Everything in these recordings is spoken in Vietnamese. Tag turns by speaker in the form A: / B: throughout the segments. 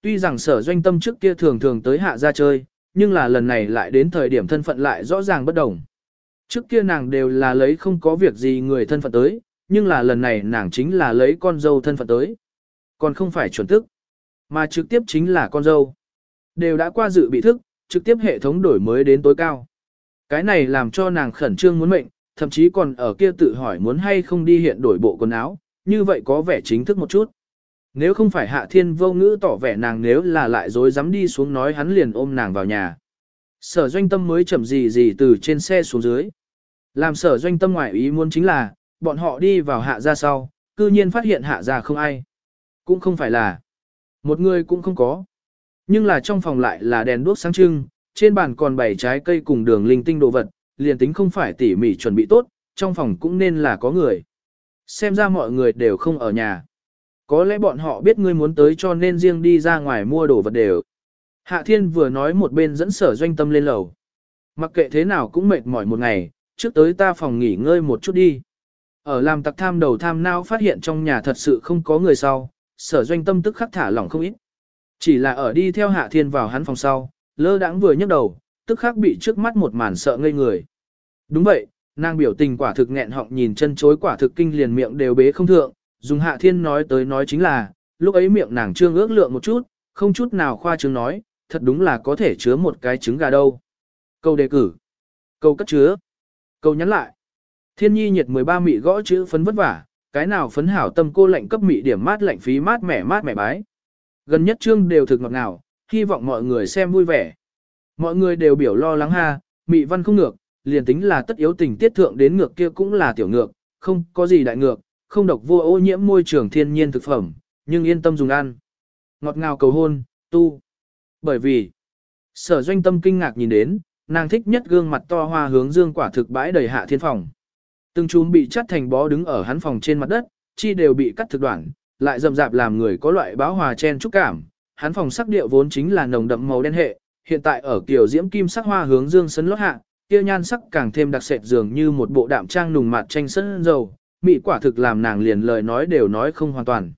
A: Tuy rằng Sở Doanh Tâm trước kia thường thường tới hạ gia chơi, nhưng là lần này lại đến thời điểm thân phận lại rõ ràng bất đồng. Trước kia nàng đều là lấy không có việc gì người thân phận tới, nhưng là lần này nàng chính là lấy con dâu thân phận tới. Còn không phải chuẩn thức, mà trực tiếp chính là con dâu. Đều đã qua dự bị thức, trực tiếp hệ thống đổi mới đến tối cao. Cái này làm cho nàng khẩn trương muốn mệnh, thậm chí còn ở kia tự hỏi muốn hay không đi hiện đổi bộ quần áo, như vậy có vẻ chính thức một chút. Nếu không phải Hạ Thiên vô ngữ tỏ vẻ nàng nếu là lại dối dám đi xuống nói hắn liền ôm nàng vào nhà. Sở Doanh Tâm mới chậm gì từ trên xe xuống dưới. Làm Sở Doanh Tâm ngoại ý muốn chính là, bọn họ đi vào hạ gia sau, cư nhiên phát hiện hạ gia không ai. Cũng không phải là một người cũng không có. Nhưng là trong phòng lại là đèn đuốc sáng trưng, trên bàn còn bày trái cây cùng đường linh tinh đồ vật, liền tính không phải tỉ mỉ chuẩn bị tốt, trong phòng cũng nên là có người. Xem ra mọi người đều không ở nhà. Có lẽ bọn họ biết ngươi muốn tới cho nên riêng đi ra ngoài mua đồ vật đều. Hạ Thiên vừa nói một bên dẫn Sở Doanh Tâm lên lầu. Mặc kệ thế nào cũng mệt mỏi một ngày, trước tới ta phòng nghỉ ngơi một chút đi. Ở làm tặc tham đầu tham não phát hiện trong nhà thật sự không có người sau, Sở Doanh Tâm tức khắc thả lỏng không ít. Chỉ là ở đi theo Hạ Thiên vào hắn phòng sau, lơ đãng vừa nhấc đầu, tức khắc bị trước mắt một màn sợ ngây người. Đúng vậy, nàng biểu tình quả thực nghẹn họng nhìn chân chối quả thực kinh liền miệng đều bế không thượng, dùng Hạ Thiên nói tới nói chính là, lúc ấy miệng nàng trương ước lượng một chút, không chút nào khoa trương nói, thật đúng là có thể chứa một cái trứng gà đâu. Câu đề cử, câu cất chứa, câu nhắn lại. Thiên nhi nhiệt 13 mị gõ chữ phấn vất vả, cái nào phấn hảo tâm cô lệnh cấp mị điểm mát lạnh phí mát mẻ bái. Gần nhất chương đều thực ngọt ngào, hy vọng mọi người xem vui vẻ. Mọi người đều biểu lo lắng ha, mị văn không ngược, liền tính là tất yếu tình tiết thượng đến ngược kia cũng là tiểu ngược, không có gì đại ngược, không độc vô ô nhiễm môi trường thiên nhiên thực phẩm, nhưng yên tâm dùng ăn. Ngọt ngào cầu hôn, tu. Bởi vì, Sở Doanh Tâm kinh ngạc nhìn đến, nàng thích nhất gương mặt to hoa hướng dương quả thực bãi đầy Hạ Thiên phòng. Từng chùm bị chắt thành bó đứng ở hắn phòng trên mặt đất, chi đều bị cắt thực đoạn, lại rậm rạp làm người có loại báo hòa chen trúc cảm. Hắn phòng sắc điệu vốn chính là nồng đậm màu đen hệ, hiện tại ở kiểu diễm kim sắc hoa hướng dương sấn lót hạ, kia nhan sắc càng thêm đặc sệt dường như một bộ đạm trang nùng mặt tranh sân dầu, mị quả thực làm nàng liền lời nói đều nói không hoàn toàn.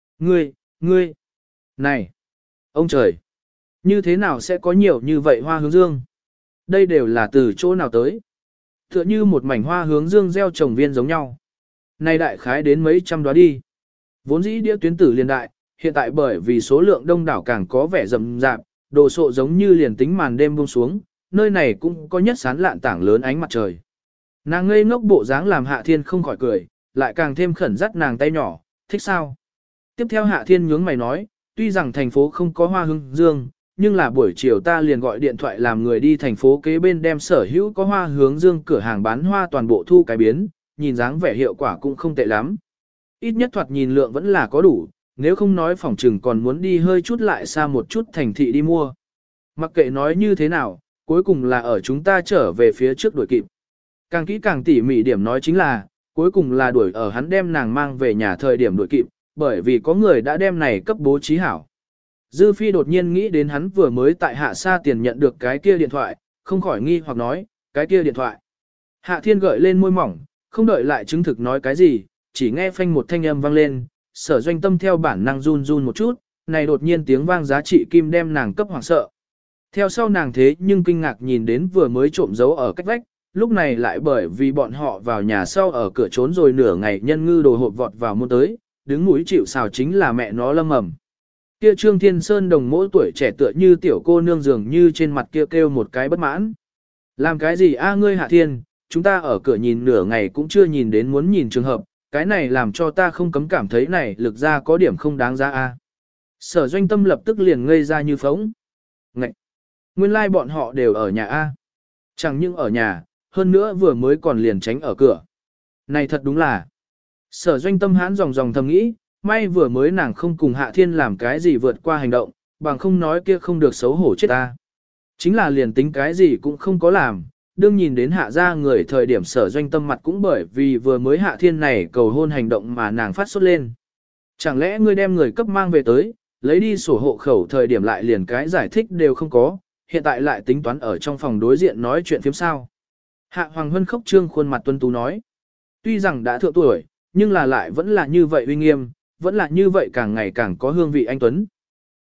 A: Ngươi, này, ông trời, như thế nào sẽ có nhiều như vậy hoa hướng dương? Đây đều là từ chỗ nào tới? Tựa như một mảnh hoa hướng dương gieo trồng viên giống nhau. Này đại khái đến mấy trăm đóa đi. Vốn dĩ đĩa tuyến tử liền đại, hiện tại bởi vì số lượng đông đảo càng có vẻ rậm rạp, đồ sộ giống như liền tính màn đêm buông xuống, nơi này cũng có nhất sán lạn tảng lớn ánh mặt trời. Nàng ngây ngốc bộ dáng làm Hạ Thiên không khỏi cười, lại càng thêm khẩn dắt nàng tay nhỏ, thích sao? Tiếp theo Hạ Thiên nhướng mày nói, tuy rằng thành phố không có hoa hướng dương, nhưng là buổi chiều ta liền gọi điện thoại làm người đi thành phố kế bên đem sở hữu có hoa hướng dương cửa hàng bán hoa toàn bộ thu cái biến, nhìn dáng vẻ hiệu quả cũng không tệ lắm. Ít nhất thoạt nhìn lượng vẫn là có đủ, nếu không nói phòng trừng còn muốn đi hơi chút lại xa một chút thành thị đi mua. Mặc kệ nói như thế nào, cuối cùng là ở chúng ta trở về phía trước đuổi kịp. Càng kỹ càng tỉ mỉ điểm nói chính là, cuối cùng là đuổi ở hắn đem nàng mang về nhà thời điểm đuổi kịp, bởi vì có người đã đem này cấp bố trí hảo. Dư Phi đột nhiên nghĩ đến hắn vừa mới tại Hạ Sa tiền nhận được cái kia điện thoại, không khỏi nghi hoặc nói, cái kia điện thoại. Hạ Thiên gợi lên môi mỏng, không đợi lại chứng thực nói cái gì, chỉ nghe phanh một thanh âm vang lên, Sở Doanh Tâm theo bản năng run run một chút, này đột nhiên tiếng vang giá trị kim đem nàng cấp hoảng sợ. Theo sau nàng thế nhưng kinh ngạc nhìn đến vừa mới trộm giấu ở cách vách, lúc này lại bởi vì bọn họ vào nhà sau ở cửa trốn rồi nửa ngày nhân ngư đồ hộp vọt vào môn tới, đứng mũi chịu sào chính là mẹ nó Lâm Ẩm. Kia Trương Thiên Sơn đồng mỗi tuổi trẻ tựa như tiểu cô nương dường như trên mặt kia kêu một cái bất mãn. Làm cái gì a ngươi Hạ Thiên, chúng ta ở cửa nhìn nửa ngày cũng chưa nhìn đến muốn nhìn trường hợp, cái này làm cho ta không cấm cảm thấy này lực ra có điểm không đáng giá a. Sở Doanh Tâm lập tức liền ngây ra như phóng. Ngậy! Nguyên lai bọn họ đều ở nhà a. Chẳng những ở nhà, hơn nữa vừa mới còn liền tránh ở cửa. Này thật đúng là. Sở Doanh Tâm hãn dòng thầm nghĩ, may vừa mới nàng không cùng Hạ Thiên làm cái gì vượt qua hành động, bằng không nói kia không được xấu hổ chết ta. Chính là liền tính cái gì cũng không có làm, đương nhìn đến Hạ ra người thời điểm Sở Doanh Tâm mặt cũng bởi vì vừa mới Hạ Thiên này cầu hôn hành động mà nàng phát sốt lên. Chẳng lẽ ngươi đem người cấp mang về tới, lấy đi sổ hộ khẩu thời điểm lại liền cái giải thích đều không có, hiện tại lại tính toán ở trong phòng đối diện nói chuyện phiếm sao. Hạ Hoàng Hân khóc trương khuôn mặt tuân tú nói, tuy rằng đã thượng tuổi, nhưng là lại vẫn là như vậy uy nghiêm, vẫn là như vậy càng ngày càng có hương vị anh tuấn.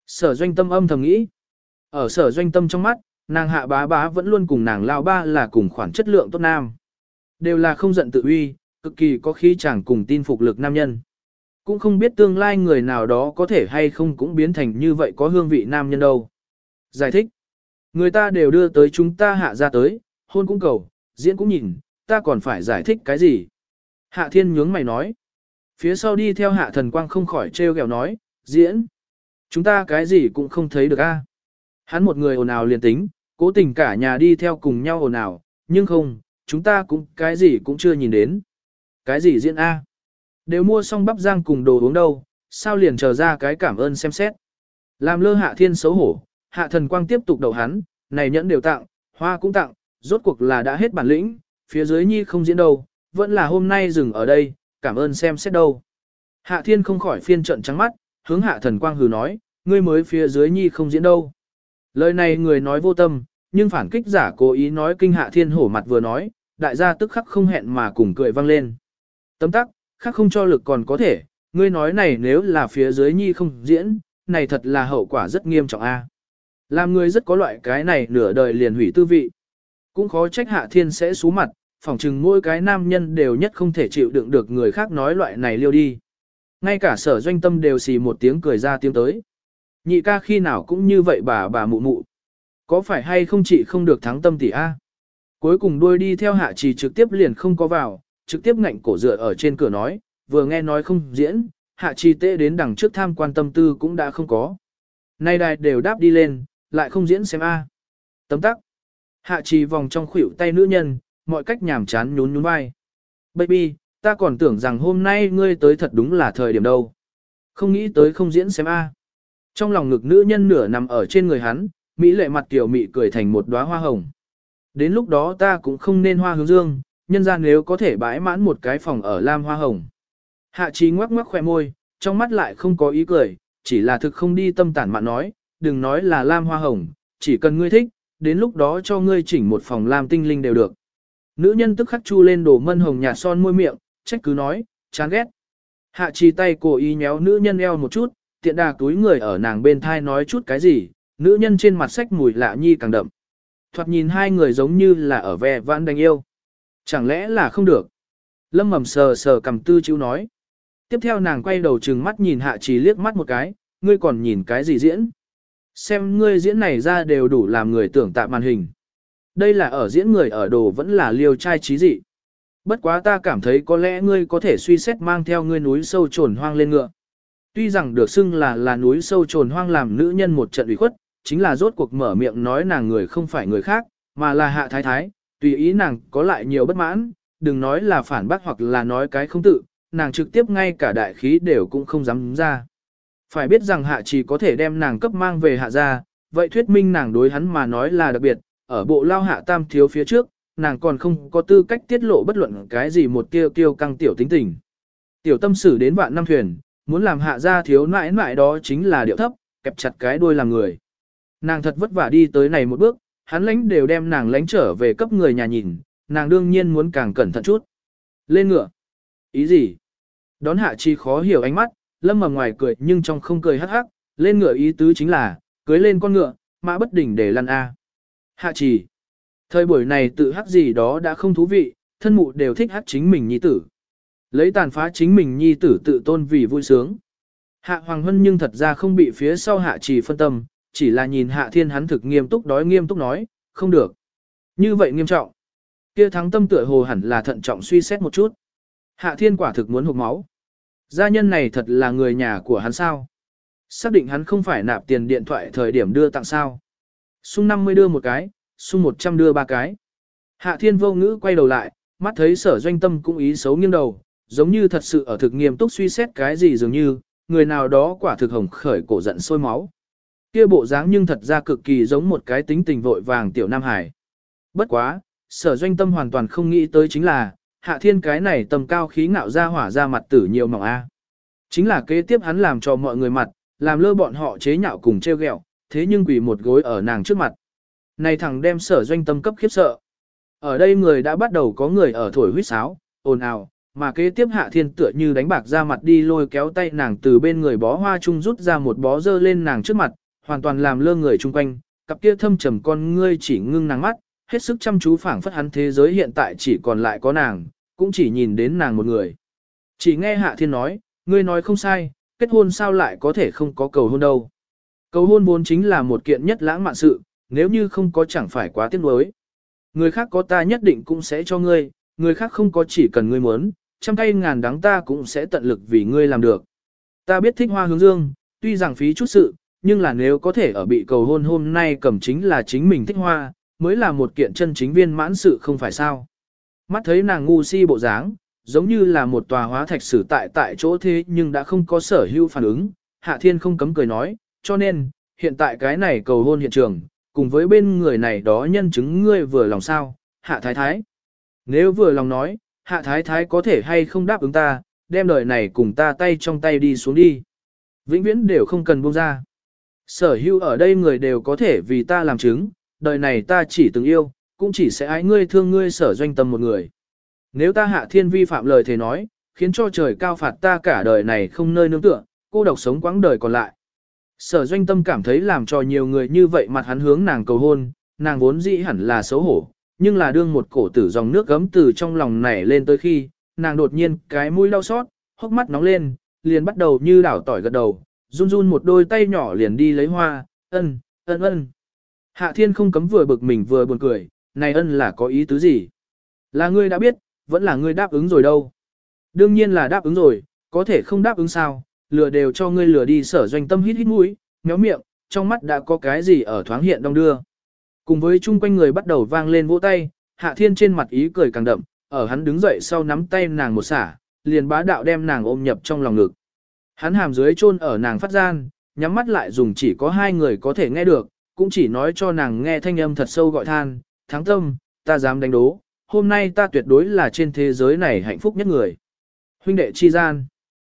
A: Sở Doanh Tâm âm thầm nghĩ. Ở Sở Doanh Tâm trong mắt, nàng Hạ Bá Bá vẫn luôn cùng nàng lao ba là cùng khoản chất lượng tốt nam. Đều là không giận tự uy, cực kỳ có khí chàng cùng tin phục lực nam nhân. Cũng không biết tương lai người nào đó có thể hay không cũng biến thành như vậy có hương vị nam nhân đâu. Giải thích. Người ta đều đưa tới chúng ta Hạ ra tới, hôn cũng cầu, diễn cũng nhìn, ta còn phải giải thích cái gì. Hạ Thiên nhướng mày nói. Phía sau đi theo Hạ Thần Quang không khỏi trêu ghẹo nói, diễn. Chúng ta cái gì cũng không thấy được a. Hắn một người ồn ào liền tính, cố tình cả nhà đi theo cùng nhau ồn ào, nhưng không, chúng ta cũng cái gì cũng chưa nhìn đến. Cái gì diễn a? Đều mua xong bắp rang cùng đồ uống đâu, sao liền chờ ra cái cảm ơn xem xét. Làm lơ Hạ Thiên xấu hổ, Hạ Thần Quang tiếp tục đậu hắn, này nhẫn đều tặng, hoa cũng tặng, rốt cuộc là đã hết bản lĩnh, phía dưới nhi không diễn đâu, vẫn là hôm nay dừng ở đây, cảm ơn xem xét đâu. Hạ Thiên không khỏi phiên trận trắng mắt, hướng Hạ Thần Quang hừ nói, ngươi mới phía dưới nhi không diễn đâu. Lời này người nói vô tâm, nhưng phản kích giả cố ý nói kinh Hạ Thiên hổ mặt vừa nói, đại gia tức khắc không hẹn mà cùng cười vang lên. Tấm tắc, khác không cho lực còn có thể, ngươi nói này nếu là phía dưới nhi không diễn, này thật là hậu quả rất nghiêm trọng a. Làm người rất có loại cái này nửa đời liền hủy tư vị. Cũng khó trách Hạ Thiên sẽ xú mặt, phỏng chừng mỗi cái nam nhân đều nhất không thể chịu đựng được người khác nói loại này liêu đi. Ngay cả Sở Doanh Tâm đều xì một tiếng cười ra tiếng tới. Nhị ca khi nào cũng như vậy bà mụ mụ. Có phải hay không chị không được thắng Tâm tỷ a? Cuối cùng đuôi đi theo Hạ Trì trực tiếp liền không có vào, trực tiếp ngạnh cổ dựa ở trên cửa nói, vừa nghe nói không diễn, Hạ Trì tê đến đằng trước tham quan tâm tư cũng đã không có. Nay đài đều đáp đi lên, lại không diễn xem a. Tấm tắc. Hạ Trì vòng trong khuỷu tay nữ nhân, mọi cách nhảm chán nhún nhún vai. Baby, ta còn tưởng rằng hôm nay ngươi tới thật đúng là thời điểm đâu. Không nghĩ tới không diễn xem a. Trong lòng ngực nữ nhân nửa nằm ở trên người hắn, mỹ lệ mặt tiểu mị cười thành một đóa hoa hồng. Đến lúc đó ta cũng không nên hoa hướng dương, nhân ra nếu có thể bãi mãn một cái phòng ở lam hoa hồng. Hạ Trí ngoắc ngoắc khỏe môi, trong mắt lại không có ý cười, chỉ là thực không đi tâm tản mạn nói, đừng nói là lam hoa hồng, chỉ cần ngươi thích, đến lúc đó cho ngươi chỉnh một phòng lam tinh linh đều được. Nữ nhân tức khắc chu lên đồ mân hồng nhạt son môi miệng, trách cứ nói, chán ghét. Hạ Trí tay cố ý nhéo nữ nhân eo một chút, tiện đà túi người ở nàng bên thai nói chút cái gì, nữ nhân trên mặt sách mùi lạ nhi càng đậm. Thoạt nhìn hai người giống như là ở ve vãn đánh yêu. Chẳng lẽ là không được? Lâm Mầm sờ sờ cầm tư chịu nói. Tiếp theo nàng quay đầu trừng mắt nhìn Hạ Trì liếc mắt một cái, ngươi còn nhìn cái gì diễn? Xem ngươi diễn này ra đều đủ làm người tưởng tạ màn hình. Đây là ở diễn người ở đồ vẫn là liều trai trí dị. Bất quá ta cảm thấy có lẽ ngươi có thể suy xét mang theo ngươi núi sâu trồn hoang lên ngựa. Tuy rằng được xưng là núi sâu trồn hoang làm nữ nhân một trận ủy khuất, chính là rốt cuộc mở miệng nói nàng người không phải người khác, mà là Hạ Thái Thái, tùy ý nàng có lại nhiều bất mãn, đừng nói là phản bác hoặc là nói cái không tự, nàng trực tiếp ngay cả đại khí đều cũng không dám ra. Phải biết rằng Hạ chỉ có thể đem nàng cấp mang về Hạ gia, vậy thuyết minh nàng đối hắn mà nói là đặc biệt, ở bộ lao Hạ Tam thiếu phía trước, nàng còn không có tư cách tiết lộ bất luận cái gì một tiêu tiêu căng tiểu tính tình. Tiểu tâm sử đến vạn năm thuyền, muốn làm Hạ gia thiếu nãi nãi đó chính là điệu thấp, kẹp chặt cái đuôi làm người. Nàng thật vất vả đi tới này một bước, hắn lãnh đều đem nàng lãnh trở về cấp người nhà nhìn, nàng đương nhiên muốn càng cẩn thận chút. Lên ngựa. Ý gì? Đón Hạ Chi khó hiểu ánh mắt, Lâm Mầm ngoài cười nhưng trong không cười hắc hắc, lên ngựa ý tứ chính là, cưới lên con ngựa, mã bất đỉnh để lăn A. Hạ Chi. Thời buổi này tự hắc gì đó đã không thú vị, thân mụ đều thích hắc chính mình nhi tử. Lấy tàn phá chính mình nhi tử tự tôn vì vui sướng. Hạ Hoàng Hân nhưng thật ra không bị phía sau Hạ Chi phân tâm, chỉ là nhìn Hạ Thiên hắn thực nghiêm túc nói, không được. Như vậy nghiêm trọng. Kia thắng tâm tựa hồ hẳn là thận trọng suy xét một chút. Hạ Thiên quả thực muốn hụt máu. Gia nhân này thật là người nhà của hắn sao. Xác định hắn không phải nạp tiền điện thoại thời điểm đưa tặng sao. Sung 50 đưa một cái, sung 100 đưa 3 cái. Hạ Thiên vô ngữ quay đầu lại, mắt thấy Sở Doanh Tâm cũng ý xấu nghiêng đầu, giống như thật sự ở thực nghiêm túc suy xét cái gì dường như, người nào đó quả thực hồng khởi cổ giận sôi máu. Kia bộ dáng nhưng thật ra cực kỳ giống một cái tính tình vội vàng tiểu Nam Hải. Bất quá, Sở Doanh Tâm hoàn toàn không nghĩ tới chính là, Hạ Thiên cái này tầm cao khí ngạo ra hỏa ra mặt tử nhiều mỏng A. Chính là kế tiếp hắn làm cho mọi người mặt, làm lơ bọn họ chế nhạo cùng treo ghẹo, thế nhưng quỳ một gối ở nàng trước mặt. Này thằng đem Sở Doanh Tâm cấp khiếp sợ. Ở đây người đã bắt đầu có người ở thổi huýt sáo, ồn ào, mà kế tiếp Hạ Thiên tựa như đánh bạc ra mặt đi lôi kéo tay nàng từ bên người bó hoa chung rút ra một bó dơ lên nàng trước mặt, hoàn toàn làm lơ người chung quanh, cặp kia thâm trầm con ngươi chỉ ngưng nàng mắt, hết sức chăm chú phảng phất hắn thế giới hiện tại chỉ còn lại có nàng, cũng chỉ nhìn đến nàng một người. Chỉ nghe Hạ Thiên nói, ngươi nói không sai, kết hôn sao lại có thể không có cầu hôn đâu. Cầu hôn vốn chính là một kiện nhất lãng mạn sự, nếu như không có chẳng phải quá tiếc nuối. Người khác có ta nhất định cũng sẽ cho ngươi, người khác không có chỉ cần ngươi muốn, trăm tay ngàn đắng ta cũng sẽ tận lực vì ngươi làm được. Ta biết thích hoa hướng dương, tuy rằng phí chút sự, nhưng là nếu có thể ở bị cầu hôn hôm nay cầm chính là chính mình thích hoa, mới là một kiện chân chính viên mãn sự không phải sao. Mắt thấy nàng ngu si bộ dáng, giống như là một tòa hóa thạch sử tại chỗ thế nhưng đã không có sở hữu phản ứng, Hạ Thiên không cấm cười nói, cho nên, hiện tại cái này cầu hôn hiện trường, cùng với bên người này đó nhân chứng ngươi vừa lòng sao, Hạ Thái Thái. Nếu vừa lòng nói, Hạ Thái Thái có thể hay không đáp ứng ta, đem đời này cùng ta tay trong tay đi xuống đi. Vĩnh viễn đều không cần buông ra. Sở hữu ở đây người đều có thể vì ta làm chứng, đời này ta chỉ từng yêu, cũng chỉ sẽ ái ngươi thương ngươi Sở Doanh Tâm một người. Nếu ta Hạ Thiên vi phạm lời thề nói, khiến cho trời cao phạt ta cả đời này không nơi nương tựa, cô độc sống quãng đời còn lại. Sở Doanh Tâm cảm thấy làm cho nhiều người như vậy mặt hắn hướng nàng cầu hôn, nàng vốn dĩ hẳn là xấu hổ, nhưng là đương một cổ tử dòng nước gấm từ trong lòng nảy lên tới khi, nàng đột nhiên cái mũi đau xót, hốc mắt nóng lên, liền bắt đầu như đảo tỏi gật đầu, run run một đôi tay nhỏ liền đi lấy hoa, ân. Hạ Thiên không cấm vừa bực mình vừa buồn cười, này ân là có ý tứ gì? Là ngươi đã biết, vẫn là ngươi đáp ứng rồi đâu. Đương nhiên là đáp ứng rồi, có thể không đáp ứng sao, lừa đều cho ngươi lừa đi. Sở Doanh Tâm hít hít mũi, méo miệng, trong mắt đã có cái gì ở thoáng hiện đong đưa. Cùng với chung quanh người bắt đầu vang lên vỗ tay, Hạ Thiên trên mặt ý cười càng đậm, ở hắn đứng dậy sau nắm tay nàng một xả, liền bá đạo đem nàng ôm nhập trong lòng ngực. Hắn hàm dưới chôn ở nàng phát gian, nhắm mắt lại dùng chỉ có hai người có thể nghe được, cũng chỉ nói cho nàng nghe thanh âm thật sâu gọi than, Thắng Tâm, ta dám đánh đố, hôm nay ta tuyệt đối là trên thế giới này hạnh phúc nhất người. Huynh đệ chi gian.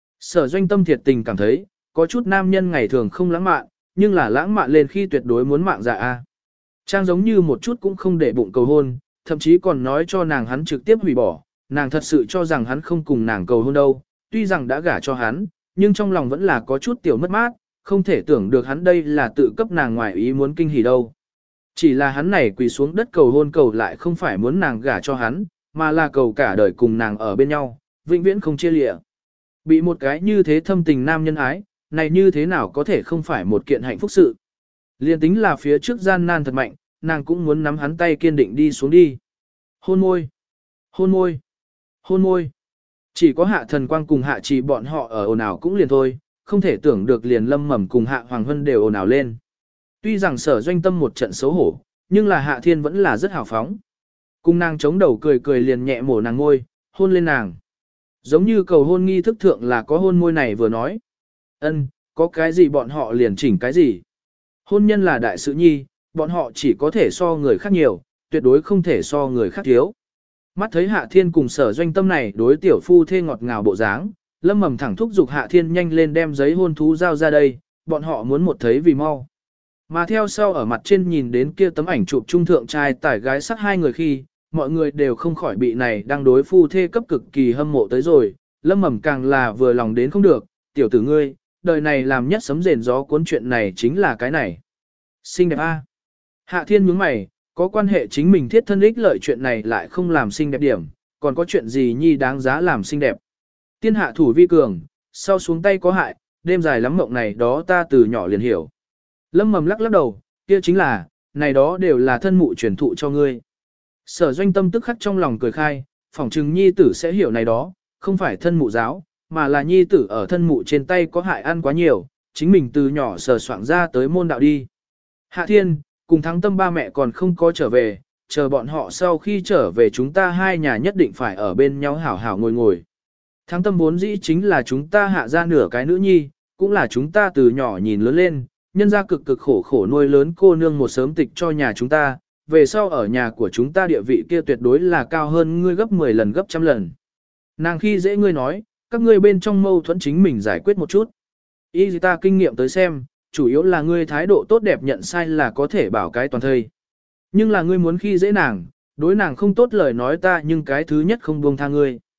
A: Sở Doanh Tâm thiệt tình cảm thấy, có chút nam nhân ngày thường không lãng mạn, nhưng là lãng mạn lên khi tuyệt đối muốn mạng dạ a. Trang giống như một chút cũng không để bụng cầu hôn, thậm chí còn nói cho nàng hắn trực tiếp hủy bỏ, nàng thật sự cho rằng hắn không cùng nàng cầu hôn đâu, tuy rằng đã gả cho hắn, nhưng trong lòng vẫn là có chút tiểu mất mát, không thể tưởng được hắn đây là tự cấp nàng ngoài ý muốn kinh hỉ đâu. Chỉ là hắn này quỳ xuống đất cầu hôn cầu lại không phải muốn nàng gả cho hắn, mà là cầu cả đời cùng nàng ở bên nhau, vĩnh viễn không chia lịa. Bị một cái như thế thâm tình nam nhân ái, này như thế nào có thể không phải một kiện hạnh phúc sự. Liên tính là phía trước gian nan thật mạnh, nàng cũng muốn nắm hắn tay kiên định đi xuống đi. Hôn môi, hôn môi, hôn môi. Chỉ có Hạ Thần Quang cùng Hạ Trì bọn họ ở ồn ào cũng liền thôi, không thể tưởng được liền Lâm Mầm cùng Hạ Hoàng Hân đều ồn ào lên. Tuy rằng Sở Doanh Tâm một trận xấu hổ, nhưng là Hạ Thiên vẫn là rất hào phóng. Cùng nàng chống đầu cười cười liền nhẹ mổ nàng ngôi, hôn lên nàng. Giống như cầu hôn nghi thức thượng là có hôn môi này vừa nói. Ân, có cái gì bọn họ liền chỉnh cái gì. Hôn nhân là đại sự nhi, bọn họ chỉ có thể so người khác nhiều, tuyệt đối không thể so người khác thiếu. Mắt thấy Hạ Thiên cùng Sở Doanh Tâm này đối tiểu phu thê ngọt ngào bộ dáng, Lâm Mầm thẳng thúc giục Hạ Thiên nhanh lên đem giấy hôn thú giao ra đây, bọn họ muốn một thấy vì mau. Mà theo sau ở mặt trên nhìn đến kia tấm ảnh chụp trung thượng trai tải gái sắc hai người khi, mọi người đều không khỏi bị này đang đối phu thê cấp cực kỳ hâm mộ tới rồi, Lâm Mầm càng là vừa lòng đến không được, tiểu tử ngươi, đời này làm nhất sấm rền gió cuốn chuyện này chính là cái này. Xinh đẹp a. Hạ Thiên nhướng mày, có quan hệ chính mình thiết thân ích lợi chuyện này lại không làm xinh đẹp điểm, còn có chuyện gì nhi đáng giá làm xinh đẹp. Tiên hạ thủ vi cường, sau xuống tay có hại, đêm dài lắm mộng này đó ta từ nhỏ liền hiểu. Lâm Mầm lắc lắc đầu, kia chính là, này đó đều là thân mụ truyền thụ cho ngươi. Sở Doanh Tâm tức khắc trong lòng cười khai, phỏng chừng nhi tử sẽ hiểu này đó, không phải thân mụ giáo, mà là nhi tử ở thân mụ trên tay có hại ăn quá nhiều, chính mình từ nhỏ sờ soạng ra tới môn đạo đi. Hạ Thiên, cùng Thắng Tâm ba mẹ còn không có trở về, chờ bọn họ sau khi trở về chúng ta hai nhà nhất định phải ở bên nhau hảo hảo ngồi ngồi. Thắng Tâm vốn dĩ chính là chúng ta Hạ ra nửa cái nữ nhi, cũng là chúng ta từ nhỏ nhìn lớn lên, nhân ra cực cực khổ khổ nuôi lớn cô nương một sớm tịch cho nhà chúng ta, về sau ở nhà của chúng ta địa vị kia tuyệt đối là cao hơn ngươi gấp 10 lần gấp trăm lần. Nàng khi dễ ngươi nói, các ngươi bên trong mâu thuẫn chính mình giải quyết một chút. Ý gì ta kinh nghiệm tới xem, chủ yếu là ngươi thái độ tốt đẹp nhận sai là có thể bảo cái toàn thây. Nhưng là ngươi muốn khi dễ nàng, đối nàng không tốt lời nói ta nhưng cái thứ nhất không buông tha ngươi.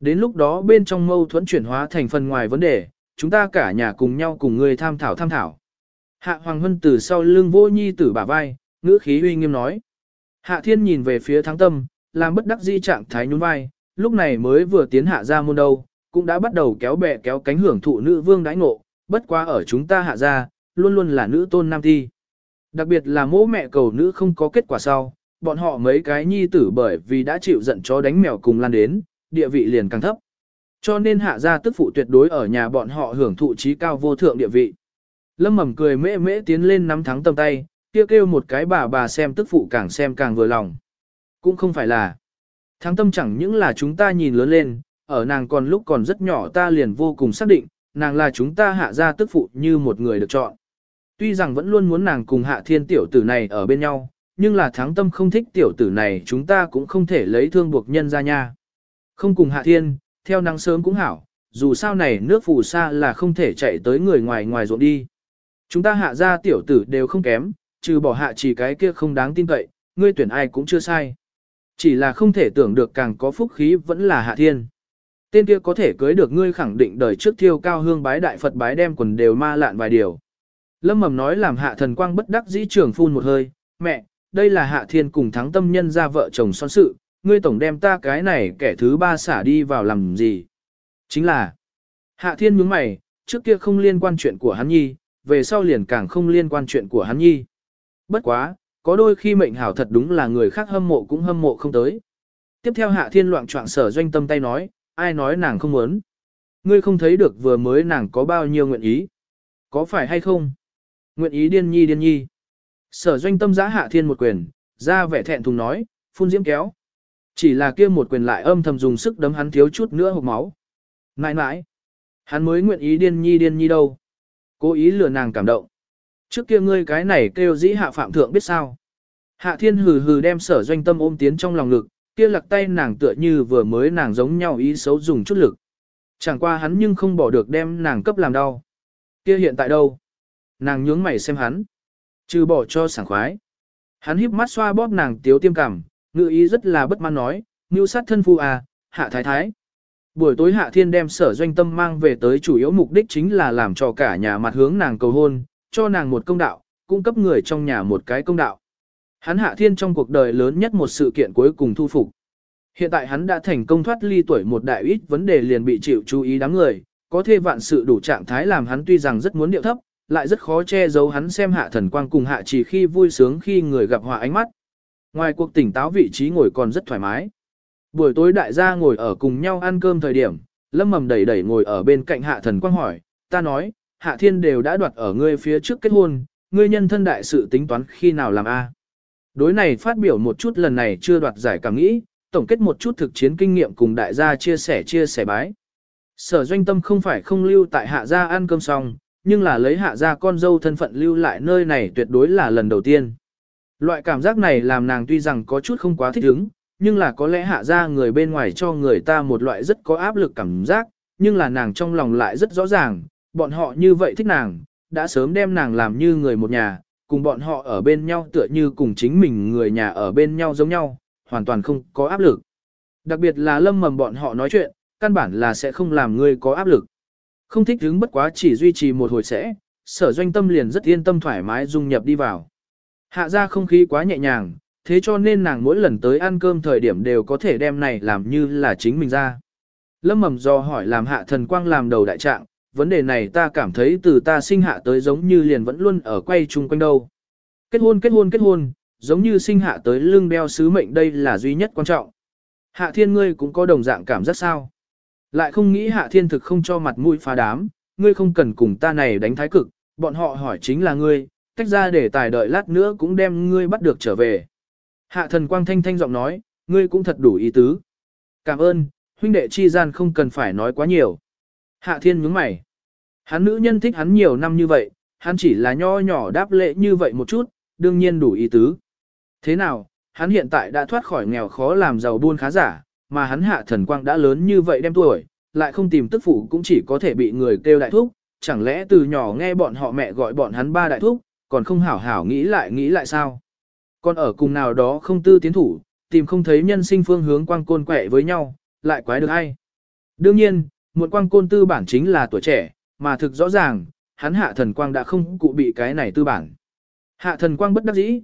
A: Đến lúc đó bên trong mâu thuẫn chuyển hóa thành phần ngoài vấn đề, chúng ta cả nhà cùng nhau cùng ngươi tham thảo. Hạ Hoàng Hân từ sau lưng vô nhi tử bả vai, ngữ khí uy nghiêm nói. Hạ Thiên nhìn về phía Thắng Tâm, làm bất đắc dĩ trạng thái nhún vai, lúc này mới vừa tiến hạ ra môn đâu, cũng đã bắt đầu kéo bè kéo cánh hưởng thụ nữ vương đãi ngộ, bất quá ở chúng ta hạ ra, luôn luôn là nữ tôn nam thi. Đặc biệt là mỗ mẹ cầu nữ không có kết quả sau, bọn họ mấy cái nhi tử bởi vì đã chịu giận chó đánh mèo cùng lan đến, địa vị liền càng thấp. Cho nên hạ gia tức phụ tuyệt đối ở nhà bọn họ hưởng thụ trí cao vô thượng địa vị. Lâm Mầm cười mễ mễ tiến lên nắm Thắng Tâm tay, kêu một cái bà xem tức phụ càng xem càng vừa lòng. Cũng không phải là. Thắng Tâm chẳng những là chúng ta nhìn lớn lên, ở nàng còn lúc còn rất nhỏ ta liền vô cùng xác định, nàng là chúng ta hạ gia tức phụ như một người được chọn. Tuy rằng vẫn luôn muốn nàng cùng Hạ Thiên tiểu tử này ở bên nhau, nhưng là Thắng Tâm không thích tiểu tử này chúng ta cũng không thể lấy thương buộc nhân ra nha. Không cùng Hạ Thiên, theo nắng sớm cũng hảo, dù sao này nước phù sa là không thể chạy tới người ngoài ruộng đi. Chúng ta hạ gia tiểu tử đều không kém, trừ bỏ hạ chỉ cái kia không đáng tin cậy, ngươi tuyển ai cũng chưa sai. Chỉ là không thể tưởng được càng có phúc khí vẫn là Hạ Thiên. Tên kia có thể cưới được ngươi khẳng định đời trước thiêu cao hương bái đại Phật bái đem quần đều ma lạn vài điều. Lâm Mầm nói làm Hạ Thần Quang bất đắc dĩ trưởng phun một hơi, mẹ, đây là Hạ Thiên cùng Thắng Tâm nhân ra vợ chồng son sự, ngươi tổng đem ta cái này kẻ thứ ba xả đi vào làm gì. Chính là, Hạ Thiên nhướng mày, trước kia không liên quan chuyện của hắn nhi, về sau liền càng không liên quan chuyện của hắn nhi. Bất quá, có đôi khi mệnh hảo thật đúng là người khác hâm mộ cũng hâm mộ không tới. Tiếp theo Hạ Thiên loạn choạng Sở Doanh Tâm tay nói, ai nói nàng không muốn. Ngươi không thấy được vừa mới nàng có bao nhiêu nguyện ý. Có phải hay không? Nguyện ý điên nhi. Sở Doanh Tâm giã Hạ Thiên một quyền, ra vẻ thẹn thùng nói, phun diễm kéo. Chỉ là kia một quyền lại âm thầm dùng sức đấm hắn thiếu chút nữa hộc máu. Nãi, hắn mới nguyện ý điên nhi đâu. Cố ý lừa nàng cảm động. Trước kia ngươi cái này kêu dĩ hạ phạm thượng biết sao. Hạ Thiên hừ đem Sở Doanh Tâm ôm tiến trong lòng ngực, kia lặc tay nàng tựa như vừa mới nàng giống nhau ý xấu dùng chút lực. Chẳng qua hắn nhưng không bỏ được đem nàng cấp làm đau. Kia hiện tại đâu? Nàng nhướng mày xem hắn. Trừ bỏ cho sảng khoái. Hắn híp mắt xoa bóp nàng tiếu tiêm cảm, ngữ ý rất là bất mãn nói, mưu sát thân phu à, Hạ Thái. Buổi tối Hạ Thiên đem Sở Doanh Tâm mang về tới chủ yếu mục đích chính là làm cho cả nhà mặt hướng nàng cầu hôn, cho nàng một công đạo, cung cấp người trong nhà một cái công đạo. Hắn Hạ Thiên trong cuộc đời lớn nhất một sự kiện cuối cùng thu phục. Hiện tại hắn đã thành công thoát ly tuổi một đại ít vấn đề liền bị chịu chú ý đám người, có thể vạn sự đủ trạng thái làm hắn tuy rằng rất muốn điệu thấp, lại rất khó che giấu hắn xem Hạ Thần Quang cùng Hạ Chỉ khi vui sướng khi người gặp họa ánh mắt. Ngoài cuộc tỉnh táo vị trí ngồi còn rất thoải mái. Buổi tối đại gia ngồi ở cùng nhau ăn cơm thời điểm, Lâm Mầm đẩy ngồi ở bên cạnh Hạ Thần Quang hỏi, ta nói, Hạ Thiên đều đã đoạt ở ngươi phía trước kết hôn, ngươi nhân thân đại sự tính toán khi nào làm a? Đối này phát biểu một chút lần này chưa đoạt giải cảm nghĩ, tổng kết một chút thực chiến kinh nghiệm cùng đại gia chia sẻ bái. Sở Doanh Tâm không phải không lưu tại Hạ gia ăn cơm xong, nhưng là lấy Hạ gia con dâu thân phận lưu lại nơi này tuyệt đối là lần đầu tiên. Loại cảm giác này làm nàng tuy rằng có chút không quá thích ứng, nhưng là có lẽ Hạ gia người bên ngoài cho người ta một loại rất có áp lực cảm giác, nhưng là nàng trong lòng lại rất rõ ràng, bọn họ như vậy thích nàng, đã sớm đem nàng làm như người một nhà, cùng bọn họ ở bên nhau tựa như cùng chính mình người nhà ở bên nhau giống nhau, hoàn toàn không có áp lực. Đặc biệt là Lâm Mầm bọn họ nói chuyện, căn bản là sẽ không làm người có áp lực. Không thích hứng bất quá chỉ duy trì một hồi sẽ, Sở Doanh Tâm liền rất yên tâm thoải mái dung nhập đi vào. Hạ ra không khí quá nhẹ nhàng, thế cho nên nàng mỗi lần tới ăn cơm thời điểm đều có thể đem này làm như là chính mình ra. Lâm Mầm do hỏi làm Hạ Thần Quang làm đầu đại trạng, vấn đề này ta cảm thấy từ ta sinh hạ tới giống như liền vẫn luôn ở quay chung quanh đâu. Kết hôn, giống như sinh hạ tới lưng đeo sứ mệnh đây là duy nhất quan trọng. Hạ Thiên ngươi cũng có đồng dạng cảm giác sao? Lại không nghĩ Hạ Thiên thực không cho mặt mũi phá đám, ngươi không cần cùng ta này đánh thái cực, bọn họ hỏi chính là ngươi, tách ra để tài đợi lát nữa cũng đem ngươi bắt được trở về. Hạ Thần Quang thanh giọng nói, ngươi cũng thật đủ ý tứ. Cảm ơn, huynh đệ chi gian không cần phải nói quá nhiều. Hạ Thiên nhướng mày. Hắn nữ nhân thích hắn nhiều năm như vậy, hắn chỉ là nho nhỏ đáp lễ như vậy một chút, đương nhiên đủ ý tứ. Thế nào, hắn hiện tại đã thoát khỏi nghèo khó làm giàu buôn khá giả, mà hắn Hạ Thần Quang đã lớn như vậy đem tuổi, lại không tìm tức phụ cũng chỉ có thể bị người kêu đại thúc, chẳng lẽ từ nhỏ nghe bọn họ mẹ gọi bọn hắn ba đại thúc, còn không hảo hảo nghĩ lại sao? Còn ở cùng nào đó không tư tiến thủ, tìm không thấy nhân sinh phương hướng quang côn quẹ với nhau, lại quái được ai? Đương nhiên, muộn quang côn tư bản chính là tuổi trẻ, mà thực rõ ràng, hắn hạ thần quang đã không cụ bị cái này tư bản. Hạ thần quang bất đắc dĩ,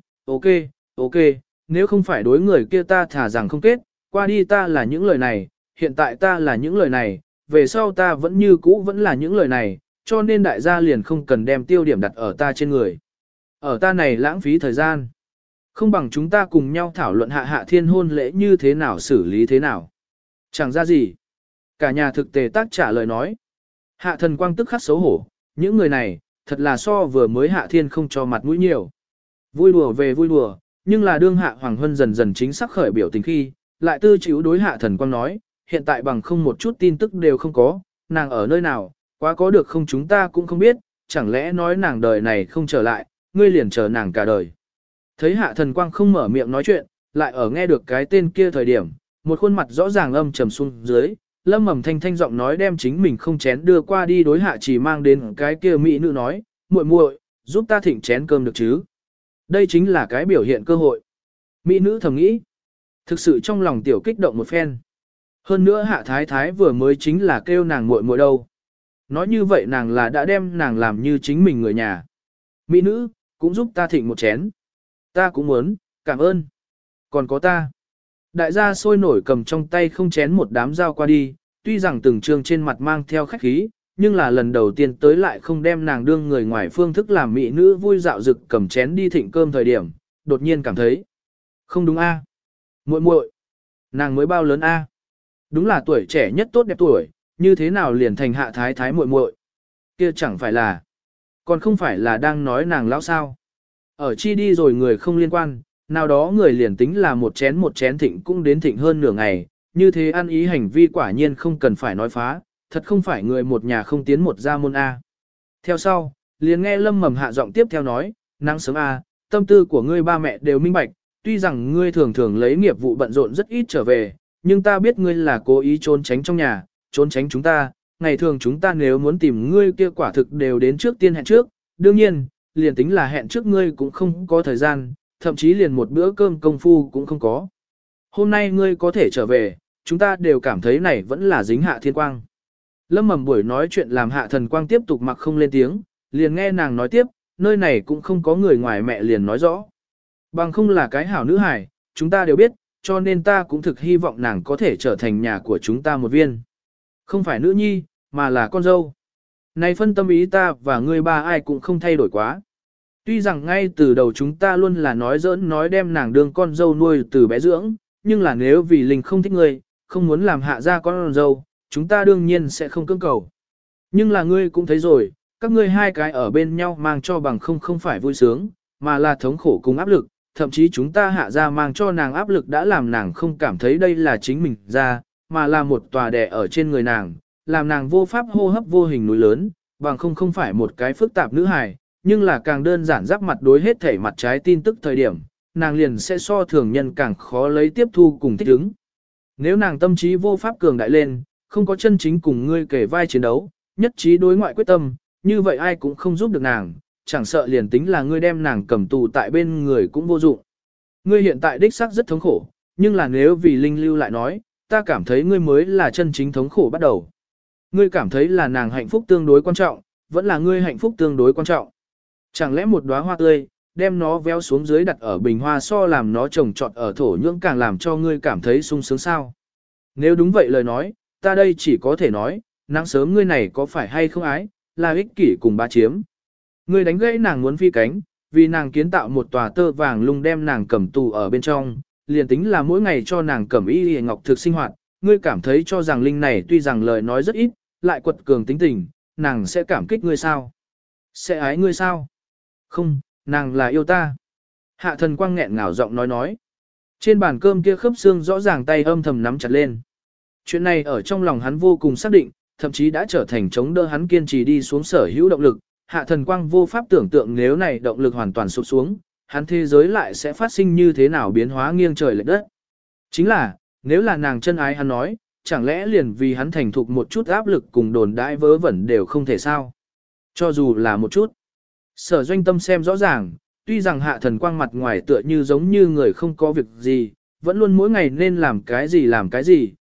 A: ok, nếu không phải đối người kia ta thả rằng không kết, qua đi ta là những lời này, hiện tại ta là những lời này, về sau ta vẫn như cũ vẫn là những lời này, cho nên đại gia liền không cần đem tiêu điểm đặt ở ta trên người. Ở ta này lãng phí thời gian. Không bằng chúng ta cùng nhau thảo luận hạ thiên hôn lễ như thế nào xử lý thế nào. Chẳng ra gì. Cả nhà thực tề tác trả lời nói. Hạ thần quang tức khắc xấu hổ, những người này, thật là so vừa mới hạ thiên không cho mặt mũi nhiều. Vui đùa về vui đùa, nhưng là đương hạ hoàng huân dần dần chính xác khởi biểu tình khi, lại tư chịu đối hạ thần quang nói, hiện tại bằng không một chút tin tức đều không có, nàng ở nơi nào, quá có được không chúng ta cũng không biết, chẳng lẽ nói nàng đời này không trở lại, ngươi liền chờ nàng cả đời. Thấy hạ thần quang không mở miệng nói chuyện, lại ở nghe được cái tên kia thời điểm, một khuôn mặt rõ ràng âm trầm xuống dưới, Lâm Mầm thanh thanh giọng nói đem chính mình không chén đưa qua đi đối hạ chỉ mang đến cái kia mỹ nữ nói, muội muội, giúp ta thịnh chén cơm được chứ. Đây chính là cái biểu hiện cơ hội. Mỹ nữ thầm nghĩ, thực sự trong lòng tiểu kích động một phen. Hơn nữa hạ thái thái vừa mới chính là kêu nàng muội muội đâu. Nói như vậy nàng là đã đem nàng làm như chính mình người nhà. Mỹ nữ, cũng giúp ta thịnh một chén. Ta cũng muốn, cảm ơn. Còn có ta. Đại gia sôi nổi cầm trong tay không chén một đám dao qua đi, tuy rằng từng trường trên mặt mang theo khách khí, nhưng là lần đầu tiên tới lại không đem nàng đương người ngoài phương thức làm mỹ nữ vui dạo dực cầm chén đi thịnh cơm thời điểm, đột nhiên cảm thấy. Không đúng a, muội muội, nàng mới bao lớn a? Đúng là tuổi trẻ nhất tốt đẹp tuổi, như thế nào liền thành hạ thái thái muội muội? Kia chẳng phải là, còn không phải là đang nói nàng lão sao? Ở chi đi rồi người không liên quan, nào đó người liền tính là một chén thịnh cũng đến thịnh hơn nửa ngày, như thế ăn ý hành vi quả nhiên không cần phải nói phá, thật không phải người một nhà không tiến một gia môn A. Theo sau, liền nghe Lâm Mầm hạ giọng tiếp theo nói, nắng sớm A, tâm tư của ngươi ba mẹ đều minh bạch, tuy rằng ngươi thường thường lấy nghiệp vụ bận rộn rất ít trở về, nhưng ta biết ngươi là cố ý trốn tránh trong nhà, trốn tránh chúng ta, ngày thường chúng ta nếu muốn tìm ngươi kia quả thực đều đến trước tiên hẹn trước, đương nhiên, liền tính là hẹn trước ngươi cũng không có thời gian, thậm chí liền một bữa cơm công phu cũng không có. Hôm nay ngươi có thể trở về, chúng ta đều cảm thấy này vẫn là dính hạ thiên quang. Lâm Mầm buổi nói chuyện làm hạ thần quang tiếp tục mặc không lên tiếng, liền nghe nàng nói tiếp, nơi này cũng không có người ngoài mẹ liền nói rõ. Bằng không là cái hảo nữ hài, chúng ta đều biết, cho nên ta cũng thực hy vọng nàng có thể trở thành nhà của chúng ta một viên. Không phải nữ nhi, mà là con dâu. Này phân tâm ý ta và ngươi ba ai cũng không thay đổi quá. Tuy rằng ngay từ đầu chúng ta luôn là nói giỡn nói đem nàng đương con dâu nuôi từ bé dưỡng, nhưng là nếu vì Linh không thích ngươi, không muốn làm hạ ra con dâu, chúng ta đương nhiên sẽ không cưỡng cầu. Nhưng là ngươi cũng thấy rồi, các ngươi hai cái ở bên nhau mang cho bằng không phải vui sướng, mà là thống khổ cùng áp lực, thậm chí chúng ta hạ ra mang cho nàng áp lực đã làm nàng không cảm thấy đây là chính mình ra, mà là một tòa đè ở trên người nàng, làm nàng vô pháp hô hấp vô hình núi lớn, bằng không phải một cái phức tạp nữ hài, nhưng là càng đơn giản giáp mặt đối hết thể mặt trái tin tức thời điểm, nàng liền sẽ so thường nhân càng khó lấy tiếp thu cùng thích ứng. Nếu nàng tâm trí vô pháp cường đại lên, không có chân chính cùng ngươi kể vai chiến đấu, nhất trí đối ngoại quyết tâm, như vậy ai cũng không giúp được nàng, chẳng sợ liền tính là ngươi đem nàng cầm tù tại bên người cũng vô dụng. Ngươi hiện tại đích xác rất thống khổ, nhưng là nếu vì Linh lưu lại nói, ta cảm thấy ngươi mới là chân chính thống khổ bắt đầu. Ngươi cảm thấy là nàng hạnh phúc tương đối quan trọng, vẫn là ngươi hạnh phúc tương đối quan trọng. Chẳng lẽ một đóa hoa tươi, đem nó véo xuống dưới đặt ở bình hoa so làm nó trồng trọt ở thổ nhưỡng càng làm cho ngươi cảm thấy sung sướng sao? Nếu đúng vậy lời nói, ta đây chỉ có thể nói, nắng sớm ngươi này có phải hay không ái, là ích kỷ cùng bá chiếm. Ngươi đánh gãy nàng muốn phi cánh, vì nàng kiến tạo một tòa tơ vàng lung đem nàng cầm tù ở bên trong, liền tính là mỗi ngày cho nàng cầm y ngọc thực sinh hoạt, ngươi cảm thấy cho rằng Linh này tuy rằng lời nói rất ít, lại quật cường tính tình, nàng sẽ cảm kích ngươi sao? Sẽ ái ngươi sao? Không, nàng là yêu ta. Hạ thần quang nghẹn ngào giọng nói. Trên bàn cơm kia khớp xương rõ ràng tay âm thầm nắm chặt lên. Chuyện này ở trong lòng hắn vô cùng xác định, thậm chí đã trở thành chống đỡ hắn kiên trì đi xuống sở hữu động lực. Hạ thần quang vô pháp tưởng tượng nếu này động lực hoàn toàn sụp xuống, hắn thế giới lại sẽ phát sinh như thế nào biến hóa nghiêng trời lệch đất. Chính là, nếu là nàng chân ái hắn nói, chẳng lẽ liền vì hắn thành thục một chút áp lực cùng đồn đãi vớ vẩn đều không thể sao? Cho dù là một chút. Sở Doanh Tâm xem rõ ràng, tuy rằng hạ thần quang mặt ngoài tựa như giống như người không có việc gì, vẫn luôn mỗi ngày nên làm cái gì,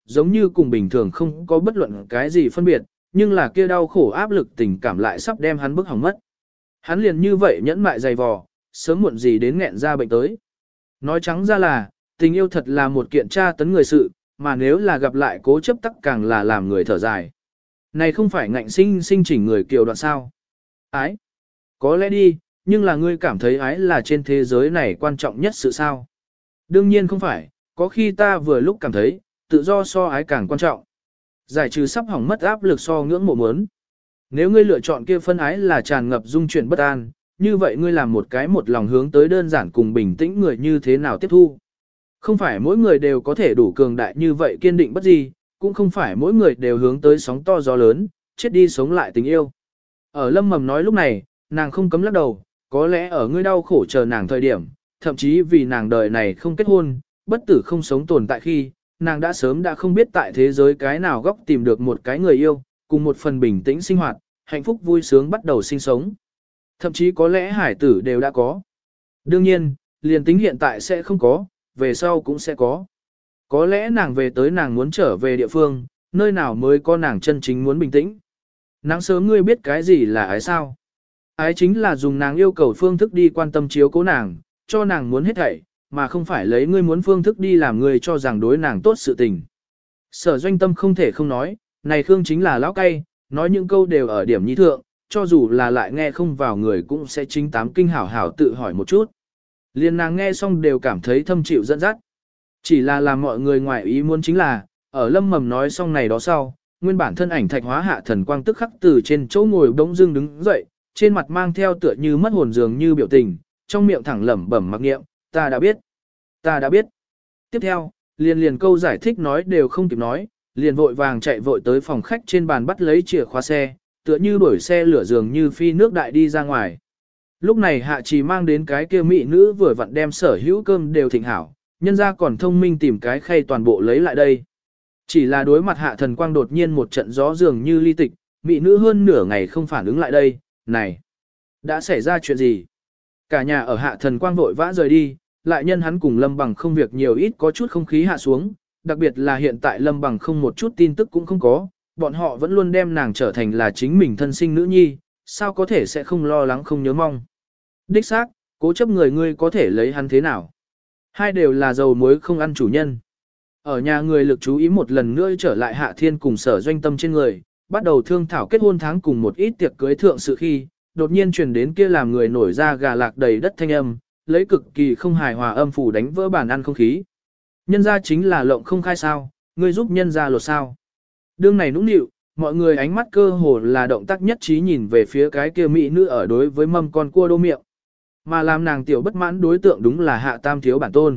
A: giống như cùng bình thường không có bất luận cái gì phân biệt, nhưng là kia đau khổ áp lực tình cảm lại sắp đem hắn bức hỏng mất. Hắn liền như vậy nhẫn mại dày vò, sớm muộn gì đến nghẹn ra bệnh tới. Nói trắng ra là, tình yêu thật là một kiện tra tấn người sự, mà nếu là gặp lại cố chấp tắc càng là làm người thở dài. Này không phải ngạnh sinh sinh chỉnh người kiều đoạn sao? Ái? Có lẽ đi, nhưng là ngươi cảm thấy ái là trên thế giới này quan trọng nhất sự sao? Đương nhiên không phải, có khi ta vừa lúc cảm thấy, tự do so ái càng quan trọng. Giải trừ sắp hỏng mất áp lực so ngưỡng mộ muốn. Nếu ngươi lựa chọn kia phân ái là tràn ngập dung chuyển bất an, như vậy ngươi làm một cái một lòng hướng tới đơn giản cùng bình tĩnh người như thế nào tiếp thu? Không phải mỗi người đều có thể đủ cường đại như vậy kiên định bất gì, cũng không phải mỗi người đều hướng tới sóng to gió lớn, chết đi sống lại tình yêu. Ở Lâm Mầm nói lúc này, nàng không cấm lắc đầu, có lẽ ở ngươi đau khổ chờ nàng thời điểm, thậm chí vì nàng đời này không kết hôn, bất tử không sống tồn tại khi, nàng đã sớm đã không biết tại thế giới cái nào góc tìm được một cái người yêu, cùng một phần bình tĩnh sinh hoạt, hạnh phúc vui sướng bắt đầu sinh sống. Thậm chí có lẽ hải tử đều đã có. Đương nhiên, liền tính hiện tại sẽ không có, về sau cũng sẽ có. Có lẽ nàng về tới nàng muốn trở về địa phương, nơi nào mới có nàng chân chính muốn bình tĩnh. Nắng sớm ngươi biết cái gì là ái sao? Ái chính là dùng nàng yêu cầu phương thức đi quan tâm chiếu cố nàng, cho nàng muốn hết thảy, mà không phải lấy ngươi muốn phương thức đi làm ngươi cho rằng đối nàng tốt sự tình. Sở Doanh Tâm không thể không nói, này Khương chính là lão cay, nói những câu đều ở điểm nhi thượng, cho dù là lại nghe không vào người cũng sẽ chính tám kinh hảo hảo tự hỏi một chút. Liên nàng nghe xong đều cảm thấy thâm chịu dẫn dắt. Chỉ là làm mọi người ngoài ý muốn chính là, ở Lâm Mầm nói xong này đó sau, nguyên bản thân ảnh thạch hóa hạ thần quang tức khắc từ trên chỗ ngồi bỗng dưng đứng dậy, trên mặt mang theo tựa như mất hồn dường như biểu tình, trong miệng thẳng lẩm bẩm mặc niệm, ta đã biết, ta đã biết. Tiếp theo, liền câu giải thích nói đều không kịp nói, liền vội vàng chạy vội tới phòng khách trên bàn bắt lấy chìa khóa xe, tựa như đuổi xe lửa dường như phi nước đại đi ra ngoài. Lúc này Hạ Trì mang đến cái kia mỹ nữ vừa vặn đem sở hữu cơm đều thịnh hảo, nhân ra còn thông minh tìm cái khay toàn bộ lấy lại đây. Chỉ là đối mặt Hạ Thần Quang đột nhiên một trận gió dường như ly tịch, mỹ nữ hơn nửa ngày không phản ứng lại đây, này, đã xảy ra chuyện gì? Cả nhà ở Hạ Thần Quang vội vã rời đi, lại nhân hắn cùng Lâm Bằng không việc nhiều ít có chút không khí hạ xuống, đặc biệt là hiện tại Lâm Bằng không một chút tin tức cũng không có, bọn họ vẫn luôn đem nàng trở thành là chính mình thân sinh nữ nhi, sao có thể sẽ không lo lắng không nhớ mong. Đích xác, cố chấp người ngươi có thể lấy hắn thế nào? Hai đều là dầu muối không ăn chủ nhân. Ở nhà người lực chú ý một lần nữa trở lại Hạ Thiên cùng Sở Doanh Tâm trên người, bắt đầu thương thảo kết hôn tháng cùng một ít tiệc cưới thượng sự khi, đột nhiên truyền đến kia làm người nổi ra gà lạc đầy đất thanh âm, lấy cực kỳ không hài hòa âm phủ đánh vỡ bàn ăn không khí. Nhân ra chính là lộng không khai sao, ngươi giúp nhân ra lột sao. Đương này nũng nịu, mọi người ánh mắt cơ hồ là động tác nhất trí nhìn về phía cái kia mỹ nữ ở đối với mâm con cua đô miệng. Mà làm nàng tiểu bất mãn đối tượng đúng là Hạ Tam thiếu bản tôn.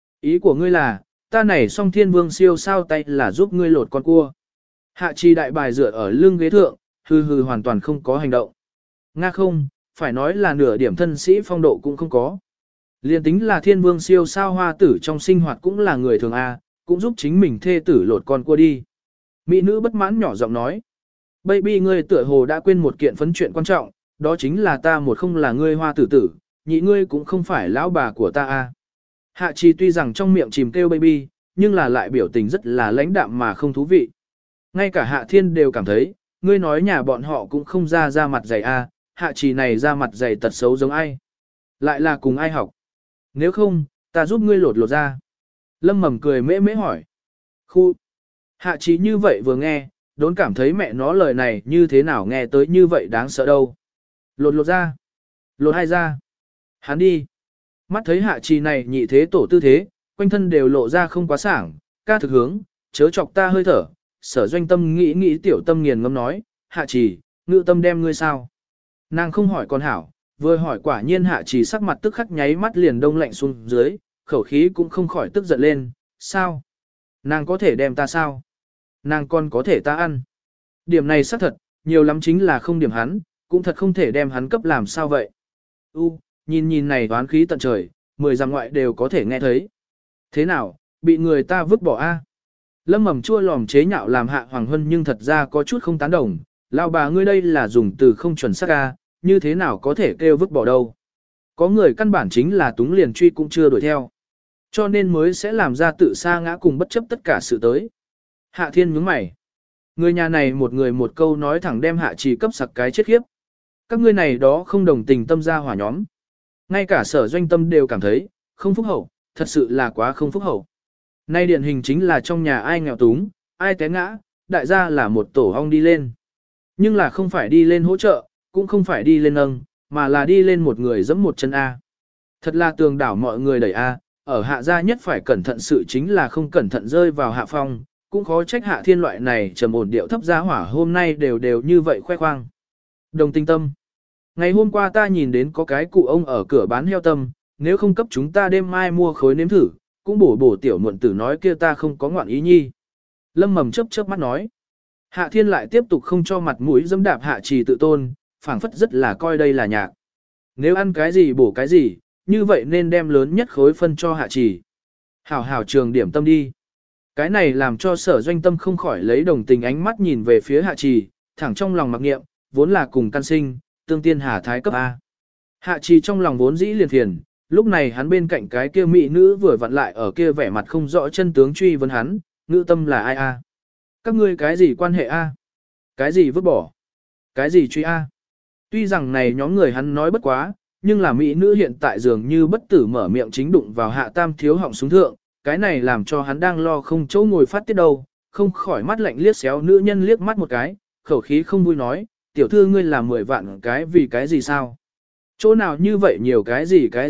A: Ý của ngươi là, ta này song thiên vương siêu sao tay là giúp ngươi lột con cua. Hạ Trì đại bài dựa ở lưng ghế thượng, hừ hừ hoàn toàn không có hành động. Nga không, phải nói là nửa điểm thân sĩ phong độ cũng không có. Liên tính là thiên vương siêu sao hoa tử trong sinh hoạt cũng là người thường A, cũng giúp chính mình thê tử lột con cua đi. Mỹ nữ bất mãn nhỏ giọng nói. Baby ngươi tựa hồ đã quên một kiện phấn chuyện quan trọng, đó chính là ta một không là ngươi hoa tử tử, nhị ngươi cũng không phải lão bà của ta A. Hạ Trì tuy rằng trong miệng chìm kêu baby, nhưng là lại biểu tình rất là lãnh đạm mà không thú vị. Ngay cả Hạ Thiên đều cảm thấy, ngươi nói nhà bọn họ cũng không ra mặt dày A, Hạ Trì này ra mặt dày tật xấu giống ai. Lại là cùng ai học. Nếu không, ta giúp ngươi lột ra. Lâm Mầm cười mễ mễ hỏi. Khu. Hạ Trì như vậy vừa nghe, đốn cảm thấy mẹ nó lời này như thế nào nghe tới như vậy đáng sợ đâu. Lột ra. Lột hai ra. Hắn đi. Mắt thấy Hạ Trì này nhị thế tổ tư thế, quanh thân đều lộ ra không quá sảng, ca thực hướng, chớ chọc ta hơi thở. Sở Doanh Tâm nghĩ tiểu tâm nghiền ngâm nói, Hạ Trì, ngự tâm đem ngươi sao? Nàng không hỏi con hảo, vừa hỏi quả nhiên Hạ Trì sắc mặt tức khắc nháy mắt liền đông lạnh xuống dưới, khẩu khí cũng không khỏi tức giận lên, sao? Nàng có thể đem ta sao? Nàng còn có thể ta ăn. Điểm này xác thật, nhiều lắm chính là không điểm hắn, cũng thật không thể đem hắn cấp làm sao vậy. Nhìn này toán khí tận trời, 10 dặm ngoại đều có thể nghe thấy. Thế nào, bị người ta vứt bỏ a? Lâm Mầm chua lòm chế nhạo làm Hạ Hoàng Hân nhưng thật ra có chút không tán đồng, lão bà ngươi đây là dùng từ không chuẩn xác a, như thế nào có thể kêu vứt bỏ đâu. Có người căn bản chính là túng liền truy cũng chưa đuổi theo. Cho nên mới sẽ làm ra tự sa ngã cùng bất chấp tất cả sự tới. Hạ Thiên nhướng mày. Người nhà này một người một câu nói thẳng đem Hạ Trì cấp sặc cái chết khiếp. Các ngươi này đó không đồng tình tâm ra hỏa nhóm. Ngay cả Sở Doanh Tâm đều cảm thấy, không phúc hậu, thật sự là quá không phúc hậu. Nay điển hình chính là trong nhà ai nghèo túng, ai té ngã, đại gia là một tổ ong đi lên. Nhưng là không phải đi lên hỗ trợ, cũng không phải đi lên nâng, mà là đi lên một người giẫm một chân A. Thật là tường đảo mọi người đẩy A, ở hạ gia nhất phải cẩn thận sự chính là không cẩn thận rơi vào hạ phong, cũng khó trách Hạ Thiên loại này trầm ổn điệu thấp gia hỏa hôm nay đều như vậy khoe khoang. Đồng tình tâm. Ngày hôm qua ta nhìn đến có cái cụ ông ở cửa bán heo tâm, nếu không cấp chúng ta đêm mai mua khối nếm thử, cũng bổ tiểu muộn tử nói kia ta không có ngoạn ý nhi. Lâm Mầm chớp mắt nói. Hạ Thiên lại tiếp tục không cho mặt mũi dẫm đạp Hạ Trì tự tôn, phảng phất rất là coi đây là nhạc. Nếu ăn cái gì bổ cái gì, như vậy nên đem lớn nhất khối phân cho Hạ Trì. Hảo trường điểm tâm đi. Cái này làm cho Sở Doanh Tâm không khỏi lấy đồng tình ánh mắt nhìn về phía Hạ Trì, thẳng trong lòng mặc nghiệm, vốn là cùng căn sinh, tương tiên hà thái cấp A. Hạ Trì trong lòng vốn dĩ liền phiền, lúc này hắn bên cạnh cái kia mỹ nữ vừa vặn lại ở kia vẻ mặt không rõ chân tướng truy vấn hắn, ngữ tâm là ai A. Các ngươi cái gì quan hệ A? Cái gì vứt bỏ? Cái gì truy A? Tuy rằng này nhóm người hắn nói bất quá, nhưng là mỹ nữ hiện tại dường như bất tử mở miệng chính đụng vào Hạ Tam thiếu họng xuống thượng, cái này làm cho hắn đang lo không chỗ ngồi phát tiết đâu, không khỏi mắt lạnh liếc xéo nữ nhân liếc mắt một cái, khẩu khí không vui nói, tiểu thư ngươi làm 10 vạn cái vì cái gì sao? Chỗ nào như vậy nhiều cái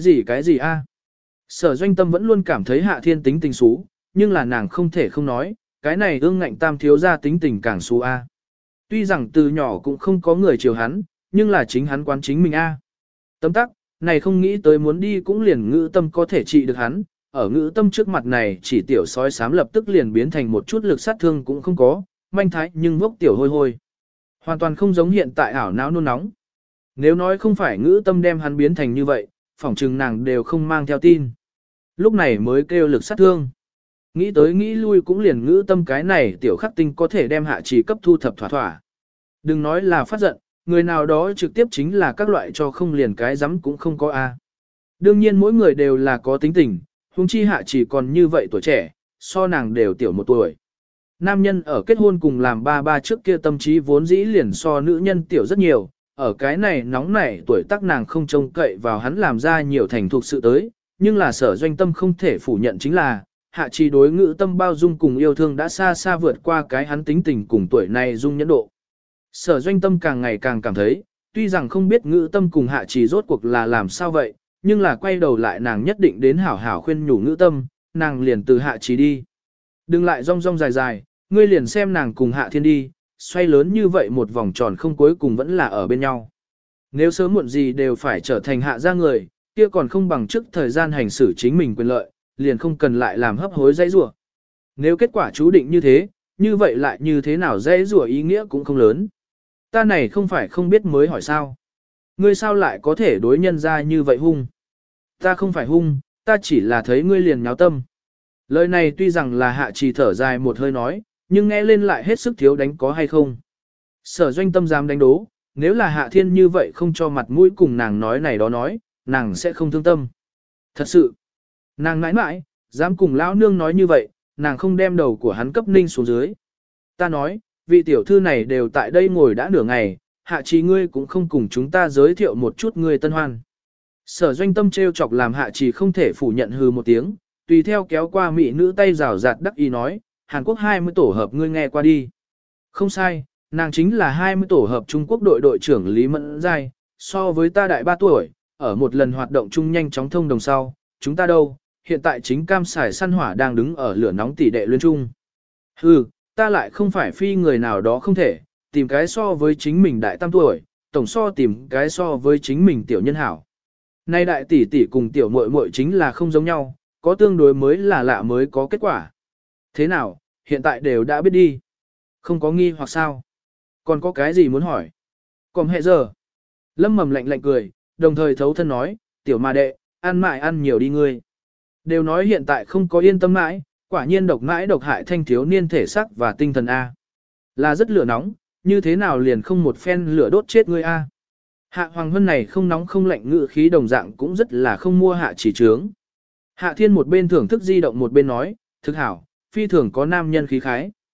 A: gì a? Sở Doanh Tâm vẫn luôn cảm thấy Hạ Thiên tính tình xú, nhưng là nàng không thể không nói, cái này ương ngạnh Tam thiếu ra tính tình càng xú a. Tuy rằng từ nhỏ cũng không có người chiều hắn, nhưng là chính hắn quán chính mình a. Tấm tắc, này không nghĩ tới muốn đi cũng liền ngữ tâm có thể trị được hắn, ở ngữ tâm trước mặt này chỉ tiểu sói xám lập tức liền biến thành một chút lực sát thương cũng không có, manh thái nhưng vốc tiểu hôi hôi. Hoàn toàn không giống hiện tại ảo não nôn nóng. Nếu nói không phải ngữ tâm đem hắn biến thành như vậy, phỏng chừng nàng đều không mang theo tin. Lúc này mới kêu lực sát thương. Nghĩ tới nghĩ lui cũng liền ngữ tâm cái này tiểu khắc tinh có thể đem Hạ Trì cấp thu thập thỏa thỏa. Đừng nói là phát giận, người nào đó trực tiếp chính là các loại cho không liền cái dám cũng không có a. Đương nhiên mỗi người đều là có tính tình, huống chi Hạ Trì còn như vậy tuổi trẻ, so nàng đều tiểu một tuổi. Nam nhân ở kết hôn cùng làm ba trước kia tâm trí vốn dĩ liền so nữ nhân tiểu rất nhiều, ở cái này nóng nảy tuổi tác nàng không trông cậy vào hắn làm ra nhiều thành thục sự tới, nhưng là Sở Doanh Tâm không thể phủ nhận chính là, Hạ Trì đối ngữ tâm bao dung cùng yêu thương đã xa xa vượt qua cái hắn tính tình cùng tuổi này dung nhẫn độ. Sở Doanh Tâm càng ngày càng cảm thấy, tuy rằng không biết ngữ tâm cùng Hạ Trì rốt cuộc là làm sao vậy, nhưng là quay đầu lại nàng nhất định đến hảo hảo khuyên nhủ ngữ tâm, nàng liền từ Hạ Trì đi. Đừng lại rong rong dài dài, ngươi liền xem nàng cùng Hạ Thiên đi, xoay lớn như vậy một vòng tròn không cuối cùng vẫn là ở bên nhau. Nếu sớm muộn gì đều phải trở thành Hạ gia người, kia còn không bằng trước thời gian hành xử chính mình quyền lợi, liền không cần lại làm hấp hối dãy rủa. Nếu kết quả chú định như thế, như vậy lại như thế nào dãy rủa ý nghĩa cũng không lớn. Ta này không phải không biết mới hỏi sao. Ngươi sao lại có thể đối nhân ra như vậy hung? Ta không phải hung, ta chỉ là thấy ngươi liền nháo tâm. Lời này tuy rằng là Hạ Trì thở dài một hơi nói, nhưng nghe lên lại hết sức thiếu đánh có hay không. Sở Doanh Tâm dám đánh đố, nếu là Hạ Thiên như vậy không cho mặt mũi cùng nàng nói này đó nói, nàng sẽ không thương tâm. Thật sự, nàng mãi mãi, dám cùng lão nương nói như vậy, nàng không đem đầu của hắn cấp ninh xuống dưới. Ta nói, vị tiểu thư này đều tại đây ngồi đã nửa ngày, Hạ Trì ngươi cũng không cùng chúng ta giới thiệu một chút ngươi tân hoan. Sở Doanh Tâm trêu chọc làm Hạ Trì không thể phủ nhận hừ một tiếng, tùy theo kéo qua mỹ nữ tay rào rạt đắc ý nói, Hàn Quốc 20 tổ hợp ngươi nghe qua đi. Không sai, nàng chính là 20 tổ hợp Trung Quốc đội đội trưởng Lý Mẫn Giai, so với ta đại 3 tuổi, ở một lần hoạt động chung nhanh chóng thông đồng sau, chúng ta đâu, hiện tại chính cam sải săn hỏa đang đứng ở lửa nóng tỷ đệ luyên chung. Hừ, ta lại không phải phi người nào đó không thể, tìm cái so với chính mình đại 3 tuổi, tổng so tìm cái so với chính mình tiểu nhân hảo. Nay đại tỷ tỷ cùng tiểu muội muội chính là không giống nhau, có tương đối mới là lạ mới có kết quả. Thế nào, hiện tại đều đã biết đi. Không có nghi hoặc sao? Còn có cái gì muốn hỏi? Còn hệ giờ. Lâm Mầm lạnh lạnh cười, đồng thời thấu thân nói, tiểu mà đệ, ăn mãi ăn nhiều đi ngươi. Đều nói hiện tại không có yên tâm mãi, quả nhiên độc mãi độc hại thanh thiếu niên thể sắc và tinh thần A. Là rất lửa nóng, như thế nào liền không một phen lửa đốt chết ngươi A. Hạ Hoàng Hân này không nóng không lạnh ngự khí đồng dạng cũng rất là không mua Hạ chỉ trướng. Hạ Thiên một bên thưởng thức di động một bên nói, thực hảo, phi thường có nam nhân khí khái.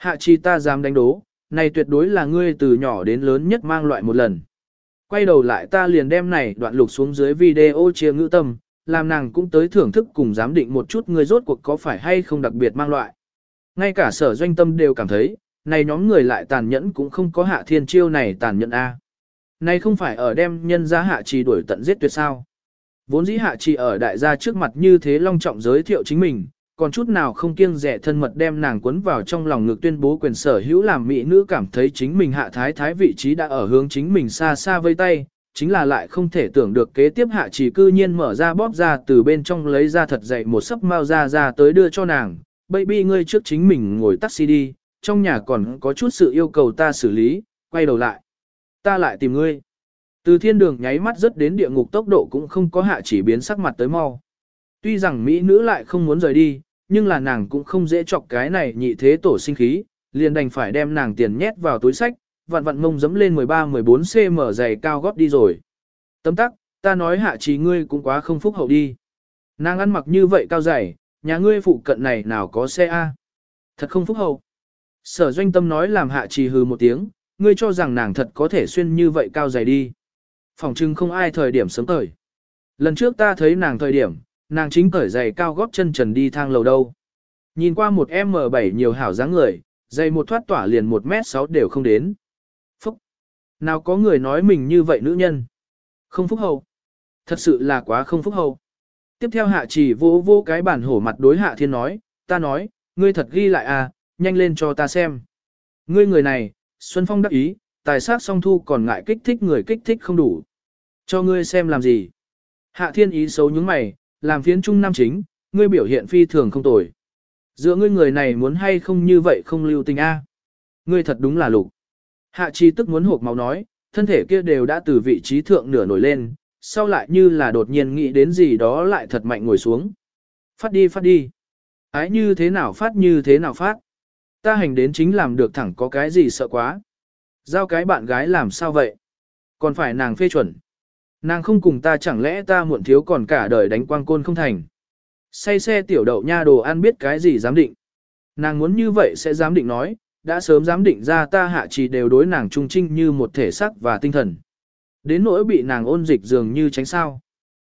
A: Hạ trì ta dám đánh đố, này tuyệt đối là ngươi từ nhỏ đến lớn nhất mang loại một lần. Quay đầu lại ta liền đem này đoạn lục xuống dưới video chia ngữ tâm, làm nàng cũng tới thưởng thức cùng giám định một chút ngươi rốt cuộc có phải hay không đặc biệt mang loại. Ngay cả Sở Doanh Tâm đều cảm thấy, này nhóm người lại tàn nhẫn cũng không có Hạ Thiên chiêu này tàn nhẫn a. Này không phải ở đem nhân gia Hạ Trì đuổi tận giết tuyệt sao. Vốn dĩ Hạ Trì ở đại gia trước mặt như thế long trọng giới thiệu chính mình, còn chút nào không kiêng dè thân mật đem nàng cuốn vào trong lòng ngực tuyên bố quyền sở hữu, làm mỹ nữ cảm thấy chính mình Hạ Thái Thái vị trí đã ở hướng chính mình xa xa vây tay, chính là lại không thể tưởng được kế tiếp Hạ Trì cư nhiên mở ra bóp ra từ bên trong lấy ra thật dậy một sấp mao ra tới đưa cho nàng. Baby ngươi trước chính mình ngồi taxi đi, trong nhà còn có chút sự yêu cầu ta xử lý, quay đầu lại. Ta lại tìm ngươi. Từ thiên đường nháy mắt rất đến địa ngục tốc độ cũng không có Hạ Chỉ biến sắc mặt tới mau. Tuy rằng mỹ nữ lại không muốn rời đi, nhưng là nàng cũng không dễ chọc cái này nhị thế tổ sinh khí, liền đành phải đem nàng tiền nhét vào túi sách, vặn vặn mông dẫm lên 13-14 cm giày cao gót đi rồi. Tấm tắc, ta nói Hạ Chỉ ngươi cũng quá không phúc hậu đi. Nàng ăn mặc như vậy cao giày, nhà ngươi phụ cận này nào có xe A. Thật không phúc hậu. Sở Doanh Tâm nói làm Hạ Trì hừ một tiếng, ngươi cho rằng nàng thật có thể xuyên như vậy cao giày đi. Phòng trưng không ai thời điểm sớm cởi. Lần trước ta thấy nàng thời điểm, nàng chính cởi giày cao gót chân trần đi thang lầu đâu. Nhìn qua một M7 nhiều hảo dáng người, giày một thoát tỏa liền 1m6 đều không đến. Phúc! Nào có người nói mình như vậy nữ nhân? Không phúc hậu. Thật sự là quá không phúc hậu. Tiếp theo Hạ Trì vô cái bản hổ mặt đối Hạ Thiên nói, ta nói, ngươi thật ghi lại à, nhanh lên cho ta xem. Ngươi người này, Xuân Phong đắc ý, tài sát song thu còn ngại kích thích người kích thích không đủ. Cho ngươi xem làm gì? Hạ Thiên ý xấu nhướng mày, làm phiến trung nam chính, ngươi biểu hiện phi thường không tồi. Giữa ngươi người này muốn hay không như vậy không lưu tình a? Ngươi thật đúng là lục. Hạ Trì tức muốn hộp máu nói, thân thể kia đều đã từ vị trí thượng nửa nổi lên, sau lại như là đột nhiên nghĩ đến gì đó lại thật mạnh ngồi xuống. Phát đi. Ái như thế nào phát. Ta hành đến chính làm được thẳng có cái gì sợ quá. Giao cái bạn gái làm sao vậy? Còn phải nàng phê chuẩn. Nàng không cùng ta chẳng lẽ ta muộn thiếu còn cả đời đánh quang côn không thành. Say xe tiểu đậu nha đồ ăn biết cái gì dám định. Nàng muốn như vậy sẽ dám định nói, đã sớm dám định ra ta Hạ Trì đều đối nàng trung trinh như một thể xác và tinh thần. Đến nỗi bị nàng ôn dịch dường như tránh sao.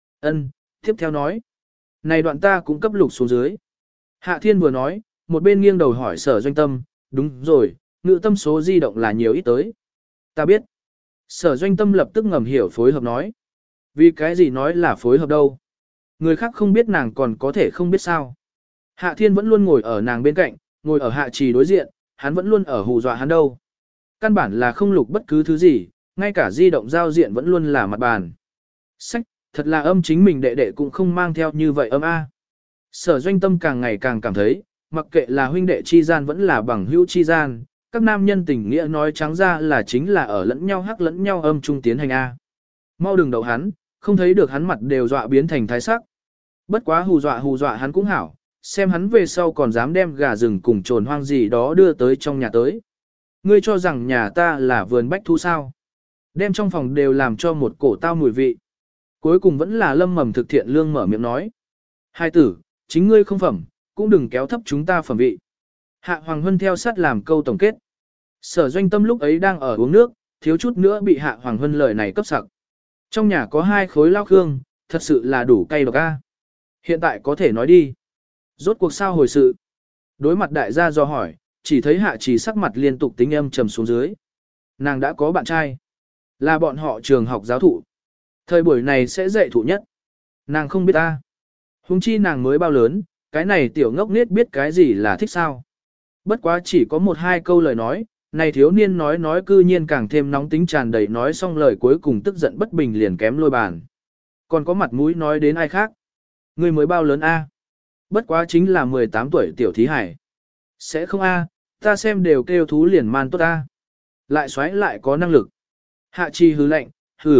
A: Tiếp theo nói. Này đoạn ta cũng cấp lục xuống dưới. Hạ Thiên vừa nói, một bên nghiêng đầu hỏi Sở Doanh Tâm, đúng rồi, ngữ tâm số di động là nhiều ít tới. Ta biết. Sở Doanh Tâm lập tức ngầm hiểu phối hợp nói. Vì cái gì nói là phối hợp đâu. Người khác không biết nàng còn có thể không biết sao. Hạ Thiên vẫn luôn ngồi ở nàng bên cạnh, ngồi ở Hạ Trì đối diện, hắn vẫn luôn ở hù dọa hắn đâu. Căn bản là không lục bất cứ thứ gì, ngay cả di động giao diện vẫn luôn là mặt bàn. Sách, thật là âm chính mình đệ đệ cũng không mang theo như vậy âm a. Sở Doanh Tâm càng ngày càng cảm thấy, mặc kệ là huynh đệ chi gian vẫn là bằng hữu chi gian, các nam nhân tình nghĩa nói trắng ra là chính là ở lẫn nhau hắc lẫn nhau âm trung tiến hành a. Mau đừng đậu hắn, không thấy được hắn mặt đều dọa biến thành thái sắc. Bất quá hù dọa hắn cũng hảo, xem hắn về sau còn dám đem gà rừng cùng trồn hoang gì đó đưa tới trong nhà tới. Ngươi cho rằng nhà ta là vườn bách thú sao? Đem trong phòng đều làm cho một cổ tao mùi vị. Cuối cùng vẫn là Lâm Mầm thực thiện lương mở miệng nói. Hai tử, chính ngươi không phẩm, cũng đừng kéo thấp chúng ta phẩm vị. Hạ Hoàng Huân theo sát làm câu tổng kết. Sở Doanh Tâm lúc ấy đang ở uống nước, thiếu chút nữa bị Hạ Hoàng Huân lời này cấp sặc. Trong nhà có 2 khối lao khương, thật sự là đủ cay độc a. Hiện tại có thể nói đi. Rốt cuộc sao hồi sự. Đối mặt đại gia do hỏi, chỉ thấy Hạ Trì sắc mặt liên tục tính âm trầm xuống dưới. Nàng đã có bạn trai. Là bọn họ trường học giáo thụ. Thời buổi này sẽ dạy thụ nhất. Nàng không biết ta. Huống chi nàng mới bao lớn, cái này tiểu ngốc nết biết cái gì là thích sao. Bất quá chỉ có 1-2 câu lời nói, này thiếu niên nói cư nhiên càng thêm nóng tính tràn đầy, nói xong lời cuối cùng tức giận bất bình liền kém lôi bàn. Còn có mặt mũi nói đến ai khác. Người mới bao lớn a? Bất quá chính là 18 tuổi tiểu thí hải. Sẽ không a, ta xem đều kêu thú liền man tốt a. Lại xoáy lại có năng lực. Hạ Trì hứ lạnh,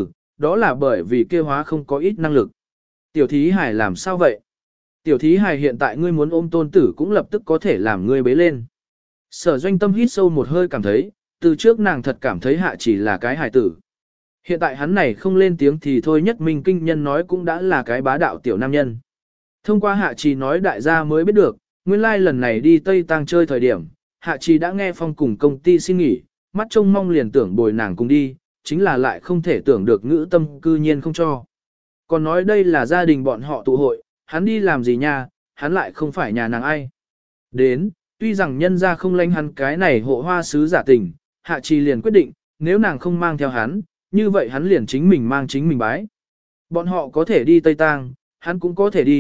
A: đó là bởi vì kêu hóa không có ít năng lực. Tiểu thí hải làm sao vậy? Tiểu thí hải hiện tại ngươi muốn ôm tôn tử cũng lập tức có thể làm ngươi bế lên. Sở Doanh Tâm hít sâu một hơi cảm thấy, từ trước nàng thật cảm thấy Hạ Trì là cái hài tử. Hiện tại hắn này không lên tiếng thì thôi, nhất minh kinh nhân nói cũng đã là cái bá đạo tiểu nam nhân. Thông qua Hạ Trì nói đại gia mới biết được, nguyên lai lần này đi Tây Tang chơi thời điểm, Hạ Trì đã nghe Phong cùng công ty xin nghỉ, mắt trông mong liền tưởng bồi nàng cùng đi, chính là lại không thể tưởng được Ngữ Tâm cư nhiên không cho. Còn nói đây là gia đình bọn họ tụ hội, hắn đi làm gì nha, hắn lại không phải nhà nàng ai. Đến, tuy rằng nhân ra không lánh hắn cái này hộ hoa sứ giả tình, Hạ Trì liền quyết định, nếu nàng không mang theo hắn, như vậy hắn liền chính mình mang chính mình bái. Bọn họ có thể đi Tây Tang, hắn cũng có thể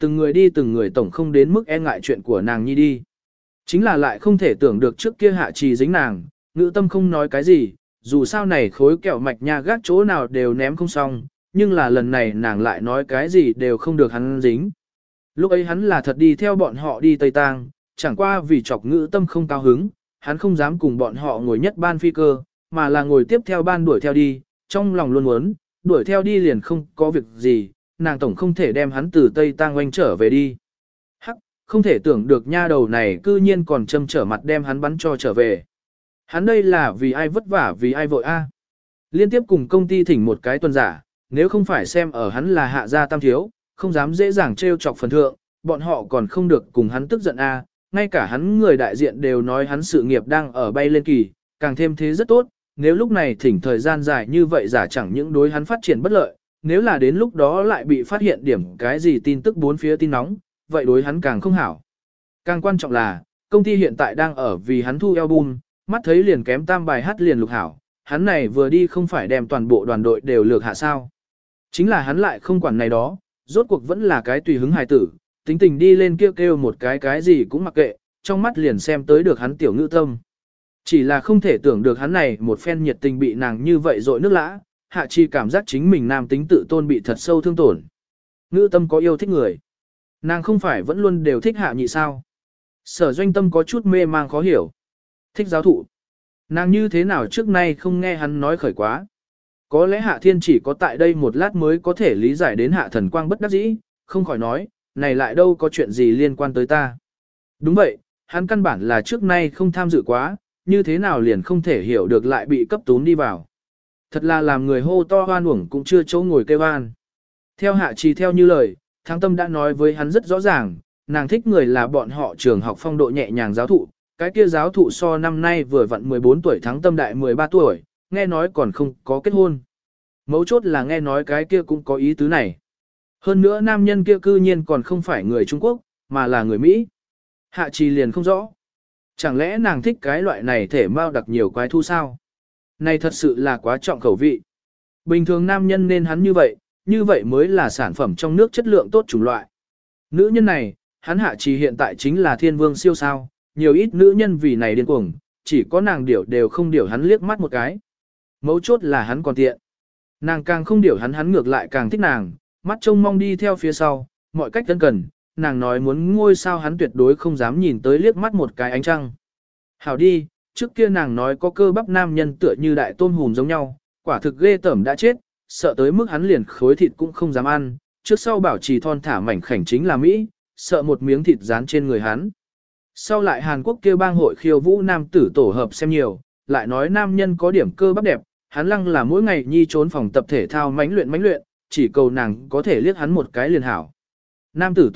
A: đi từng người tổng không đến mức e ngại chuyện của nàng nhi đi. Chính là lại không thể tưởng được trước kia Hạ Trì dính nàng, Ngữ Tâm không nói cái gì, dù sao này khối kẹo mạch nha gác chỗ nào đều ném không xong, nhưng là lần này nàng lại nói cái gì đều không được hắn dính. Lúc ấy hắn là thật đi theo bọn họ đi Tây Tang, chẳng qua vì chọc Ngữ Tâm không cao hứng, hắn không dám cùng bọn họ ngồi nhất ban phi cơ, mà là ngồi tiếp theo ban đuổi theo đi, trong lòng luôn muốn, đuổi theo đi liền không có việc gì, nàng tổng không thể đem hắn từ Tây Tang oanh trở về đi. Hắc, không thể tưởng được nha đầu này cư nhiên còn châm trở mặt đem hắn bắn cho trở về. Hắn đây là vì ai vất vả vì ai vội a. Liên tiếp cùng công ty thỉnh một cái tuần giả, nếu không phải xem ở hắn là Hạ gia tam thiếu, không dám dễ dàng trêu chọc phần thượng, bọn họ còn không được cùng hắn tức giận a. Ngay cả hắn người đại diện đều nói hắn sự nghiệp đang ở bay lên kỳ, càng thêm thế rất tốt, nếu lúc này thỉnh thời gian dài như vậy giả chẳng những đối hắn phát triển bất lợi, nếu là đến lúc đó lại bị phát hiện điểm cái gì tin tức bốn phía tin nóng, vậy đối hắn càng không hảo. Càng quan trọng là, công ty hiện tại đang ở vì hắn thu album, mắt thấy liền kém tam bài hát liền lục hảo, hắn này vừa đi không phải đem toàn bộ đoàn đội đều lược hạ sao. Chính là hắn lại không quản này đó, rốt cuộc vẫn là cái tùy hứng hài tử, tính tình đi lên kêu một cái gì cũng mặc kệ, trong mắt liền xem tới được hắn tiểu Ngữ Tâm. Chỉ là không thể tưởng được hắn này một phen nhiệt tình bị nàng như vậy dội nước lã, Hạ Trì cảm giác chính mình nam tính tự tôn bị thật sâu thương tổn. Ngữ Tâm có yêu thích người. Nàng không phải vẫn luôn đều thích Hạ Nhị sao. Sở Doanh Tâm có chút mê mang khó hiểu. Thích giáo thụ. Nàng như thế nào trước nay không nghe hắn nói khởi quá. Có lẽ Hạ Thiên chỉ có tại đây một lát mới có thể lý giải đến Hạ Thần Quang bất đắc dĩ, không khỏi nói, này lại đâu có chuyện gì liên quan tới ta. Đúng vậy, hắn căn bản là trước nay không tham dự quá, như thế nào liền không thể hiểu được lại bị cấp tún đi vào. Thật là làm người hô to hoan uổng cũng chưa chỗ ngồi kêu hoan. Theo Hạ Trì theo như lời, Thắng Tâm đã nói với hắn rất rõ ràng, nàng thích người là bọn họ trường học phong độ nhẹ nhàng giáo thụ, cái kia giáo thụ so năm nay vừa vặn 14 tuổi Thắng Tâm đại 13 tuổi, nghe nói còn không có kết hôn. Mấu chốt là nghe nói cái kia cũng có ý tứ này. Hơn nữa nam nhân kia cư nhiên còn không phải người Trung Quốc, mà là người Mỹ. Hạ Trì liền không rõ. Chẳng lẽ nàng thích cái loại này thể mau đặc nhiều quái thu sao? Này thật sự là quá trọng khẩu vị. Bình thường nam nhân nên hắn như vậy mới là sản phẩm trong nước chất lượng tốt chủng loại. Nữ nhân này, hắn Hạ Trì hiện tại chính là thiên vương siêu sao, nhiều ít nữ nhân vì này điên cuồng, chỉ có nàng điểu đều không điểu hắn liếc mắt một cái. Mấu chốt là hắn còn tiện. Nàng càng không điểu hắn ngược lại càng thích nàng, mắt trông mong đi theo phía sau, mọi cách tân cần, nàng nói muốn ngôi sao hắn tuyệt đối không dám nhìn tới liếc mắt một cái ánh trăng. Hảo đi, trước kia nàng nói có cơ bắp nam nhân tựa như đại tôm hùm giống nhau, quả thực ghê tởm đã chết, sợ tới mức hắn liền khối thịt cũng không dám ăn, trước sau bảo trì thon thả mảnh khảnh chính là Mỹ, sợ một miếng thịt dán trên người hắn. Sau lại Hàn Quốc kêu bang hội khiêu vũ nam tử tổ hợp xem nhiều, lại nói nam nhân có điểm cơ bắp đẹp, hắn lăng là mỗi ngày nhi trốn phòng tập thể thao mãnh luyện, chỉ cầu nàng có thể liếc hắn một cái liền hảo. Nam tử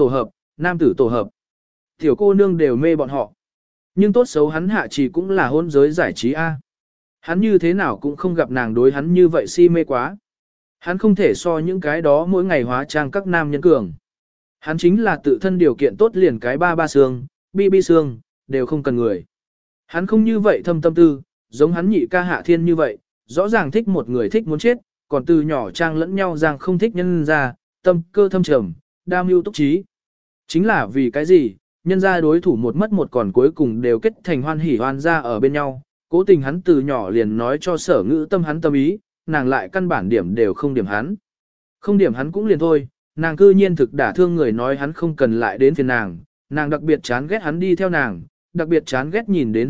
A: tổ hợp. Tiểu cô nương đều mê bọn họ. Nhưng tốt xấu hắn Hạ Trì cũng là hôn giới giải trí A. Hắn như thế nào cũng không gặp nàng đối hắn như vậy si mê quá. Hắn không thể so những cái đó mỗi ngày hóa trang các nam nhân cường. Hắn chính là tự thân điều kiện tốt liền cái ba xương, bi xương, đều không cần người. Hắn không như vậy thâm tâm tư, giống hắn nhị ca Hạ Thiên như vậy, rõ ràng thích một người thích muốn chết, còn từ nhỏ trang lẫn nhau rằng không thích nhân ra, tâm cơ thâm trầm, đa mưu túc trí. Chính là vì cái gì, nhân ra đối thủ một mất một còn cuối cùng đều kết thành hoan hỉ hoan ra ở bên nhau, cố tình hắn từ nhỏ liền nói cho Sở Ngữ Tâm hắn tâm ý, nàng lại căn bản điểm đều không điểm hắn. Không điểm hắn cũng liền thôi, nàng cư nhiên thực đả thương người nói hắn không cần lại đến phiền nàng đặc biệt chán ghét hắn đi theo nàng, đặc biệt chán ghét nhìn đến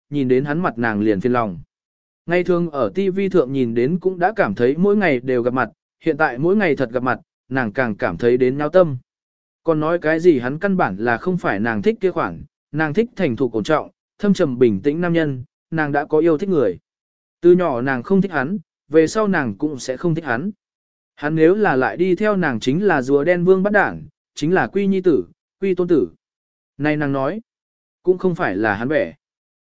A: hắn mặt nàng liền phiền lòng. Ngày thường ở TV thượng nhìn đến cũng đã cảm thấy mỗi ngày đều gặp mặt, hiện tại mỗi ngày thật gặp mặt, nàng càng cảm thấy đến nháo tâm. Còn nói cái gì hắn căn bản là không phải nàng thích kia khoản, nàng thích thành thục ổn trọng, thâm trầm bình tĩnh nam nhân, nàng đã có yêu thích người. Từ nhỏ nàng không thích hắn, về sau nàng cũng sẽ không thích hắn. Hắn nếu là lại đi theo nàng chính là rùa đen vương bắt đảng, chính là quy nhi tử, quy tôn tử. Này nàng nói, cũng không phải là hắn bẻ.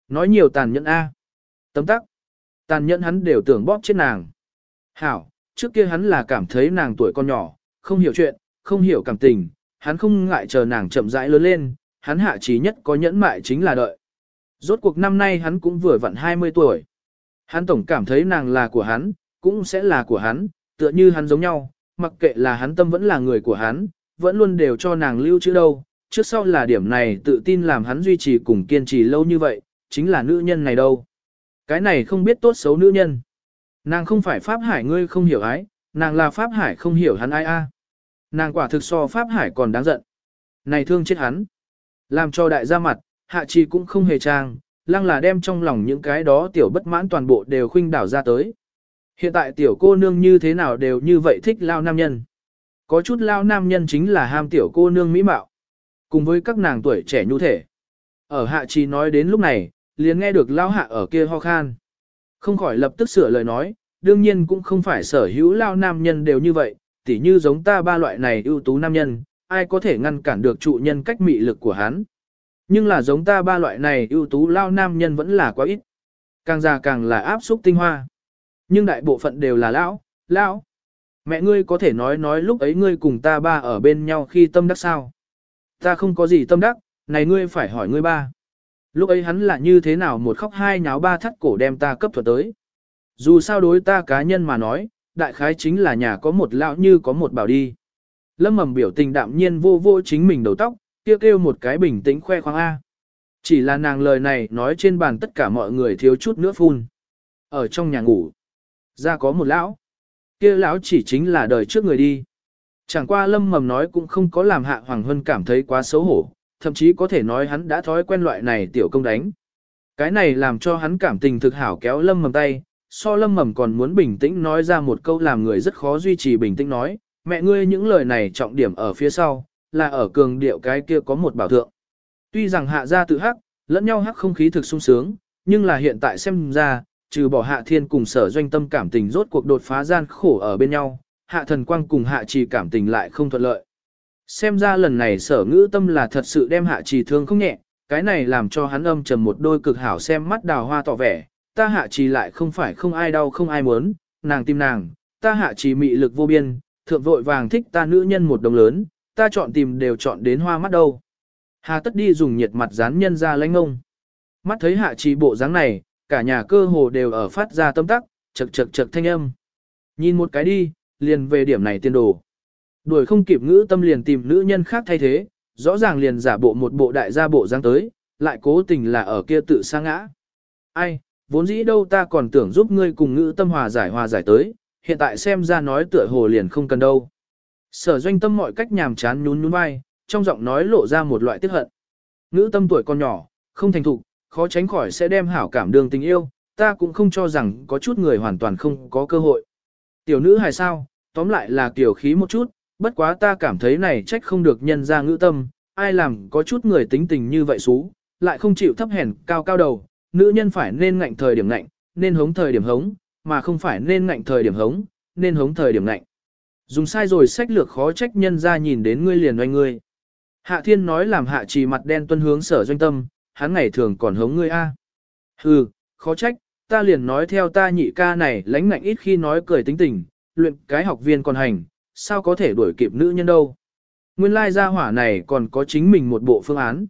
A: nói nhiều tàn nhẫn a. Tấm tắc. Tàn nhẫn hắn đều tưởng bóp chết nàng. Hảo, trước kia hắn là cảm thấy nàng tuổi còn nhỏ, không hiểu chuyện, không hiểu cảm tình, hắn không ngại chờ nàng chậm rãi lớn lên, hắn hạ trí nhất có nhẫn mại chính là đợi. Rốt cuộc năm nay hắn cũng vừa vặn 20 tuổi. Hắn tổng cảm thấy nàng là của hắn, cũng sẽ là của hắn, tựa như hắn giống nhau, mặc kệ là hắn tâm vẫn là người của hắn, vẫn luôn đều cho nàng lưu trữ đâu. Trước sau là điểm này tự tin làm hắn duy trì cùng kiên trì lâu như vậy, chính là nữ nhân này đâu. Cái này không biết tốt xấu nữ nhân. Nàng không phải Pháp Hải ngươi không hiểu ái, nàng là Pháp Hải không hiểu hắn ai a. Nàng quả thực so Pháp Hải còn đáng giận. Này thương chết hắn. Làm cho đại gia mặt, hạ trì cũng không hề trang, lăng là đem trong lòng những cái đó tiểu bất mãn toàn bộ đều khuynh đảo ra tới. Hiện tại tiểu cô nương như thế nào đều như vậy thích lao nam nhân. Có chút lao nam nhân chính là ham tiểu cô nương mỹ mạo. Cùng với các nàng tuổi trẻ nhu thể. Ở hạ trì nói đến lúc này, liền nghe được lao hạ ở kia ho khan. Không khỏi lập tức sửa lời nói, đương nhiên cũng không phải sở hữu lao nam nhân đều như vậy, tỉ như giống ta ba loại này ưu tú nam nhân, ai có thể ngăn cản được trụ nhân cách mị lực của hắn. Nhưng là giống ta ba loại này ưu tú lao nam nhân vẫn là quá ít. Càng già càng là áp xúc tinh hoa. Nhưng đại bộ phận đều là lão. Mẹ ngươi có thể nói lúc ấy ngươi cùng ta ba ở bên nhau khi tâm đắc sao? Ta không có gì tâm đắc, này ngươi phải hỏi ngươi ba. Lúc ấy hắn là như thế nào một khóc hai nháo ba thắt cổ đem ta cấp thuật tới. Dù sao đối ta cá nhân mà nói, đại khái chính là nhà có một lão như có một bảo đi. Lâm Mầm biểu tình đạm nhiên vô vô chính mình đầu tóc, kêu một cái bình tĩnh khoe khoang A. Chỉ là nàng lời này nói trên bàn tất cả mọi người thiếu chút nữa phun. Ở trong nhà ngủ, ra có một lão. Kia lão chỉ chính là đời trước người đi. Chẳng qua Lâm Mầm nói cũng không có làm Hạ Hoàng Hân cảm thấy quá xấu hổ, thậm chí có thể nói hắn đã thói quen loại này tiểu công đánh. Cái này làm cho hắn cảm tình thực hảo kéo Lâm Mầm tay, so Lâm Mầm còn muốn bình tĩnh nói ra một câu làm người rất khó duy trì bình tĩnh nói, mẹ ngươi những lời này trọng điểm ở phía sau, là ở cường điệu cái kia có một bảo thượng. Tuy rằng Hạ gia tự hắc, lẫn nhau hắc không khí thực sung sướng, nhưng là hiện tại xem ra, trừ bỏ Hạ Thiên cùng Sở Doanh tâm cảm tình rốt cuộc đột phá gian khổ ở bên nhau, Hạ Thần Quang cùng Hạ Trì cảm tình lại không thuận lợi. Xem ra lần này Sở Ngữ Tâm là thật sự đem Hạ Trì thương không nhẹ, cái này làm cho hắn âm trầm một đôi cực hảo xem mắt đào hoa tỏ vẻ, ta Hạ Trì lại không phải không ai đau không ai muốn, nàng tìm nàng, ta Hạ Trì mị lực vô biên, thượng vội vàng thích ta nữ nhân một đồng lớn, ta chọn tìm đều chọn đến hoa mắt đâu. Hà tất đi dùng nhiệt mặt dán nhân ra lãnh ngông. Mắt thấy Hạ Trì bộ dáng này, cả nhà cơ hồ đều ở phát ra tâm tắc, chật thanh âm. Nhìn một cái đi, liền về điểm này tiên đồ. Đuổi không kịp ngữ tâm liền tìm nữ nhân khác thay thế, rõ ràng liền giả bộ một bộ đại gia bộ dáng tới, lại cố tình là ở kia tự sa ngã. Ai, vốn dĩ đâu ta còn tưởng giúp ngươi cùng ngữ tâm hòa giải tới, hiện tại xem ra nói tựa hồ liền không cần đâu. Sở Doanh tâm mọi cách nhàm chán nhún vai, trong giọng nói lộ ra một loại tiếc hận. Ngữ tâm tuổi còn nhỏ, không thành thục, khó tránh khỏi sẽ đem hảo cảm đường tình yêu, ta cũng không cho rằng có chút người hoàn toàn không có cơ hội. Tiểu nữ hài sao, tóm lại là tiểu khí một chút, bất quá ta cảm thấy này trách không được nhân ra ngữ tâm, ai làm có chút người tính tình như vậy xú, lại không chịu thấp hèn cao cao đầu, nữ nhân phải nên ngạnh thời điểm ngạnh, nên hống thời điểm hống, mà không phải nên ngạnh thời điểm hống, nên hống thời điểm ngạnh. Dùng sai rồi sách lược khó trách nhân ra nhìn đến ngươi liền oanh ngươi. Hạ Thiên nói làm Hạ Trì mặt đen tuân hướng Sở Doanh tâm, hắn ngày thường còn hống ngươi a. Hừ, khó trách, ta liền nói theo ta nhị ca này lãnh ngạnh ít khi nói cười tính tình, luyện cái học viên còn hành, sao có thể đuổi kịp nữ nhân đâu. Nguyên lai gia hỏa này còn có chính mình một bộ phương án.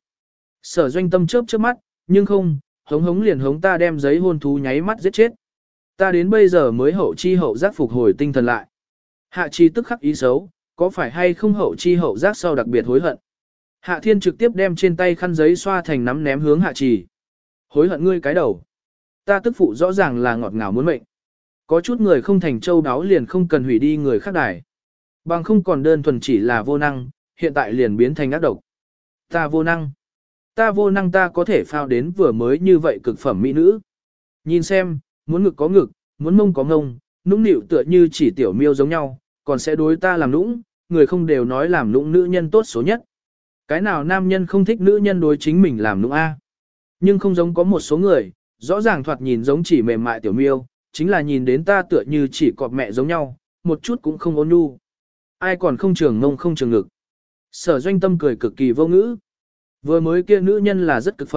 A: Sở Doanh tâm chớp chớp mắt, nhưng không, hống liền hống ta đem giấy hôn thú nháy mắt giết chết. Ta đến bây giờ mới hậu chi hậu giác phục hồi tinh thần lại. Hạ Trì tức khắc ý xấu, có phải hay không hậu chi hậu giác sau đặc biệt hối hận. Hạ Thiên trực tiếp đem trên tay khăn giấy xoa thành nắm ném hướng Hạ Trì. Hối hận ngươi cái đầu. Ta tức phụ rõ ràng là ngọt ngào muốn mệnh. Có chút người không thành châu đáo liền không cần hủy đi người khác đài. Bằng không còn đơn thuần chỉ là vô năng, hiện tại liền biến thành ác độc. Ta vô năng. Ta vô năng ta có thể phao đến vừa mới như vậy cực phẩm mỹ nữ. Nhìn xem, muốn ngực có ngực, muốn mông có ngông, nũng nịu tựa như chỉ tiểu miêu giống nhau, còn sẽ đối ta làm nũng, người không đều nói làm nũng nữ nhân tốt số nhất. Cái nào nam nhân không thích nữ nhân đối chính mình làm nũng a? Nhưng không giống có một số người, rõ ràng thoạt nhìn giống chỉ mềm mại tiểu miêu, chính là nhìn đến ta tựa như chỉ cọp mẹ giống nhau, một chút cũng không ôn nhu. Ai còn không trường mông không trường ngực. Sở Doanh tâm cười cực kỳ vô ngữ. Vừa mới kia nữ nhân là rất cực phẩm,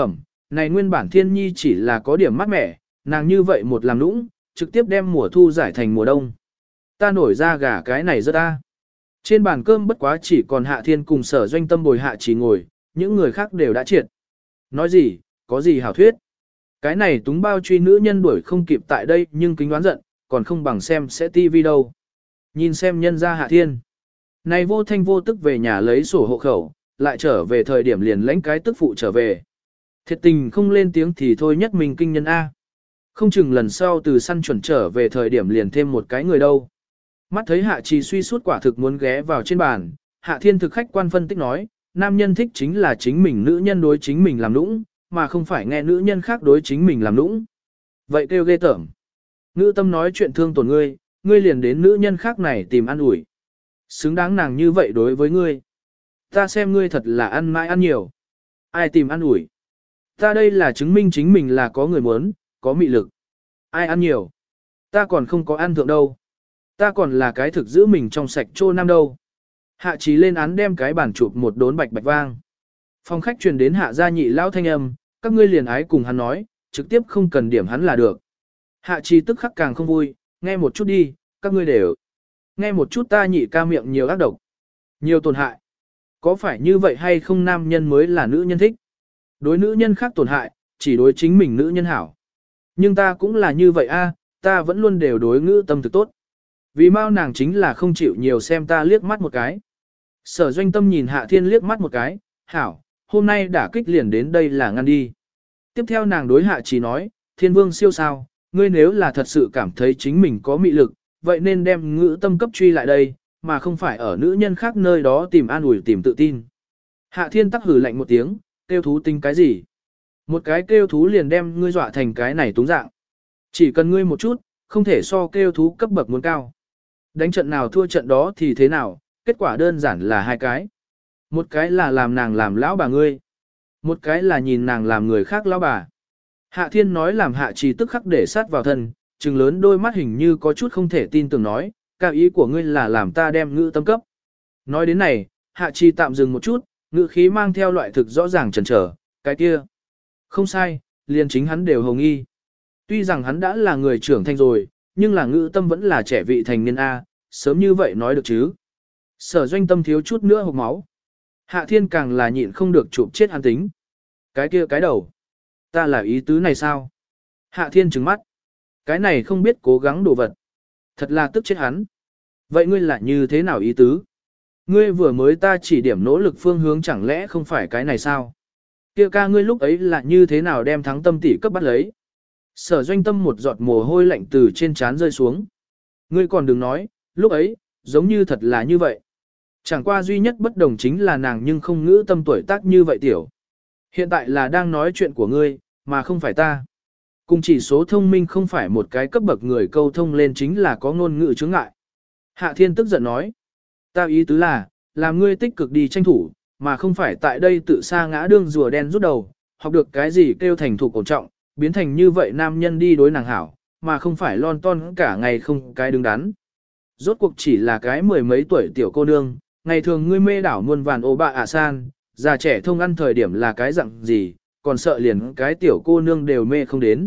A: Này nguyên bản thiên nhi chỉ là có điểm mát mẻ, nàng như vậy một làm nũng, trực tiếp đem mùa thu giải thành mùa đông. Ta nổi ra gà cái này rất ta. Trên bàn cơm bất quá chỉ còn Hạ Thiên cùng Sở Doanh Tâm bồi hạ chỉ ngồi, những người khác đều đã triệt. Nói gì, có gì hảo thuyết. Cái này túng bao truy nữ nhân đuổi không kịp tại đây nhưng kính đoán giận, còn không bằng xem sẽ tivi đâu. Nhìn xem nhân ra Hạ Thiên. Này vô thanh vô tức về nhà lấy sổ hộ khẩu, lại trở về thời điểm liền lãnh cái tức phụ trở về. Thiệt tình không lên tiếng thì thôi nhất mình kinh nhân A. Không chừng lần sau từ săn chuẩn trở về thời điểm liền thêm một cái người đâu. Mắt thấy Hạ Trì suy suốt quả thực muốn ghé vào trên bàn, Hạ Thiên thực khách quan phân tích nói, nam nhân thích chính là chính mình nữ nhân đối chính mình làm nũng, mà không phải nghe nữ nhân khác đối chính mình làm nũng. Vậy kêu ghê tởm. Ngữ tâm nói chuyện thương tổn ngươi, ngươi liền đến nữ nhân khác này tìm ăn ủi. Xứng đáng nàng như vậy đối với ngươi. Ta xem ngươi thật là ăn mãi ăn nhiều. Ai tìm ăn ủi. Ta đây là chứng minh chính mình là có người muốn, có mị lực. Ai ăn nhiều. Ta còn không có ăn thượng đâu. Ta còn là cái thực giữ mình trong sạch trô nam đâu. Hạ Trí lên án đem cái bàn chụp một đốn bạch bạch vang. Phòng khách truyền đến Hạ gia nhị lão thanh âm, các ngươi liền ái cùng hắn nói, trực tiếp không cần điểm hắn là được. Hạ Trí tức khắc càng không vui, nghe một chút đi, các ngươi đều. Nghe một chút ta nhị ca miệng nhiều ác độc, nhiều tổn hại. Có phải như vậy hay không nam nhân mới là nữ nhân thích? Đối nữ nhân khác tổn hại, chỉ đối chính mình nữ nhân hảo. Nhưng ta cũng là như vậy a, ta vẫn luôn đều đối ngữ tâm thực tốt. Vì mau nàng chính là không chịu nhiều xem ta liếc mắt một cái. Sở Doanh Tâm nhìn Hạ Thiên liếc mắt một cái, hảo, hôm nay đả kích liền đến đây là ngăn đi. Tiếp theo nàng đối Hạ Trì nói, Thiên Vương siêu sao, ngươi nếu là thật sự cảm thấy chính mình có mị lực, vậy nên đem ngữ tâm cấp truy lại đây, mà không phải ở nữ nhân khác nơi đó tìm an ủi tìm tự tin. Hạ Thiên tắc hử lạnh một tiếng, kêu thú tính cái gì? Một cái kêu thú liền đem ngươi dọa thành cái này túng dạng. Chỉ cần ngươi một chút, không thể so kêu thú cấp bậc muốn cao. Đánh trận nào thua trận đó thì thế nào, kết quả đơn giản là hai cái. Một cái là làm nàng làm lão bà ngươi. Một cái là nhìn nàng làm người khác lão bà. Hạ Thiên nói làm Hạ Trì tức khắc để sát vào thân, trừng lớn đôi mắt hình như có chút không thể tin tưởng nói, cao ý của ngươi là làm ta đem ngữ tâm cấp. Nói đến này, Hạ Trì tạm dừng một chút, ngữ khí mang theo loại thực rõ ràng chần chờ, cái kia. Không sai, liền chính hắn đều hồng nghi. Tuy rằng hắn đã là người trưởng thành rồi, nhưng là ngữ tâm vẫn là trẻ vị thành niên A, sớm như vậy nói được chứ. Sở Doanh Tâm thiếu chút nữa hộc máu. Hạ Thiên càng là nhịn không được chụp chết hắn tính. Cái kia cái đầu. Ta là ý tứ này sao? Hạ Thiên trừng mắt. Cái này không biết cố gắng đồ vật. Thật là tức chết hắn. Vậy ngươi là như thế nào ý tứ? Ngươi vừa mới ta chỉ điểm nỗ lực phương hướng chẳng lẽ không phải cái này sao? Kia ca ngươi lúc ấy là như thế nào đem thắng tâm tỷ cấp bắt lấy? Sở Doanh Tâm một giọt mồ hôi lạnh từ trên trán rơi xuống. Ngươi còn đừng nói, lúc ấy, giống như thật là như vậy. Chẳng qua duy nhất bất đồng chính là nàng nhưng không ngữ tâm tuổi tác như vậy tiểu. Hiện tại là đang nói chuyện của ngươi, mà không phải ta. Cùng chỉ số thông minh không phải một cái cấp bậc người câu thông lên chính là có ngôn ngữ chướng ngại. Hạ Thiên tức giận nói. Ta ý tứ là, làm ngươi tích cực đi tranh thủ, mà không phải tại đây tự sa ngã đương rùa đen rút đầu, học được cái gì kêu thành thủ cổ trọng, biến thành như vậy nam nhân đi đối nàng hảo, mà không phải lon ton cả ngày không cái đứng đắn. Rốt cuộc chỉ là cái mười mấy tuổi tiểu cô nương, ngày thường ngươi mê đảo muôn vàn ô bạ ả san, già trẻ thông ăn thời điểm là cái dạng gì, còn sợ liền cái tiểu cô nương đều mê không đến.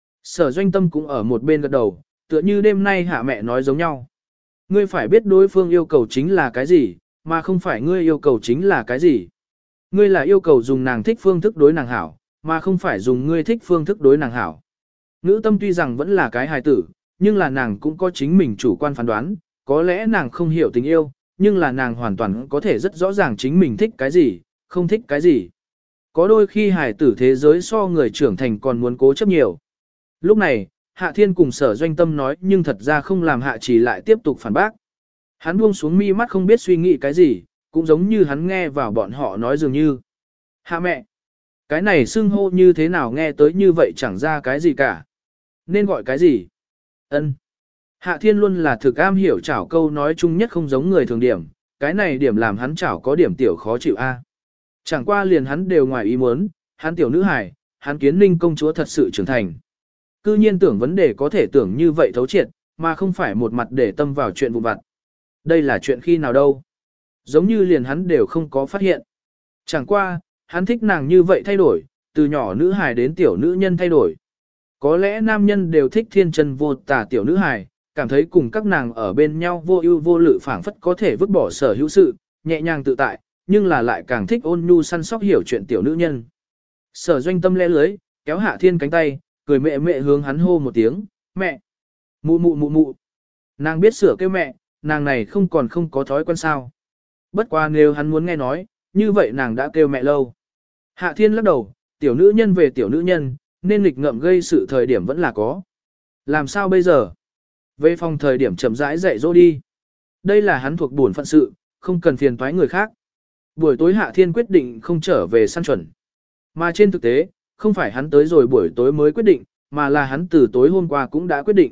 A: Sở Doanh Tâm cũng ở một bên gật đầu, tựa như đêm nay hạ mẹ nói giống nhau. Ngươi phải biết đối phương yêu cầu chính là cái gì, mà không phải ngươi yêu cầu chính là cái gì. Ngươi là yêu cầu dùng nàng thích phương thức đối nàng hảo, mà không phải dùng ngươi thích phương thức đối nàng hảo. Ngữ tâm tuy rằng vẫn là cái hài tử, nhưng là nàng cũng có chính mình chủ quan phán đoán, có lẽ nàng không hiểu tình yêu, nhưng là nàng hoàn toàn có thể rất rõ ràng chính mình thích cái gì, không thích cái gì. Có đôi khi hài tử thế giới so người trưởng thành còn muốn cố chấp nhiều. Lúc này, Hạ Thiên cùng Sở Doanh Tâm nói nhưng thật ra không làm Hạ Trì lại tiếp tục phản bác. Hắn buông xuống mi mắt không biết suy nghĩ cái gì, cũng giống như hắn nghe vào bọn họ nói dường như. Hạ mẹ, cái này xưng hô như thế nào nghe tới như vậy chẳng ra cái gì cả. Nên gọi cái gì? Ân. Hạ Thiên luôn là thực am hiểu chảo câu nói chung nhất không giống người thường điểm, cái này điểm làm hắn chảo có điểm tiểu khó chịu a. Chẳng qua liền hắn đều ngoài ý muốn, hắn tiểu nữ hài, hắn kiến ninh công chúa thật sự trưởng thành. Cư nhiên tưởng vấn đề có thể tưởng như vậy thấu triệt, mà không phải một mặt để tâm vào chuyện vụn vặt. Đây là chuyện khi nào đâu? Giống như liền hắn đều không có phát hiện. Chẳng qua, hắn thích nàng như vậy thay đổi, từ nhỏ nữ hài đến tiểu nữ nhân thay đổi. Có lẽ nam nhân đều thích thiên chân vô tà tiểu nữ hài, cảm thấy cùng các nàng ở bên nhau vô ưu vô lự phảng phất có thể vứt bỏ sở hữu sự, nhẹ nhàng tự tại, nhưng là lại càng thích ôn nhu săn sóc hiểu chuyện tiểu nữ nhân. Sở Doanh Tâm lẽ lưới, kéo Hạ Thiên cánh tay, cười mẹ mẹ hướng hắn hô một tiếng, mẹ, mụ mụ mụ mụ. Nàng biết sửa kêu mẹ, nàng này không có thói quen sao. Bất quá nếu hắn muốn nghe nói, như vậy nàng đã kêu mẹ lâu. Hạ Thiên lắc đầu, tiểu nữ nhân về tiểu nữ nhân, nên nghịch ngợm gây sự thời điểm vẫn là có. Làm sao bây giờ? Về phòng thời điểm chậm rãi dạy dỗ đi. Đây là hắn thuộc bổn phận sự, không cần phiền toái người khác. Buổi tối Hạ Thiên quyết định không trở về săn chuẩn. Mà trên thực tế, không phải hắn tới rồi buổi tối mới quyết định, mà là hắn từ tối hôm qua cũng đã quyết định.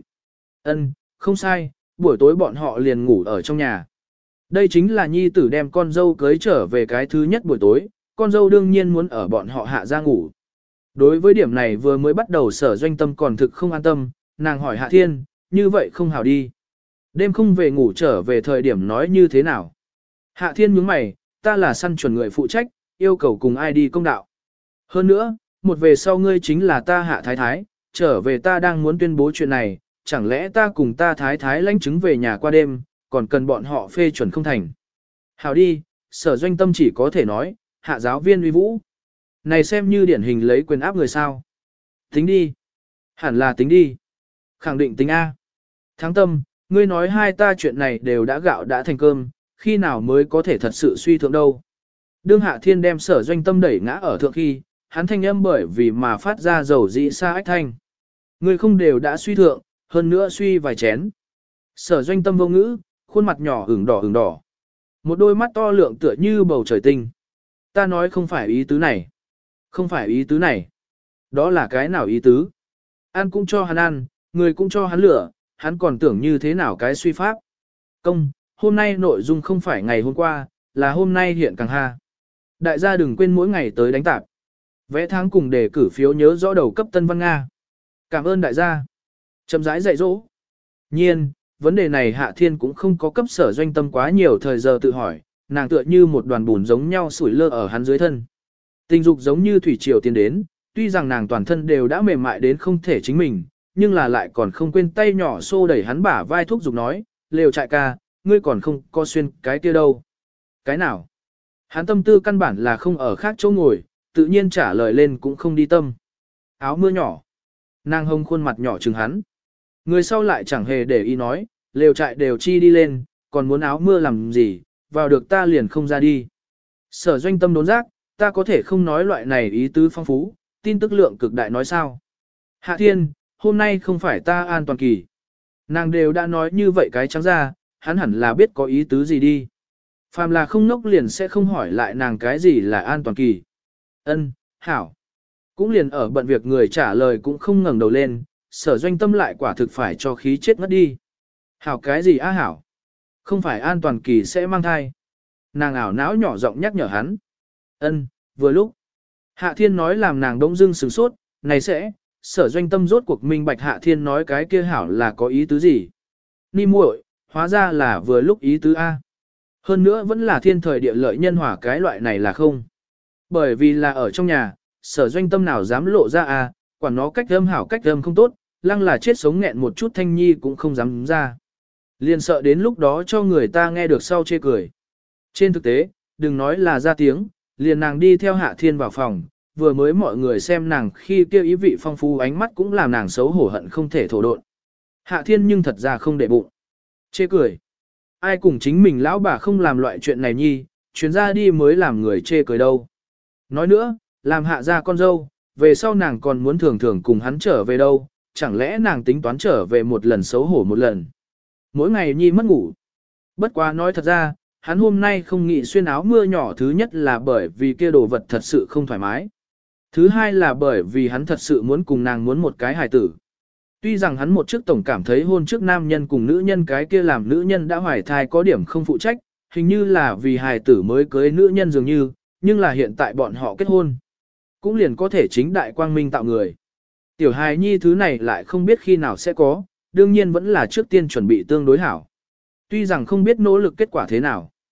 A: Không sai, buổi tối bọn họ liền ngủ ở trong nhà. Đây chính là nhi tử đem con dâu cưới trở về cái thứ nhất buổi tối, con dâu đương nhiên muốn ở bọn họ Hạ ra ngủ. Đối với điểm này vừa mới bắt đầu Sở Doanh Tâm còn thực không an tâm, nàng hỏi Hạ Thiên, như vậy không hảo đi. Đêm không về ngủ trở về thời điểm nói như thế nào? Hạ Thiên nhướng mày, ta là săn chuẩn người phụ trách, yêu cầu cùng ai đi công đạo. Hơn nữa, một về sau ngươi chính là ta Hạ Thái Thái, trở về ta đang muốn tuyên bố chuyện này, chẳng lẽ ta cùng ta Thái Thái lãnh chứng về nhà qua đêm, còn cần bọn họ phê chuẩn không thành. Hảo đi, Sở Doanh Tâm chỉ có thể nói, Hạ giáo viên uy vũ. Này xem như điển hình lấy quyền áp người sao. Tính đi. Hẳn là tính đi. Khẳng định tính A. Thắng Tâm, ngươi nói hai ta chuyện này đều đã gạo đã thành cơm, khi nào mới có thể thật sự suy thượng đâu. Đương Hạ Thiên đem Sở Doanh Tâm đẩy ngã ở thượng khi, hắn thanh âm bởi vì mà phát ra dầu dị xa ách thanh. Ngươi không đều đã suy thượng, hơn nữa suy vài chén. Sở Doanh Tâm vô ngữ, khuôn mặt nhỏ ửng đỏ. Một đôi mắt to lượng tựa như bầu trời tinh. Ta nói không phải ý tứ này. Không phải ý tứ này. Đó là cái nào ý tứ? Ăn cũng cho hắn ăn, người cũng cho hắn lửa, hắn còn tưởng như thế nào cái suy pháp. Công, hôm nay nội dung không phải ngày hôm qua, là hôm nay hiện càng ha. Đại gia đừng quên mỗi ngày tới đánh tạp. Vẽ tháng cùng đề cử phiếu nhớ rõ đầu cấp Tân Văn Nga. Cảm ơn đại gia. Chậm rãi dạy dỗ. Nhiên, vấn đề này Hạ Thiên cũng không có cấp Sở Doanh Tâm quá nhiều thời giờ tự hỏi, nàng tựa như một đoàn bùn giống nhau sủi lơ ở hắn dưới thân. Tình dục giống như thủy triều tiến đến, tuy rằng nàng toàn thân đều đã mềm mại đến không thể chính mình, nhưng là lại còn không quên tay nhỏ xô đẩy hắn bả vai thúc giục nói, Lều Trại ca, ngươi còn không có xuyên cái kia đâu. Cái nào? Hắn tâm tư căn bản là không ở khác chỗ ngồi, tự nhiên trả lời lên cũng không đi tâm. Áo mưa nhỏ. Nàng hông khuôn mặt nhỏ chừng hắn. Người sau lại chẳng hề để ý nói, Lều Trại đều chi đi lên, còn muốn áo mưa làm gì, vào được ta liền không ra đi. Sở Doanh Tâm đốn giác, ta có thể không nói loại này ý tứ phong phú, tin tức lượng cực đại nói sao. Hạ Thiên, hôm nay không phải ta an toàn kỳ. Nàng đều đã nói như vậy cái trắng ra, hắn hẳn là biết có ý tứ gì đi. Phàm là không ngốc liền sẽ không hỏi lại nàng cái gì là an toàn kỳ. Hảo. Cũng liền ở bận việc người trả lời cũng không ngẩng đầu lên, Sở Doanh Tâm lại quả thực phải cho khí chết ngất đi. Hảo cái gì á hảo? Không phải an toàn kỳ sẽ mang thai. Nàng ảo não nhỏ giọng nhắc nhở hắn. Vừa lúc. Hạ Thiên nói làm nàng đông dưng sửng sốt, này sẽ, Sở Doanh Tâm rốt cuộc minh bạch Hạ Thiên nói cái kia hảo là có ý tứ gì. Ni muội, hóa ra là vừa lúc ý tứ A. Hơn nữa vẫn là thiên thời địa lợi nhân hòa cái loại này là không. Bởi vì là ở trong nhà, Sở Doanh Tâm nào dám lộ ra A, quản nó cách âm hảo cách âm không tốt, lăng là chết sống nghẹn một chút thanh nhi cũng không dám ra. Liền sợ đến lúc đó cho người ta nghe được sau chê cười. Trên thực tế, đừng nói là ra tiếng, liền nàng đi theo Hạ Thiên vào phòng, vừa mới mọi người xem nàng khi kêu ý vị phong phú ánh mắt cũng làm nàng xấu hổ hận không thể thổ độn. Hạ Thiên nhưng thật ra không để bụng. Chê cười. Ai cùng chính mình lão bà không làm loại chuyện này nhi, chuyến ra đi mới làm người chê cười đâu. Nói nữa, làm Hạ ra con dâu, về sau nàng còn muốn thường thường cùng hắn trở về đâu, chẳng lẽ nàng tính toán trở về một lần xấu hổ một lần. Mỗi ngày nhi mất ngủ. Bất quá nói thật ra, hắn hôm nay không nghĩ xuyên áo mưa nhỏ, thứ nhất là bởi vì kia đồ vật thật sự không thoải mái. Thứ hai là bởi vì hắn thật sự muốn cùng nàng muốn một cái hài tử. Tuy rằng hắn một trước tổng cảm thấy hôn trước nam nhân cùng nữ nhân cái kia làm nữ nhân đã hoài thai có điểm không phụ trách, hình như là vì hài tử mới cưới nữ nhân dường như, nhưng là hiện tại bọn họ kết hôn. Cũng liền có thể chính đại quang minh tạo người. Tiểu hài nhi thứ này lại không biết khi nào sẽ có, đương nhiên vẫn là trước tiên chuẩn bị tương đối hảo. Tuy rằng không biết nỗ lực kết quả thế nào.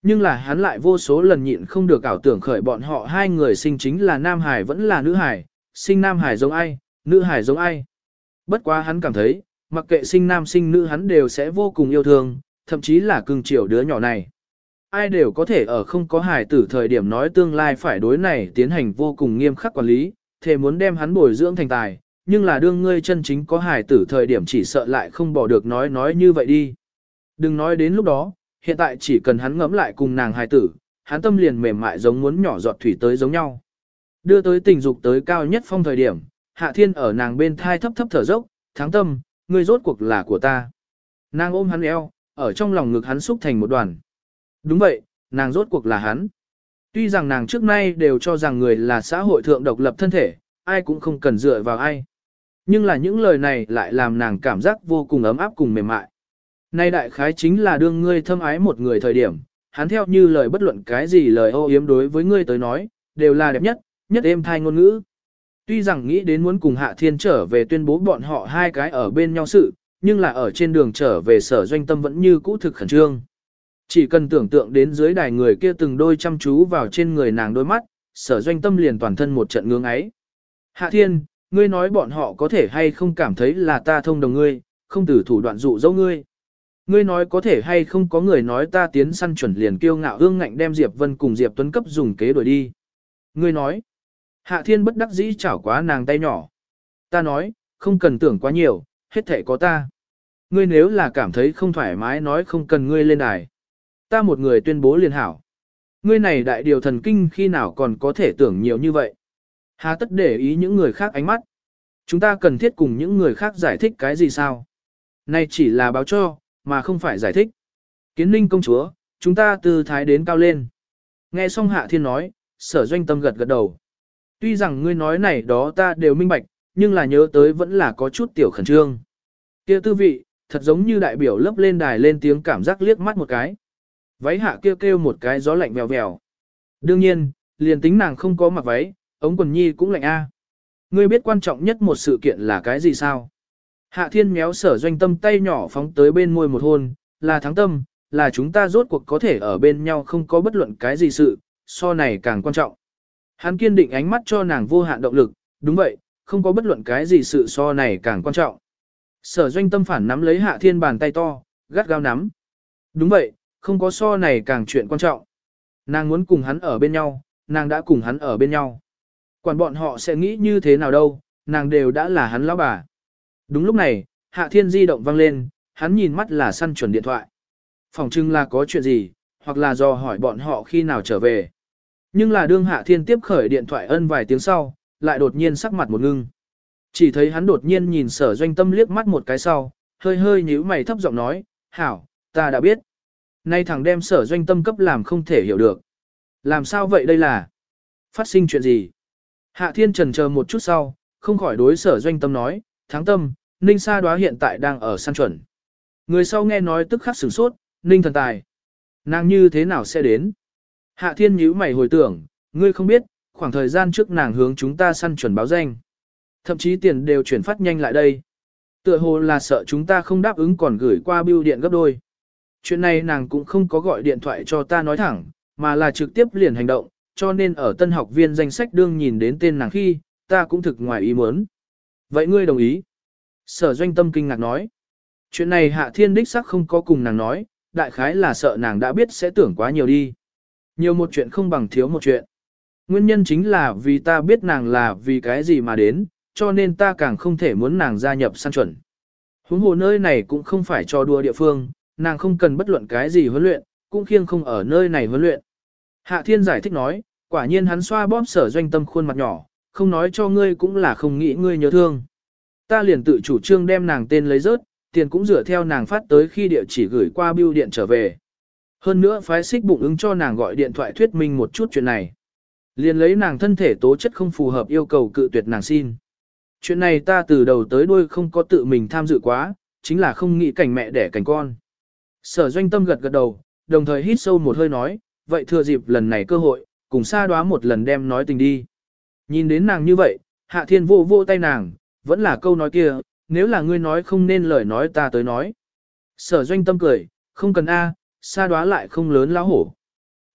A: Nhưng là hắn lại vô số lần nhịn không được ảo tưởng khởi bọn họ hai người sinh chính là nam hải vẫn là nữ hải, sinh nam hải giống ai, nữ hải giống ai. Bất quá hắn cảm thấy, mặc kệ sinh nam sinh nữ hắn đều sẽ vô cùng yêu thương, thậm chí là cưng chiều đứa nhỏ này. Ai đều có thể ở không có hài tử thời điểm nói tương lai phải đối này tiến hành vô cùng nghiêm khắc quản lý, thề muốn đem hắn bồi dưỡng thành tài, nhưng là đương ngươi chân chính có hài tử thời điểm chỉ sợ lại không bỏ được nói như vậy đi. Đừng nói đến lúc đó, hiện tại chỉ cần hắn ngẫm lại cùng nàng hài tử, hắn tâm liền mềm mại giống muốn nhỏ giọt thủy tới giống nhau. Đưa tới tình dục tới cao nhất phong thời điểm, Hạ Thiên ở nàng bên thai thấp thấp thở dốc, Thắng Tâm, ngươi rốt cuộc là của ta. Nàng ôm hắn eo, ở trong lòng ngực hắn xúc thành một đoàn. Đúng vậy, nàng rốt cuộc là hắn. Tuy rằng nàng trước nay đều cho rằng người là xã hội thượng độc lập thân thể, ai cũng không cần dựa vào ai. Nhưng là những lời này lại làm nàng cảm giác vô cùng ấm áp cùng mềm mại. Nay đại khái chính là đương ngươi thâm ái một người thời điểm, hắn theo như lời bất luận cái gì lời ô yếm đối với ngươi tới nói, đều là đẹp nhất, nhất êm thai ngôn ngữ. Tuy rằng nghĩ đến muốn cùng Hạ Thiên trở về tuyên bố bọn họ hai cái ở bên nhau sự, nhưng là ở trên đường trở về Sở Doanh Tâm vẫn như cũ thực khẩn trương. Chỉ cần tưởng tượng đến dưới đài người kia từng đôi chăm chú vào trên người nàng đôi mắt, Sở Doanh Tâm liền toàn thân một trận ngưỡng ấy. Hạ Thiên, ngươi nói bọn họ có thể hay không cảm thấy là ta thông đồng ngươi, không từ thủ đoạn dụ dỗ ngươi. Ngươi nói có thể hay không có người nói ta tiến săn chuẩn liền kiêu ngạo hương ngạnh đem Diệp Vân cùng Diệp Tuấn cấp dùng kế đuổi đi. Ngươi nói, Hạ Thiên bất đắc dĩ chảo quá nàng tay nhỏ. Ta nói, không cần tưởng quá nhiều, hết thể có ta. Ngươi nếu là cảm thấy không thoải mái nói không cần ngươi lên đài. Ta một người tuyên bố liền hảo. Ngươi này đại điều thần kinh khi nào còn có thể tưởng nhiều như vậy. Hà tất để ý những người khác ánh mắt. Chúng ta cần thiết cùng những người khác giải thích cái gì sao? Này chỉ là báo cho, mà không phải giải thích. Kiến Ninh công chúa, chúng ta tư thái đến cao lên. Nghe xong Hạ Thiên nói, Sở Doanh Tâm gật gật đầu. Tuy rằng ngươi nói này đó ta đều minh bạch, nhưng là nhớ tới vẫn là có chút tiểu khẩn trương. Kia tư vị, thật giống như đại biểu lấp lên đài lên tiếng cảm giác liếc mắt một cái. Váy hạ kêu một cái gió lạnh vèo vèo. Đương nhiên, liền tính nàng không có mặc váy, ống quần nhi cũng lạnh a. Ngươi biết quan trọng nhất một sự kiện là cái gì sao? Hạ Thiên méo Sở Doanh Tâm tay nhỏ phóng tới bên môi một hôn, là Thắng Tâm, là chúng ta rốt cuộc có thể ở bên nhau không có bất luận cái gì sự, so này càng quan trọng. Hắn kiên định ánh mắt cho nàng vô hạn động lực, đúng vậy, không có bất luận cái gì sự so này càng quan trọng. Sở Doanh Tâm phản nắm lấy Hạ Thiên bàn tay to, gắt gao nắm. Đúng vậy, không có so này càng chuyện quan trọng. Nàng muốn cùng hắn ở bên nhau, nàng đã cùng hắn ở bên nhau. Quản bọn họ sẽ nghĩ như thế nào đâu, nàng đều đã là hắn lão bà. Đúng lúc này, Hạ Thiên di động vang lên, hắn nhìn mắt là săn chuẩn điện thoại. Phòng trưng là có chuyện gì, hoặc là do hỏi bọn họ khi nào trở về. Nhưng là đương Hạ Thiên tiếp khởi điện thoại ân vài tiếng sau, lại đột nhiên sắc mặt một ngưng. Chỉ thấy hắn đột nhiên nhìn Sở Doanh Tâm liếc mắt một cái sau, hơi hơi nhíu mày thấp giọng nói, hảo, ta đã biết. Nay thằng đem Sở Doanh Tâm cấp làm không thể hiểu được. Làm sao vậy đây là? Phát sinh chuyện gì? Hạ Thiên chần chờ một chút sau, không khỏi đối Sở Doanh Tâm nói, Thắng Tâm, Ninh Sa Đoá hiện tại đang ở săn chuẩn. Người sau nghe nói tức khắc sửng sốt, Ninh thần tài. Nàng như thế nào sẽ đến? Hạ Thiên nhíu mày hồi tưởng, ngươi không biết, khoảng thời gian trước nàng hướng chúng ta săn chuẩn báo danh. Thậm chí tiền đều chuyển phát nhanh lại đây. Tựa hồ là sợ chúng ta không đáp ứng còn gửi qua bưu điện gấp đôi. Chuyện này nàng cũng không có gọi điện thoại cho ta nói thẳng, mà là trực tiếp liền hành động, cho nên ở tân học viên danh sách đương nhìn đến tên nàng khi, ta cũng thực ngoài ý muốn. Vậy ngươi đồng ý? Sở Doanh Tâm kinh ngạc nói. Chuyện này Hạ Thiên đích sắc không có cùng nàng nói, đại khái là sợ nàng đã biết sẽ tưởng quá nhiều đi. Nhiều một chuyện không bằng thiếu một chuyện. Nguyên nhân chính là vì ta biết nàng là vì cái gì mà đến, cho nên ta càng không thể muốn nàng gia nhập săn chuẩn. Huống hồ nơi này cũng không phải cho đua địa phương, nàng không cần bất luận cái gì huấn luyện, cũng khiêng không ở nơi này huấn luyện. Hạ Thiên giải thích nói, quả nhiên hắn xoa bóp Sở Doanh Tâm khuôn mặt nhỏ, không nói cho ngươi cũng là không nghĩ ngươi nhớ thương. Ta liền tự chủ trương đem nàng tên lấy rớt, tiền cũng dựa theo nàng phát tới khi địa chỉ gửi qua bưu điện trở về. Hơn nữa phái xích bụng ứng cho nàng gọi điện thoại thuyết minh một chút chuyện này. Liền lấy nàng thân thể tố chất không phù hợp yêu cầu cự tuyệt nàng xin. Chuyện này ta từ đầu tới đuôi không có tự mình tham dự quá, chính là không nghĩ cảnh mẹ đẻ cảnh con. Sở Doanh Tâm gật gật đầu, đồng thời hít sâu một hơi nói, vậy thừa dịp lần này cơ hội, cùng Sa Đoá một lần đem nói tình đi. Nhìn đến nàng như vậy, Hạ Thiên vô vô tay nàng, vẫn là câu nói kia, nếu là ngươi nói không nên lời nói ta tới nói. Sở Doanh Tâm cười, không cần a, Sa Đoá lại không lớn lão hổ.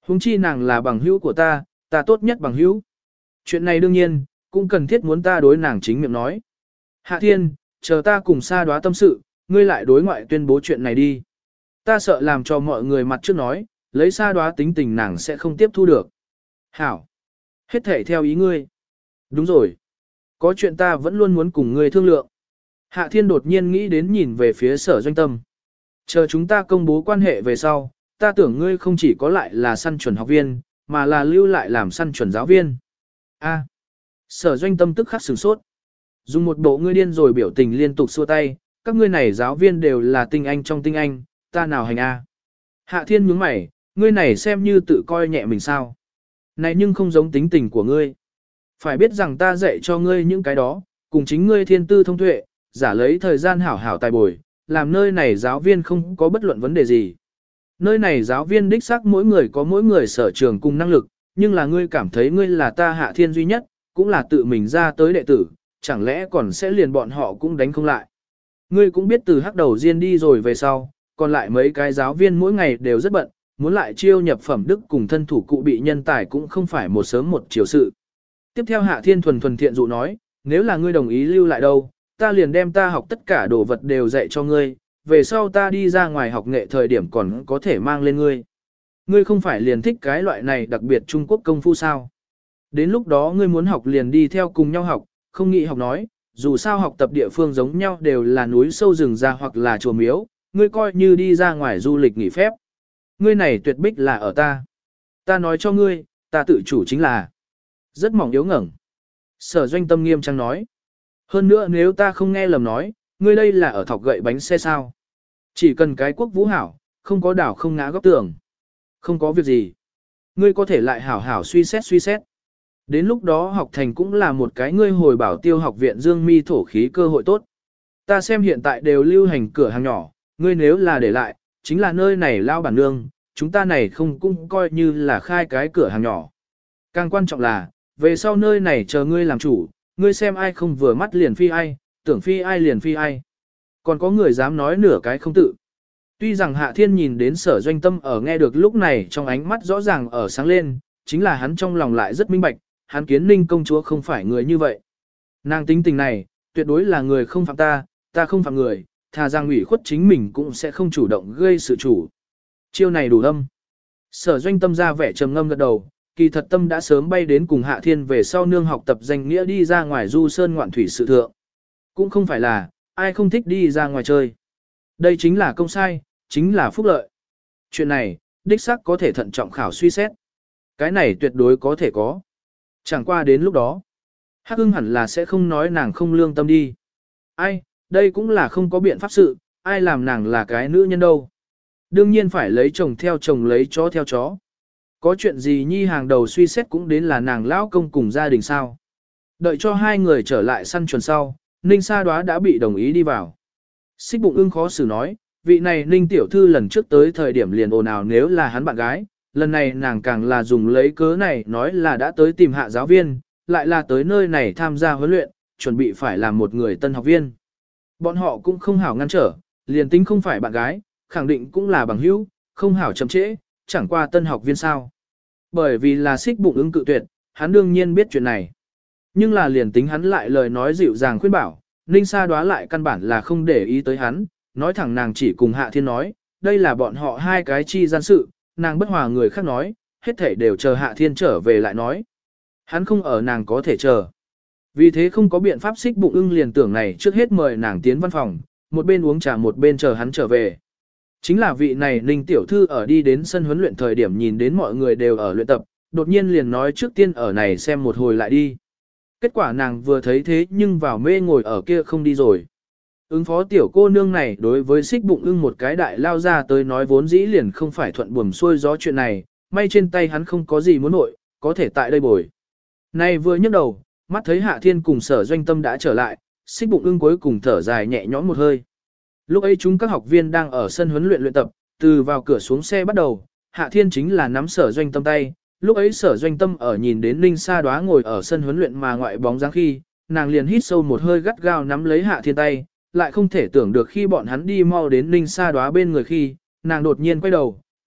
A: Huống chi nàng là bằng hữu của ta, ta tốt nhất bằng hữu. Chuyện này đương nhiên, cũng cần thiết muốn ta đối nàng chính miệng nói. Hạ Thiên, chờ ta cùng Sa Đoá tâm sự, ngươi lại đối ngoại tuyên bố chuyện này đi. Ta sợ làm cho mọi người mặt trước nói, lấy Sa Đoá tính tình nàng sẽ không tiếp thu được. Hảo. Hết thể theo ý ngươi. Đúng rồi. Có chuyện ta vẫn luôn muốn cùng ngươi thương lượng. Hạ Thiên đột nhiên nghĩ đến nhìn về phía Sở Doanh Tâm. Chờ chúng ta công bố quan hệ về sau, ta tưởng ngươi không chỉ có lại là săn chuẩn học viên, mà là lưu lại làm săn chuẩn giáo viên. A. Sở Doanh Tâm tức khắc sửng sốt. Dùng một bộ ngươi điên rồi biểu tình liên tục xua tay, các ngươi này giáo viên đều là tinh anh trong tinh anh, ta nào hành A. Hạ Thiên nhướng mày, ngươi này xem như tự coi nhẹ mình sao. Này nhưng không giống tính tình của ngươi. Phải biết rằng ta dạy cho ngươi những cái đó, cùng chính ngươi thiên tư thông tuệ, giả lấy thời gian hảo hảo tài bồi, làm nơi này giáo viên không có bất luận vấn đề gì. Nơi này giáo viên đích xác mỗi người có mỗi người sở trường cùng năng lực, nhưng là ngươi cảm thấy ngươi là ta Hạ Thiên duy nhất, cũng là tự mình ra tới đệ tử, chẳng lẽ còn sẽ liền bọn họ cũng đánh không lại. Ngươi cũng biết từ hắc đầu Diên đi rồi về sau, còn lại mấy cái giáo viên mỗi ngày đều rất bận, muốn lại chiêu nhập phẩm đức cùng thân thủ cụ bị nhân tài cũng không phải một sớm một chiều sự. Tiếp theo Hạ Thiên thuần thiện dụ nói, nếu là ngươi đồng ý lưu lại đâu, ta liền đem ta học tất cả đồ vật đều dạy cho ngươi, về sau ta đi ra ngoài học nghệ thời điểm còn có thể mang lên ngươi. Ngươi không phải liền thích cái loại này đặc biệt Trung Quốc công phu sao. Đến lúc đó ngươi muốn học liền đi theo cùng nhau học, không nghĩ học nói, dù sao học tập địa phương giống nhau đều là núi sâu rừng già hoặc là chùa miếu, ngươi coi như đi ra ngoài du lịch nghỉ phép. Ngươi này tuyệt bích là ở ta. Ta nói cho ngươi, ta tự chủ chính là rất mỏng yếu ngẩng. Sở Doanh Tâm nghiêm trang nói. Hơn nữa nếu ta không nghe lầm nói, ngươi đây là ở thọc gậy bánh xe sao. Chỉ cần cái quốc vũ hảo, không có đảo không ngã góc tường. Không có việc gì. Ngươi có thể lại hảo hảo suy xét. Đến lúc đó học thành cũng là một cái ngươi hồi bảo tiêu học viện dương mi thổ khí cơ hội tốt. Ta xem hiện tại đều lưu hành cửa hàng nhỏ, ngươi nếu là để lại, chính là nơi này lao bản nương, chúng ta này không cũng coi như là khai cái cửa hàng nhỏ. Càng quan trọng là, về sau nơi này chờ ngươi làm chủ, ngươi xem ai không vừa mắt liền phi ai, tưởng phi ai liền phi ai. Còn có người dám nói nửa cái không tự. Tuy rằng Hạ Thiên nhìn đến Sở Doanh Tâm ở nghe được lúc này trong ánh mắt rõ ràng ở sáng lên, chính là hắn trong lòng lại rất minh bạch, hắn Kiến Ninh công chúa không phải người như vậy. Nàng tính tình này, tuyệt đối là người không phạm ta, ta không phạm người, thà rằng ủy khuất chính mình cũng sẽ không chủ động gây sự chủ. Chiêu này đủ âm. Sở Doanh Tâm ra vẻ trầm ngâm gật đầu, kỳ thật tâm đã sớm bay đến cùng Hạ Thiên về sau nương học tập danh nghĩa đi ra ngoài du sơn ngoạn thủy sự thượng. Cũng không phải là, ai không thích đi ra ngoài chơi. Đây chính là công sai, chính là phúc lợi. Chuyện này, đích xác có thể thận trọng khảo suy xét. Cái này tuyệt đối có thể có. Chẳng qua đến lúc đó, Hắc Ưng hẳn là sẽ không nói nàng không lương tâm đi. Ai, đây cũng là không có biện pháp sự, ai làm nàng là cái nữ nhân đâu. Đương nhiên phải lấy chồng theo chồng lấy chó theo chó. Có chuyện gì nhi hàng đầu suy xét cũng đến là nàng lão công cùng gia đình sao. Đợi cho hai người trở lại săn chuồn sau, Ninh Sa Đoá đã bị đồng ý đi vào. Xích Bụng Ưng khó xử nói, vị này Ninh tiểu thư lần trước tới thời điểm liền ồn ào nếu là hắn bạn gái, lần này nàng càng là dùng lấy cớ này nói là đã tới tìm Hạ giáo viên, lại là tới nơi này tham gia huấn luyện, chuẩn bị phải làm một người tân học viên. Bọn họ cũng không hảo ngăn trở, liền tính không phải bạn gái, khẳng định cũng là bằng hữu, không hảo chậm trễ, chẳng qua tân học viên sao. Bởi vì là Xích Bụng Ưng cự tuyệt, hắn đương nhiên biết chuyện này. Nhưng là liền tính hắn lại lời nói dịu dàng khuyên bảo, Ninh Sa Đoá lại căn bản là không để ý tới hắn, nói thẳng nàng chỉ cùng Hạ Thiên nói, đây là bọn họ hai cái chi gian sự, nàng bất hòa người khác nói, hết thể đều chờ Hạ Thiên trở về lại nói. Hắn không ở nàng có thể chờ. Vì thế không có biện pháp Xích Bụng Ưng liền tưởng này trước hết mời nàng tiến văn phòng, một bên uống trà một bên chờ hắn trở về. Chính là vị này Ninh tiểu thư ở đi đến sân huấn luyện thời điểm nhìn đến mọi người đều ở luyện tập, đột nhiên liền nói trước tiên ở này xem một hồi lại đi. Kết quả nàng vừa thấy thế nhưng vào mê ngồi ở kia không đi rồi. Ứng phó tiểu cô nương này đối với Xích Bụng Ưng một cái đại lao ra tới nói vốn dĩ liền không phải thuận buồm xuôi gió chuyện này, may trên tay hắn không có gì muốn nội, có thể tại đây bồi. Này vừa nhấc đầu, mắt thấy Hạ Thiên cùng Sở Doanh Tâm đã trở lại, Xích Bụng Ưng cuối cùng thở dài nhẹ nhõm một hơi. Lúc ấy chúng các học viên đang ở sân huấn luyện luyện tập, từ vào cửa xuống xe bắt đầu, Hạ Thiên chính là nắm Sở Doanh Tâm tay. Lúc ấy Sở Doanh Tâm ở nhìn đến Ninh Sa Đoá ngồi ở sân huấn luyện mà ngoại bóng dáng khi, nàng liền hít sâu một hơi gắt gao nắm lấy Hạ Thiên tay, lại không thể tưởng được khi bọn hắn đi mau đến Ninh Sa Đoá bên người khi, nàng đột nhiên quay đầu,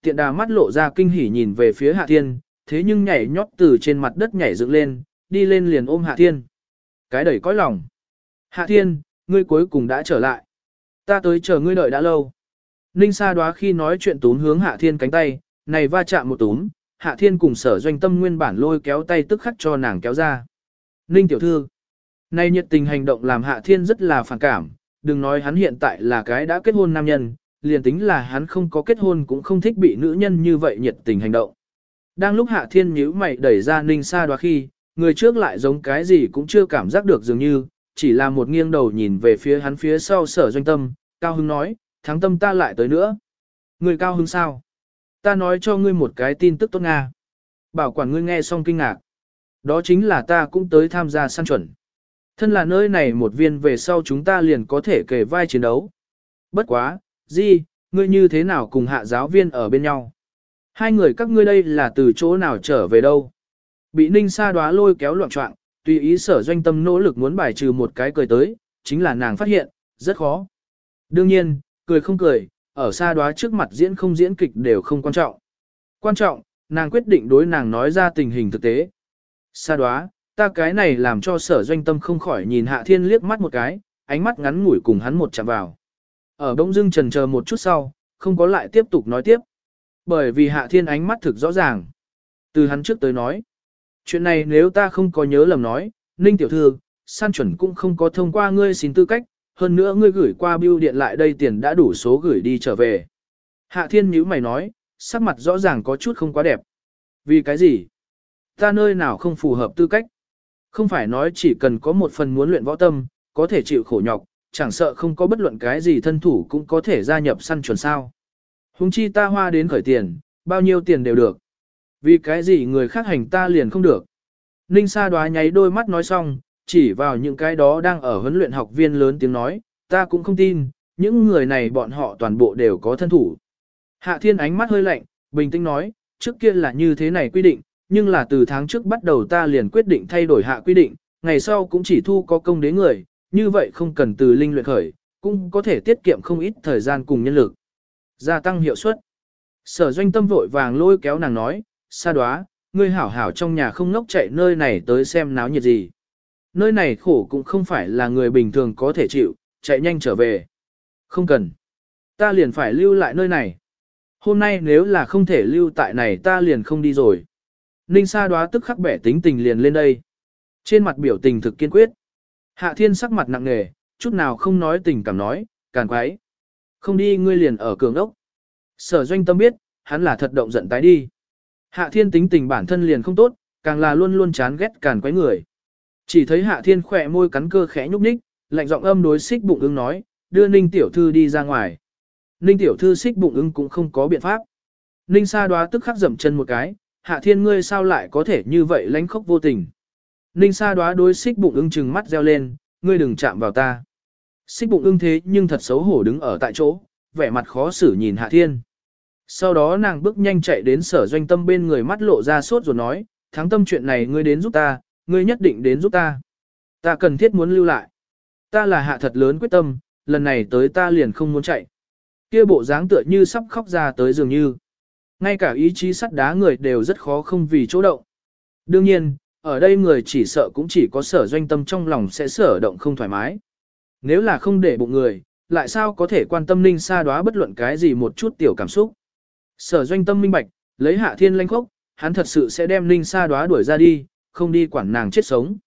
A: tiện đà mắt lộ ra kinh hỉ nhìn về phía Hạ Thiên, thế nhưng nhảy nhót từ trên mặt đất nhảy dựng lên, đi lên liền ôm Hạ Thiên. Cái đầy cõi lòng. Hạ Thiên, ngươi cuối cùng đã trở lại. Ta tới chờ ngươi đợi đã lâu. Ninh Sa Đoá khi nói chuyện túm hướng Hạ Thiên cánh tay, này va chạm một túm, Hạ Thiên cùng Sở Doanh Tâm nguyên bản lôi kéo tay tức khắc cho nàng kéo ra. Ninh tiểu thư. Này nhiệt tình hành động làm Hạ Thiên rất là phản cảm, đừng nói hắn hiện tại là cái đã kết hôn nam nhân, liền tính là hắn không có kết hôn cũng không thích bị nữ nhân như vậy nhiệt tình hành động. Đang lúc Hạ Thiên nhíu mày đẩy ra Ninh Sa Đoá khi, người trước lại giống cái gì cũng chưa cảm giác được dường như, chỉ là một nghiêng đầu nhìn về phía hắn phía sau Sở Doanh Tâm, cao hứng nói, Thắng Tâm ta lại tới nữa. Người cao hứng sao? Ta nói cho ngươi một cái tin tức tốt Nga. Bảo quản ngươi nghe xong kinh ngạc. Đó chính là ta cũng tới tham gia săn chuẩn. Thân là nơi này một viên về sau chúng ta liền có thể kề vai chiến đấu. Bất quá, Di, ngươi như thế nào cùng Hạ giáo viên ở bên nhau? Hai người các ngươi đây là từ chỗ nào trở về đâu? Bị Ninh Sa Đoá lôi kéo loạn trọng, tùy ý Sở Doanh Tâm nỗ lực muốn bài trừ một cái cười tới, chính là nàng phát hiện, rất khó. Đương nhiên, cười không cười, ở Sa Đoá trước mặt diễn không diễn kịch đều không quan trọng. Quan trọng, nàng quyết định đối nàng nói ra tình hình thực tế. Sa Đoá, ta cái này làm cho Sở Doanh Tâm không khỏi nhìn Hạ Thiên liếc mắt một cái, ánh mắt ngắn ngủi cùng hắn một chạm vào. Ở bỗng dưng chần chờ một chút sau, không có lại tiếp tục nói tiếp. Bởi vì Hạ Thiên ánh mắt thực rõ ràng. Từ hắn trước tới nói. Chuyện này nếu ta không có nhớ lầm nói, Ninh tiểu thư, săn chuẩn cũng không có thông qua ngươi xin tư cách, hơn nữa ngươi gửi qua bưu điện lại đây tiền đã đủ số gửi đi trở về. Hạ Thiên nhíu mày nói, sắc mặt rõ ràng có chút không quá đẹp. Vì cái gì? Ta nơi nào không phù hợp tư cách? Không phải nói chỉ cần có một phần muốn luyện võ tâm, có thể chịu khổ nhọc, chẳng sợ không có bất luận cái gì thân thủ cũng có thể gia nhập săn chuẩn sao. Hùng chi ta hoa đến khởi tiền, bao nhiêu tiền đều được. Vì cái gì người khác hành ta liền không được. Ninh Sa Đoá nháy đôi mắt nói xong, chỉ vào những cái đó đang ở huấn luyện học viên lớn tiếng nói, ta cũng không tin, những người này bọn họ toàn bộ đều có thân thủ. Hạ Thiên ánh mắt hơi lạnh, bình tĩnh nói, trước kia là như thế này quy định, nhưng là từ tháng trước bắt đầu ta liền quyết định thay đổi hạ quy định, ngày sau cũng chỉ thu có công đế người, như vậy không cần từ linh luyện khởi, cũng có thể tiết kiệm không ít thời gian cùng nhân lực. Gia tăng hiệu suất. Sở Doanh Tâm vội vàng lôi kéo nàng nói, Sa Đoá, ngươi hảo hảo trong nhà không ngốc chạy nơi này tới xem náo nhiệt gì. Nơi này khổ cũng không phải là người bình thường có thể chịu, chạy nhanh trở về. Không cần. Ta liền phải lưu lại nơi này. Hôm nay nếu là không thể lưu tại này ta liền không đi rồi. Ninh Sa Đoá tức khắc bẻ tính tình liền lên đây. Trên mặt biểu tình thực kiên quyết. Hạ Thiên sắc mặt nặng nề, chút nào không nói tình cảm nói, càn quái. Không đi ngươi liền ở cường ốc. Sở Doanh Tâm biết, hắn là thật động giận tái đi. Hạ Thiên tính tình bản thân liền không tốt, càng là luôn luôn chán ghét càn quái người. Chỉ thấy Hạ Thiên khỏe môi cắn cơ khẽ nhúc nhích, lạnh giọng âm đối Xích Bụng Ưng nói, đưa Ninh tiểu thư đi ra ngoài. Ninh tiểu thư Xích Bụng Ưng cũng không có biện pháp. Ninh Sa Đoá tức khắc dậm chân một cái, Hạ Thiên ngươi sao lại có thể như vậy lánh khóc vô tình. Ninh Sa Đoá đối Xích Bụng Ưng trừng mắt reo lên, ngươi đừng chạm vào ta. Xích Bụng Ưng thế nhưng thật xấu hổ đứng ở tại chỗ, vẻ mặt khó xử nhìn Hạ Thiên. Sau đó nàng bước nhanh chạy đến Sở Doanh Tâm bên người, mắt lộ ra sốt rồi nói, Thắng Tâm chuyện này ngươi đến giúp ta, ngươi nhất định đến giúp ta. Ta cần thiết muốn lưu lại. Ta là hạ thật lớn quyết tâm, lần này tới ta liền không muốn chạy. Kia bộ dáng tựa như sắp khóc ra tới dường như. Ngay cả ý chí sắt đá người đều rất khó không vì chỗ động. Đương nhiên, ở đây người chỉ sợ cũng chỉ có Sở Doanh Tâm trong lòng sẽ sở động không thoải mái. Nếu là không để bụng người, lại sao có thể quan tâm Ninh Sa Đoá bất luận cái gì một chút tiểu cảm xúc. Sở Doanh Tâm minh bạch, lấy Hạ Thiên lanh khốc, hắn thật sự sẽ đem Ninh Sa Đoá đuổi ra đi, không đi quản nàng chết sống.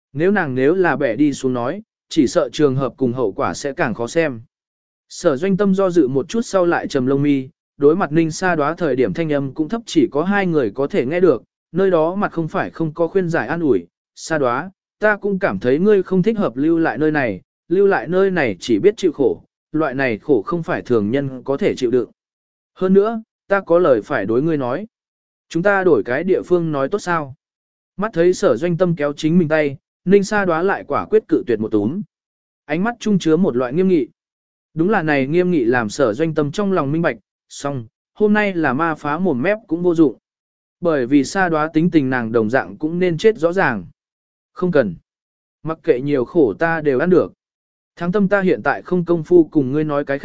A: Nếu là bẻ đi xuống nói, chỉ sợ trường hợp cùng hậu quả sẽ càng khó xem. Sở Doanh Tâm do dự một chút sau lại trầm lông mi, đối mặt Ninh Sa Đoá thời điểm thanh âm cũng thấp, chỉ có hai người có thể nghe được, nơi đó mặt không phải không có khuyên giải an ủi. Sa Đoá, ta cũng cảm thấy ngươi không thích hợp lưu lại nơi này chỉ biết chịu khổ, loại này khổ không phải thường nhân có thể chịu đựng. Hơn nữa, ta có lời phải đối ngươi nói. Chúng ta đổi cái địa phương nói tốt sao? Mắt thấy Sở Doanh Tâm kéo chính mình tay, Ninh Sa Đoá lại quả quyết cự tuyệt một túm. Ánh mắt trung chứa một loại nghiêm nghị. Đúng là này nghiêm nghị làm Sở Doanh Tâm trong lòng minh bạch, song, hôm nay là ma phá mồm mép cũng vô dụng. Bởi vì Sa Đoá tính tình nàng đồng dạng cũng nên chết rõ ràng. Không cần. Mặc kệ nhiều khổ ta đều ăn được. Thắng Tâm ta hiện tại không công phu cùng ngươi nói cái khác,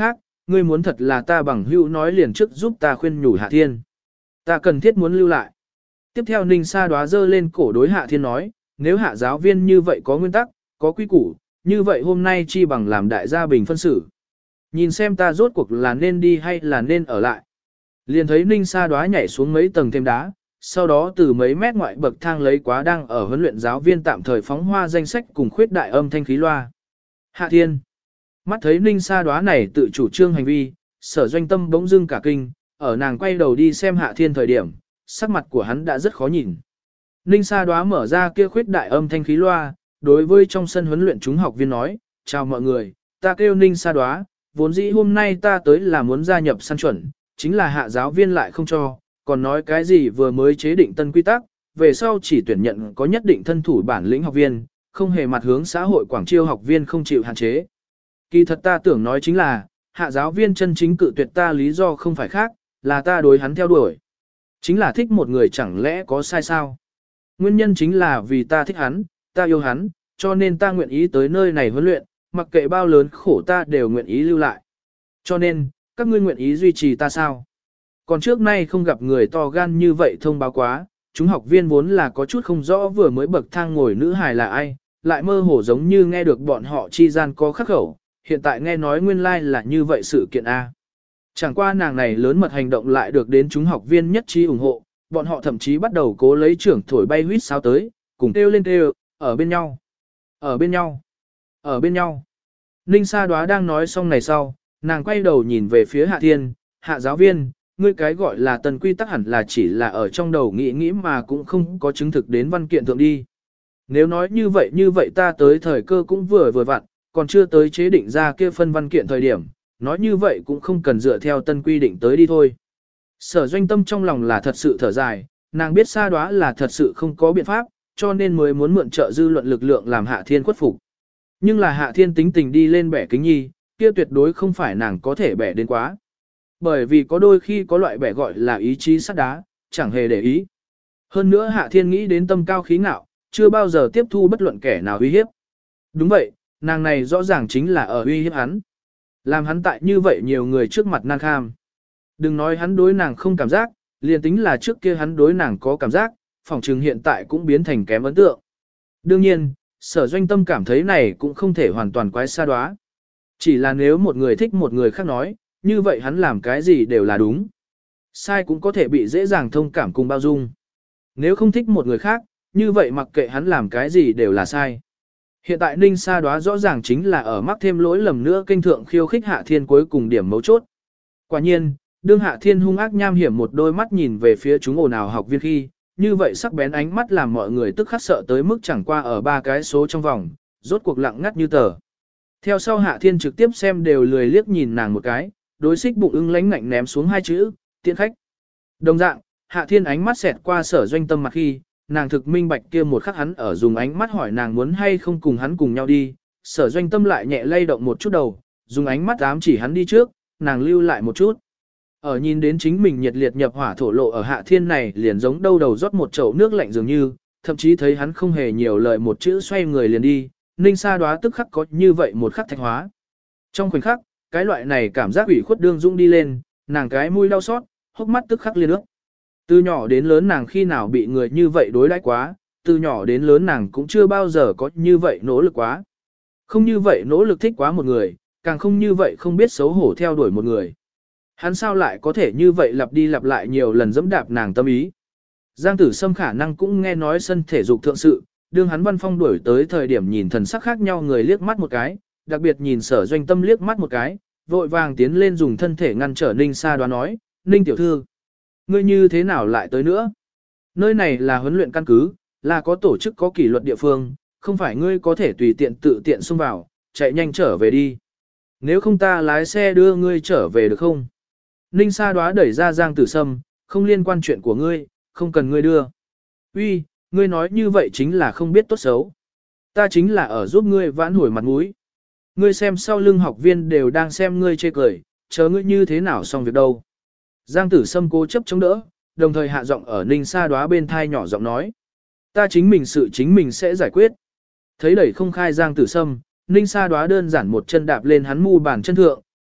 A: ngươi muốn thật là ta bằng hữu nói liền trước giúp ta khuyên nhủ Hạ Thiên. Ta cần thiết muốn lưu lại. Tiếp theo Ninh Sa Đoá giơ lên cổ đối Hạ Thiên nói, nếu Hạ giáo viên như vậy có nguyên tắc, có quy củ, như vậy hôm nay chi bằng làm đại gia bình phân xử. Nhìn xem ta rốt cuộc là nên đi hay là nên ở lại. Liền thấy Ninh Sa Đoá nhảy xuống mấy tầng thêm đá, sau đó từ mấy mét ngoại bậc thang lấy quá đang ở huấn luyện giáo viên tạm thời phóng hoa danh sách cùng khuyết đại âm thanh khí loa. Hạ Thiên. Mắt thấy Ninh Sa Đoá này tự chủ trương hành vi, Sở Doanh Tâm bỗng dưng cả kinh, ở nàng quay đầu đi xem Hạ Thiên thời điểm, sắc mặt của hắn đã rất khó nhìn. Ninh Sa Đoá mở ra kia khuyết đại âm thanh khí loa, đối với trong sân huấn luyện chúng học viên nói, chào mọi người, ta kêu Ninh Sa Đoá, vốn dĩ hôm nay ta tới là muốn gia nhập săn chuẩn, chính là Hạ giáo viên lại không cho, còn nói cái gì vừa mới chế định tân quy tắc, về sau chỉ tuyển nhận có nhất định thân thủ bản lĩnh học viên, không hề mặt hướng xã hội quảng chiêu học viên không chịu hạn chế. Kỳ thật ta tưởng nói chính là, Hạ giáo viên chân chính cự tuyệt ta lý do không phải khác, là ta đối hắn theo đuổi. Chính là thích một người chẳng lẽ có sai sao? Nguyên nhân chính là vì ta thích hắn, ta yêu hắn, cho nên ta nguyện ý tới nơi này huấn luyện, mặc kệ bao lớn khổ ta đều nguyện ý lưu lại. Cho nên, các ngươi nguyện ý duy trì ta sao? Còn trước nay không gặp người to gan như vậy thông báo quá, chúng học viên vốn là có chút không rõ vừa mới bậc thang ngồi nữ hài là ai, lại mơ hồ giống như nghe được bọn họ chi gian có khắc khẩu, hiện tại nghe nói nguyên lai là như vậy sự kiện A. Chẳng qua nàng này lớn mật hành động lại được đến chúng học viên nhất trí ủng hộ, bọn họ thậm chí bắt đầu cố lấy trưởng thổi bay huýt sáo tới, cùng kêu lên kêu, ở bên nhau, ở bên nhau, ở bên nhau. Ninh Sa Đoá đang nói xong này sau, nàng quay đầu nhìn về phía Hạ Thiên, Hạ giáo viên, ngươi cái gọi là tần quy tắc hẳn là chỉ là ở trong đầu nghĩ nghĩ mà cũng không có chứng thực đến văn kiện thượng đi. Nếu nói như vậy ta tới thời cơ cũng vừa vặn, còn chưa tới chế định ra kia phân văn kiện thời điểm, nói như vậy cũng không cần dựa theo tân quy định tới đi thôi. Sở Doanh Tâm trong lòng là thật sự thở dài, nàng biết Sa Đoá là thật sự không có biện pháp, cho nên mới muốn mượn trợ dư luận lực lượng làm Hạ Thiên khuất phục. Nhưng là Hạ Thiên tính tình đi lên bẻ kính nhi, kia tuyệt đối không phải nàng có thể bẻ đến quá. Bởi vì có đôi khi có loại bẻ gọi là ý chí sắt đá, chẳng hề để ý. Hơn nữa Hạ Thiên nghĩ đến tâm cao khí ngạo, chưa bao giờ tiếp thu bất luận kẻ nào uy hiếp. Đúng vậy, nàng này rõ ràng chính là ở uy hiếp hắn. Làm hắn tại như vậy nhiều người trước mặt nan kham. Đừng nói hắn đối nàng không cảm giác, liền tính là trước kia hắn đối nàng có cảm giác, phỏng chừng hiện tại cũng biến thành kém ấn tượng. Đương nhiên, Sở Doanh Tâm cảm thấy này cũng không thể hoàn toàn quái Sa Đoá. Chỉ là nếu một người thích một người khác nói, như vậy hắn làm cái gì đều là đúng. Sai cũng có thể bị dễ dàng thông cảm cùng bao dung. Nếu không thích một người khác, như vậy mặc kệ hắn làm cái gì đều là sai. Hiện tại Ninh Sa Đoá rõ ràng chính là ở mắc thêm lỗi lầm nữa kênh thượng khiêu khích Hạ Thiên cuối cùng điểm mấu chốt. Quả nhiên, đương Hạ Thiên hung ác nham hiểm một đôi mắt nhìn về phía chúng ồn ào học viên khi, như vậy sắc bén ánh mắt làm mọi người tức khắc sợ tới mức chẳng qua ở ba cái số trong vòng, rốt cuộc lặng ngắt như tờ. Theo sau Hạ Thiên trực tiếp xem đều lười liếc nhìn nàng một cái, đối xích bụng ưng lánh ngạnh ném xuống hai chữ, tiện khách. Đồng dạng, Hạ Thiên ánh mắt xẹt qua Sở Doanh Tâm mặt khi, nàng thực minh bạch kia một khắc hắn ở dùng ánh mắt hỏi nàng muốn hay không cùng hắn cùng nhau đi, Sở Doanh Tâm lại nhẹ lay động một chút đầu, dùng ánh mắt ám chỉ hắn đi trước, nàng lưu lại một chút. Ở nhìn đến chính mình nhiệt liệt nhập hỏa thổ lộ ở Hạ Thiên này liền giống đâu đầu rót một chậu nước lạnh dường như, thậm chí thấy hắn không hề nhiều lời một chữ xoay người liền đi, Ninh Sa Đoá tức khắc có như vậy một khắc thạch hóa. Trong khoảnh khắc, cái loại này cảm giác ủy khuất đương dũng đi lên, nàng cái mũi đau xót, hốc mắt tức khắc liên ước. Từ nhỏ đến lớn nàng khi nào bị người như vậy đối đãi quá, từ nhỏ đến lớn nàng cũng chưa bao giờ có như vậy nỗ lực quá. Không như vậy nỗ lực thích quá một người, càng không như vậy không biết xấu hổ theo đuổi một người. Hắn sao lại có thể như vậy lặp đi lặp lại nhiều lần dẫm đạp nàng tâm ý. Giang Tử Sâm khả năng cũng nghe nói sân thể dục thượng sự, đương hắn Văn Phong đuổi tới thời điểm nhìn thần sắc khác nhau người liếc mắt một cái, đặc biệt nhìn Sở Doanh Tâm liếc mắt một cái, vội vàng tiến lên dùng thân thể ngăn trở Ninh Sa Đoá nói, Ninh tiểu thư, ngươi như thế nào lại tới nữa? Nơi này là huấn luyện căn cứ, là có tổ chức có kỷ luật địa phương, không phải ngươi có thể tùy tiện tự tiện xông vào, chạy nhanh trở về đi. Nếu không ta lái xe đưa ngươi trở về được không? Ninh Sa Đoá đẩy ra Giang Tử Sâm, không liên quan chuyện của ngươi, không cần ngươi đưa. Uy, ngươi nói như vậy chính là không biết tốt xấu. Ta chính là ở giúp ngươi vãn hồi mặt mũi. Ngươi xem sau lưng học viên đều đang xem ngươi chê cười, chờ ngươi như thế nào xong việc đâu. Giang Tử Sâm cố chấp chống đỡ, đồng thời hạ giọng ở Ninh Sa Đoá bên thai nhỏ giọng nói. Ta chính mình sự chính mình sẽ giải quyết. Thấy đẩy không khai Giang Tử Sâm, Ninh Sa Đoá đơn giản một chân đạp lên hắn mu bàn chân thượng,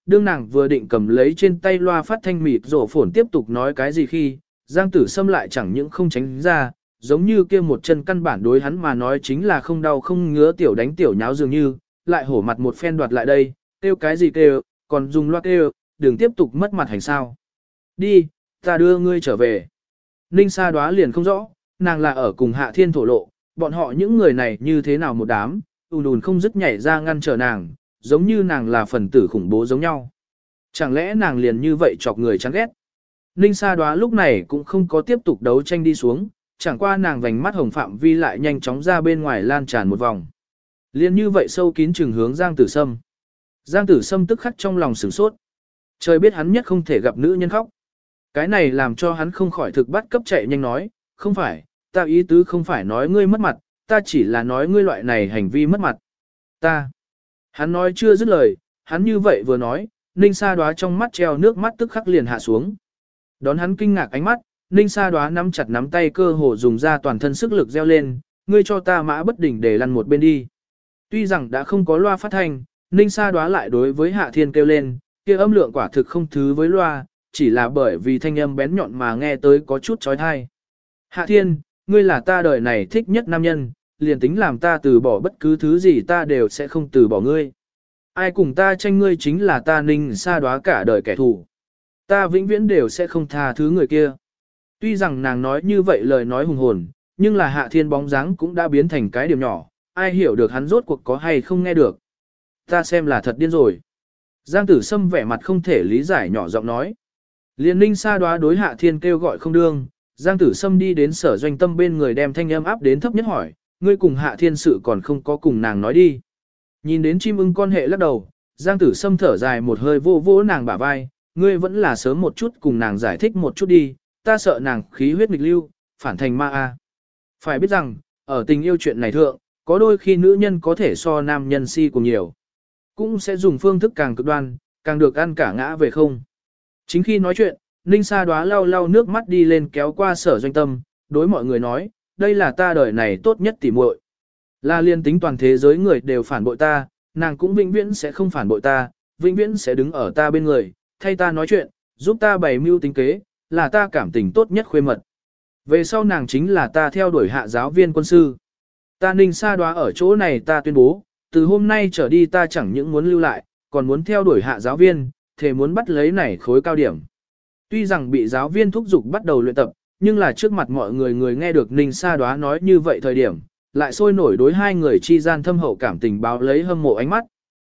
A: đương nàng vừa định cầm lấy trên tay loa phát thanh mịt rổ phồn tiếp tục nói cái gì khi, Giang Tử Sâm lại chẳng những không tránh ra, giống như kia một chân căn bản đối hắn mà nói chính là không đau không ngứa tiểu đánh tiểu nháo dường như, lại hổ mặt một phen đoạt lại đây, kêu cái gì kêu, còn dùng loa kêu, đừng tiếp tục mất mặt hành sao. Đi, ta đưa ngươi trở về. Ninh Sa Đoá liền không rõ, nàng là ở cùng Hạ Thiên thổ lộ, bọn họ những người này như thế nào một đám, ùn ùn không dứt nhảy ra ngăn trở nàng, giống như nàng là phần tử khủng bố giống nhau. Chẳng lẽ nàng liền như vậy chọc người chán ghét? Ninh Sa Đoá lúc này cũng không có tiếp tục đấu tranh đi xuống, chẳng qua nàng vành mắt hồng phạm vi lại nhanh chóng ra bên ngoài lan tràn một vòng. Liên như vậy sâu kín chừng hướng Giang Tử Sâm. Giang Tử Sâm tức khắc trong lòng sửng sốt. Trời biết hắn nhất không thể gặp nữ nhân khóc. Cái này làm cho hắn không khỏi thực bắt cấp chạy nhanh nói, không phải, ta ý tứ không phải nói ngươi mất mặt, ta chỉ là nói ngươi loại này hành vi mất mặt. Ta. Hắn nói chưa dứt lời, hắn như vậy vừa nói, Ninh Sa Đoá trong mắt treo nước mắt tức khắc liền hạ xuống. Đón hắn kinh ngạc ánh mắt, Ninh Sa Đoá nắm chặt nắm tay cơ hồ dùng ra toàn thân sức lực reo lên, ngươi cho ta mã bất đỉnh để lăn một bên đi. Tuy rằng đã không có loa phát thanh, Ninh Sa Đoá lại đối với Hạ Thiên kêu lên, kia âm lượng quả thực không thứ với loa, chỉ là bởi vì thanh âm bén nhọn mà nghe tới có chút chói tai. Hạ Thiên, ngươi là ta đời này thích nhất nam nhân, liền tính làm ta từ bỏ bất cứ thứ gì ta đều sẽ không từ bỏ ngươi. Ai cùng ta tranh ngươi chính là ta Ninh Sa Đoá cả đời kẻ thù. Ta vĩnh viễn đều sẽ không tha thứ người kia. Tuy rằng nàng nói như vậy lời nói hùng hồn, nhưng là Hạ Thiên bóng dáng cũng đã biến thành cái điểm nhỏ, ai hiểu được hắn rốt cuộc có hay không nghe được. Ta xem là thật điên rồi. Giang Tử Sâm vẻ mặt không thể lý giải nhỏ giọng nói. Liên Ninh Sa Đoá đối Hạ Thiên kêu gọi không đương, Giang Tử Sâm đi đến Sở Doanh Tâm bên người đem thanh âm áp đến thấp nhất hỏi, ngươi cùng Hạ Thiên sự còn không có cùng nàng nói đi. Nhìn đến chim ưng con hệ lắc đầu, Giang Tử Sâm thở dài một hơi vô vô nàng bả vai, ngươi vẫn là sớm một chút cùng nàng giải thích một chút đi, ta sợ nàng khí huyết nghịch lưu, phản thành ma a. Phải biết rằng, ở tình yêu chuyện này thượng, có đôi khi nữ nhân có thể so nam nhân si cùng nhiều. Cũng sẽ dùng phương thức càng cực đoan, càng được ăn cả ngã về không. Chính khi nói chuyện, Ninh Sa Đoá lau lau nước mắt đi lên kéo qua Sở Doanh Tâm, đối mọi người nói, đây là ta đời này tốt nhất tỉ muội. Là liên tính toàn thế giới người đều phản bội ta, nàng cũng vĩnh viễn sẽ không phản bội ta, vĩnh viễn sẽ đứng ở ta bên người, thay ta nói chuyện, giúp ta bày mưu tính kế, là ta cảm tình tốt nhất khuê mật. Về sau nàng chính là ta theo đuổi hạ giáo viên quân sư. Ta Ninh Sa Đoá ở chỗ này ta tuyên bố, từ hôm nay trở đi ta chẳng những muốn lưu lại, còn muốn theo đuổi hạ giáo viên, thề muốn bắt lấy này khối cao điểm. Tuy rằng bị giáo viên thúc giục bắt đầu luyện tập, nhưng là trước mặt mọi người người nghe được Ninh Sa Đoá nói như vậy thời điểm, lại sôi nổi đối hai người chi gian thâm hậu cảm tình báo lấy hâm mộ ánh mắt.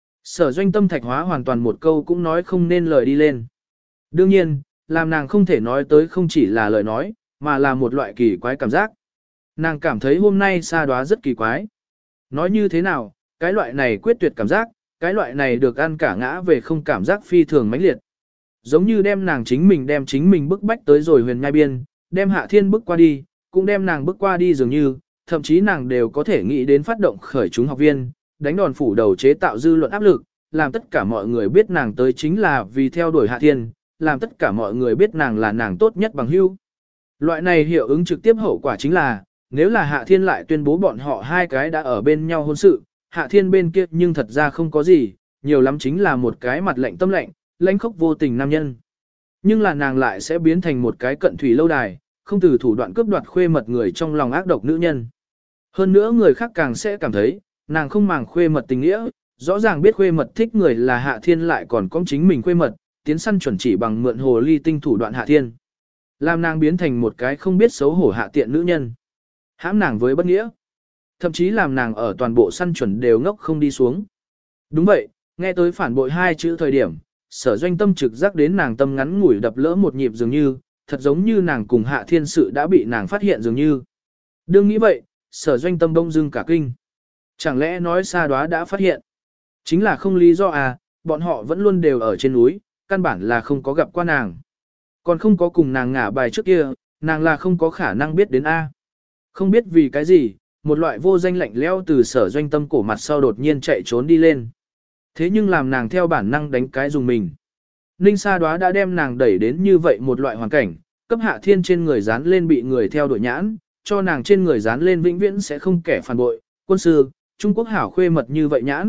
A: Sở Doanh Tâm thạch hóa hoàn toàn một câu cũng nói không nên lời đi lên. Đương nhiên, làm nàng không thể nói tới không chỉ là lời nói, mà là một loại kỳ quái cảm giác. Nàng cảm thấy hôm nay Sa Đoá rất kỳ quái. Nói như thế nào, cái loại này quyết tuyệt cảm giác, cái loại này được ăn cả ngã về không cảm giác phi thường mãnh liệt. Giống như đem chính mình bức bách tới rồi huyền nhai biên, đem Hạ Thiên bức qua đi, cũng đem nàng bức qua đi dường như, thậm chí nàng đều có thể nghĩ đến phát động khởi chúng học viên, đánh đòn phủ đầu chế tạo dư luận áp lực, làm tất cả mọi người biết nàng tới chính là vì theo đuổi Hạ Thiên, làm tất cả mọi người biết nàng là nàng tốt nhất bằng hữu. Loại này hiệu ứng trực tiếp hậu quả chính là, nếu là Hạ Thiên lại tuyên bố bọn họ hai cái đã ở bên nhau hôn sự, Hạ Thiên bên kia nhưng thật ra không có gì, nhiều lắm chính là một cái mặt lạnh tâm lạnh, lãnh khốc vô tình nam nhân. Nhưng là nàng lại sẽ biến thành một cái cận thủy lâu đài, không từ thủ đoạn cướp đoạt khuê mật người trong lòng ác độc nữ nhân. Hơn nữa người khác càng sẽ cảm thấy, nàng không màng khuê mật tình nghĩa, rõ ràng biết khuê mật thích người là Hạ Thiên lại còn có chính mình khuê mật, tiến săn chuẩn chỉ bằng mượn hồ ly tinh thủ đoạn Hạ Thiên. Làm nàng biến thành một cái không biết xấu hổ hạ tiện nữ nhân. Hãm nàng với bất nghĩa. Thậm chí làm nàng ở toàn bộ săn chuẩn đều ngốc không đi xuống. Đúng vậy, nghe tới phản bội hai chữ thời điểm, Sở Doanh Tâm trực giác đến nàng tâm ngắn ngủi đập lỡ một nhịp dường như, thật giống như nàng cùng Hạ Thiên sự đã bị nàng phát hiện dường như. Đương nghĩ vậy, Sở Doanh Tâm bỗng dưng cả kinh. Chẳng lẽ nói Sa Đoá đã phát hiện? Chính là không lý do à, bọn họ vẫn luôn đều ở trên núi, căn bản là không có gặp qua nàng. Còn không có cùng nàng ngả bài trước kia, nàng là không có khả năng biết đến A. Không biết vì cái gì, một loại vô danh lạnh lẽo từ Sở Doanh Tâm cổ mặt sau đột nhiên chạy trốn đi lên. Thế nhưng làm nàng theo bản năng đánh cái dùng mình. Ninh Sa Đoá đã đem nàng đẩy đến như vậy một loại hoàn cảnh, cấp Hạ Thiên trên người dán lên bị người theo đuổi nhãn, cho nàng trên người dán lên vĩnh viễn sẽ không kẻ phản bội, quân sư, Trung Quốc hảo khuê mật như vậy nhãn,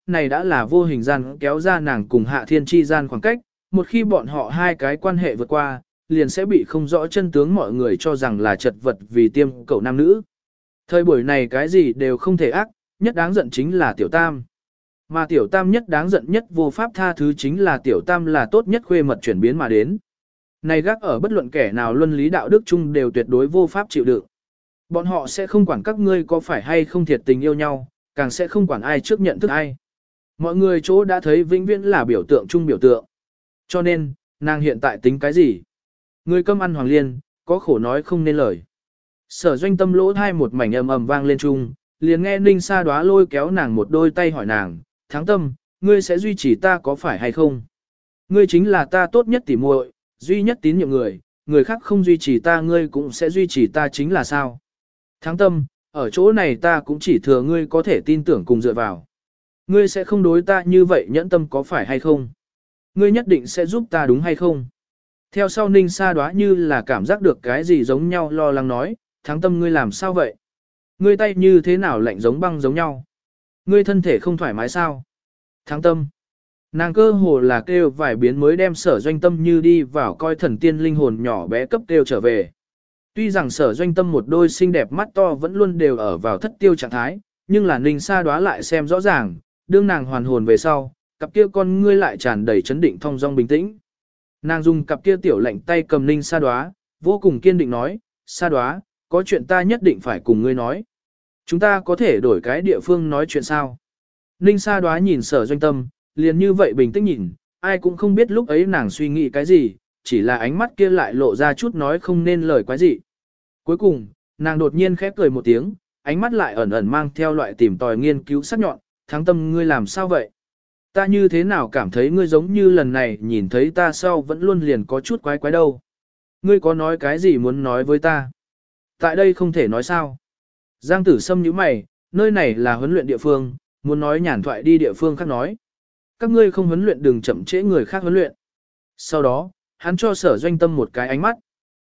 A: này đã là vô hình gian kéo ra nàng cùng Hạ Thiên chi gian khoảng cách, một khi bọn họ hai cái quan hệ vượt qua, liền sẽ bị không rõ chân tướng mọi người cho rằng là chật vật vì tiêm cậu nam nữ. Thời buổi này cái gì đều không thể ác, nhất đáng giận chính là Tiểu Tam. Mà Tiểu Tam nhất đáng giận nhất vô pháp tha thứ chính là Tiểu Tam là tốt nhất khuê mật chuyển biến mà đến. Này gác ở bất luận kẻ nào luân lý đạo đức chung đều tuyệt đối vô pháp chịu đựng. Bọn họ sẽ không quản các ngươi có phải hay không thiệt tình yêu nhau, càng sẽ không quản ai trước nhận thức ai. Mọi người chỗ đã thấy vĩnh viễn là biểu tượng chung biểu tượng. Cho nên, nàng hiện tại tính cái gì? Người câm ăn hoàng liên, có khổ nói không nên lời. Sở Doanh Tâm lỗ thai một mảnh ầm ầm vang lên chung, liền nghe Ninh Sa Đóa lôi kéo nàng một đôi tay hỏi nàng, Thắng Tâm, ngươi sẽ duy trì ta có phải hay không? Ngươi chính là ta tốt nhất tỉ muội, duy nhất tín nhiệm người, người khác không duy trì ta ngươi cũng sẽ duy trì ta chính là sao? Thắng Tâm, ở chỗ này ta cũng chỉ thừa ngươi có thể tin tưởng cùng dựa vào. Ngươi sẽ không đối ta như vậy nhẫn tâm có phải hay không? Ngươi nhất định sẽ giúp ta đúng hay không? Theo sau Ninh Sa Đóa như là cảm giác được cái gì giống nhau lo lắng nói, Thắng Tâm ngươi làm sao vậy? Ngươi tay như thế nào lạnh giống băng giống nhau? Ngươi thân thể không thoải mái sao? Thắng Tâm. Nàng cơ hồ là kêu vài biến mới đem Sở Doanh Tâm như đi vào coi thần tiên linh hồn nhỏ bé cấp kêu trở về. Tuy rằng Sở Doanh Tâm một đôi xinh đẹp mắt to vẫn luôn đều ở vào thất tiêu trạng thái, nhưng là Ninh Sa Đóa lại xem rõ ràng, đương nàng hoàn hồn về sau, cặp kia con ngươi lại tràn đầy chấn định thong dong bình tĩnh. Nàng dùng cặp kia tiểu lạnh tay cầm Ninh Sa Đóa, vô cùng kiên định nói, Sa Đóa, có chuyện ta nhất định phải cùng ngươi nói. Chúng ta có thể đổi cái địa phương nói chuyện sao? Ninh Sa Đóa nhìn Sở Doanh Tâm, liền như vậy bình tĩnh nhìn, ai cũng không biết lúc ấy nàng suy nghĩ cái gì, chỉ là ánh mắt kia lại lộ ra chút nói không nên lời quái gì. Cuối cùng, nàng đột nhiên khép cười một tiếng, ánh mắt lại ẩn ẩn mang theo loại tìm tòi nghiên cứu sắc nhọn, Thắng Tâm ngươi làm sao vậy? Ta như thế nào cảm thấy ngươi giống như lần này nhìn thấy ta sau vẫn luôn liền có chút quái quái đâu. Ngươi có nói cái gì muốn nói với ta? Tại đây không thể nói sao. Giang Tử Sâm nhíu mày, nơi này là huấn luyện địa phương, muốn nói nhàn thoại đi địa phương khác nói. Các ngươi không huấn luyện đừng chậm trễ người khác huấn luyện. Sau đó, hắn cho Sở Doanh Tâm một cái ánh mắt.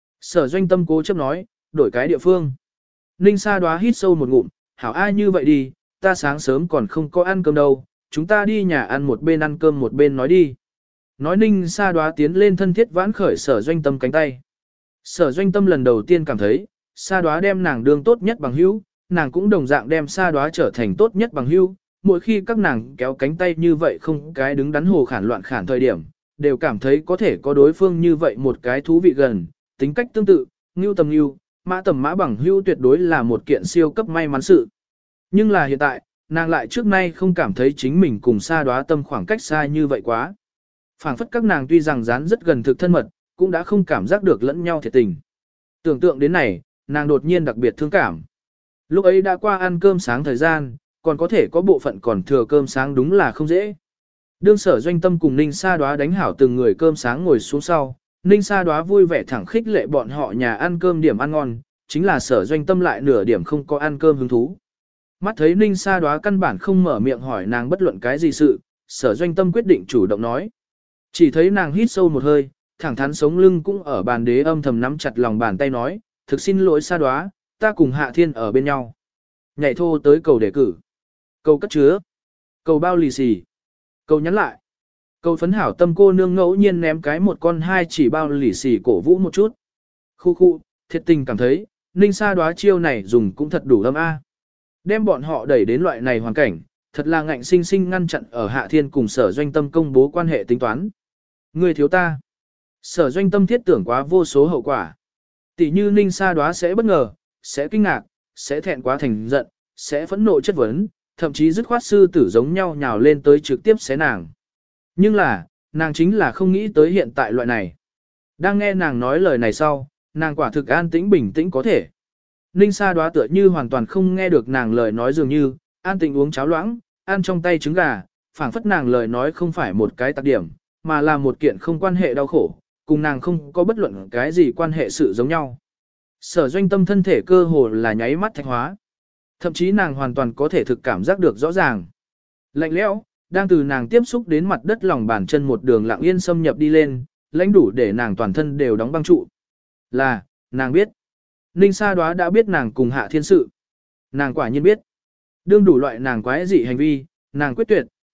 A: Sở Doanh Tâm cố chấp nói, đổi cái địa phương. Ninh Sa Đóa hít sâu một ngụm, hảo ai như vậy đi, ta sáng sớm còn không có ăn cơm đâu, chúng ta đi nhà ăn một bên ăn cơm một bên nói đi. Nói Ninh Sa Đóa tiến lên thân thiết vãn khởi Sở Doanh Tâm cánh tay. Sở Doanh Tâm lần đầu tiên cảm thấy, Sa Đóa đem nàng đương tốt nhất bằng hữu, nàng cũng đồng dạng đem Sa Đóa trở thành tốt nhất bằng hữu. Mỗi khi các nàng kéo cánh tay như vậy không cái đứng đắn hồ khản loạn khản thời điểm, đều cảm thấy có thể có đối phương như vậy một cái thú vị gần, tính cách tương tự, ngưu tầm ngưu, mã tầm mã bằng hữu tuyệt đối là một kiện siêu cấp may mắn sự. Nhưng là hiện tại, nàng lại trước nay không cảm thấy chính mình cùng Sa Đóa Tâm khoảng cách xa như vậy quá. Phảng phất các nàng tuy rằng dán rất gần thực thân mật, cũng đã không cảm giác được lẫn nhau thiệt tình. Tưởng tượng đến này, nàng đột nhiên đặc biệt thương cảm. Lúc ấy đã qua ăn cơm sáng thời gian, còn có thể có bộ phận còn thừa cơm sáng đúng là không dễ. Đương Sở Doanh Tâm cùng Ninh Sa Đóa đánh hảo từng người cơm sáng ngồi xuống sau, Ninh Sa Đóa vui vẻ thẳng khích lệ bọn họ nhà ăn cơm điểm ăn ngon, chính là Sở Doanh Tâm lại nửa điểm không có ăn cơm hứng thú. Mắt thấy Ninh Sa Đóa căn bản không mở miệng hỏi nàng bất luận cái gì sự, Sở Doanh Tâm quyết định chủ động nói. Chỉ thấy nàng hít sâu một hơi, thẳng thắn sống lưng cũng ở bàn đế âm thầm nắm chặt lòng bàn tay nói, thực xin lỗi Sa Đóa, ta cùng Hạ Thiên ở bên nhau. Nhảy thô tới cầu đề cử. Cầu cất chứa. Cầu bao lì xì. Cầu nhắn lại. Cầu phấn hảo tâm cô nương ngẫu nhiên ném cái một con hai chỉ bao lì xì cổ vũ một chút. Khu khu, thiệt tình cảm thấy, Ninh Sa Đóa chiêu này dùng cũng thật đủ âm a. Đem bọn họ đẩy đến loại này hoàn cảnh, thật là ngạnh sinh sinh ngăn chặn ở Hạ Thiên cùng Sở Doanh Tâm công bố quan hệ tính toán. Người thiếu ta. Sở Doanh Tâm thiết tưởng quá vô số hậu quả. Tỷ như Ninh Sa Đóa sẽ bất ngờ, sẽ kinh ngạc, sẽ thẹn quá thành giận, sẽ phẫn nộ chất vấn, thậm chí dứt khoát sư tử giống nhau nhào lên tới trực tiếp xé nàng. Nhưng là, nàng chính là không nghĩ tới hiện tại loại này. Đang nghe nàng nói lời này sau, nàng quả thực an tĩnh bình tĩnh có thể. Ninh Sa Đóa tựa như hoàn toàn không nghe được nàng lời nói dường như, an tĩnh uống cháo loãng, ăn trong tay trứng gà, phảng phất nàng lời nói không phải một cái đặc điểm, mà là một kiện không quan hệ đau khổ, cùng nàng không có bất luận cái gì quan hệ sự giống nhau. Sở Doanh Tâm thân thể cơ hồ là nháy mắt thạch hóa. Thậm chí nàng hoàn toàn có thể thực cảm giác được rõ ràng. Lạnh lẽo, đang từ nàng tiếp xúc đến mặt đất lòng bàn chân một đường lặng yên xâm nhập đi lên, lãnh đủ để nàng toàn thân đều đóng băng trụ. Là, nàng biết. Ninh Sa Đóa đã biết nàng cùng Hạ Thiên sự. Nàng quả nhiên biết. Đương đủ loại nàng quái dị hành vi, nàng quyết tuyệt,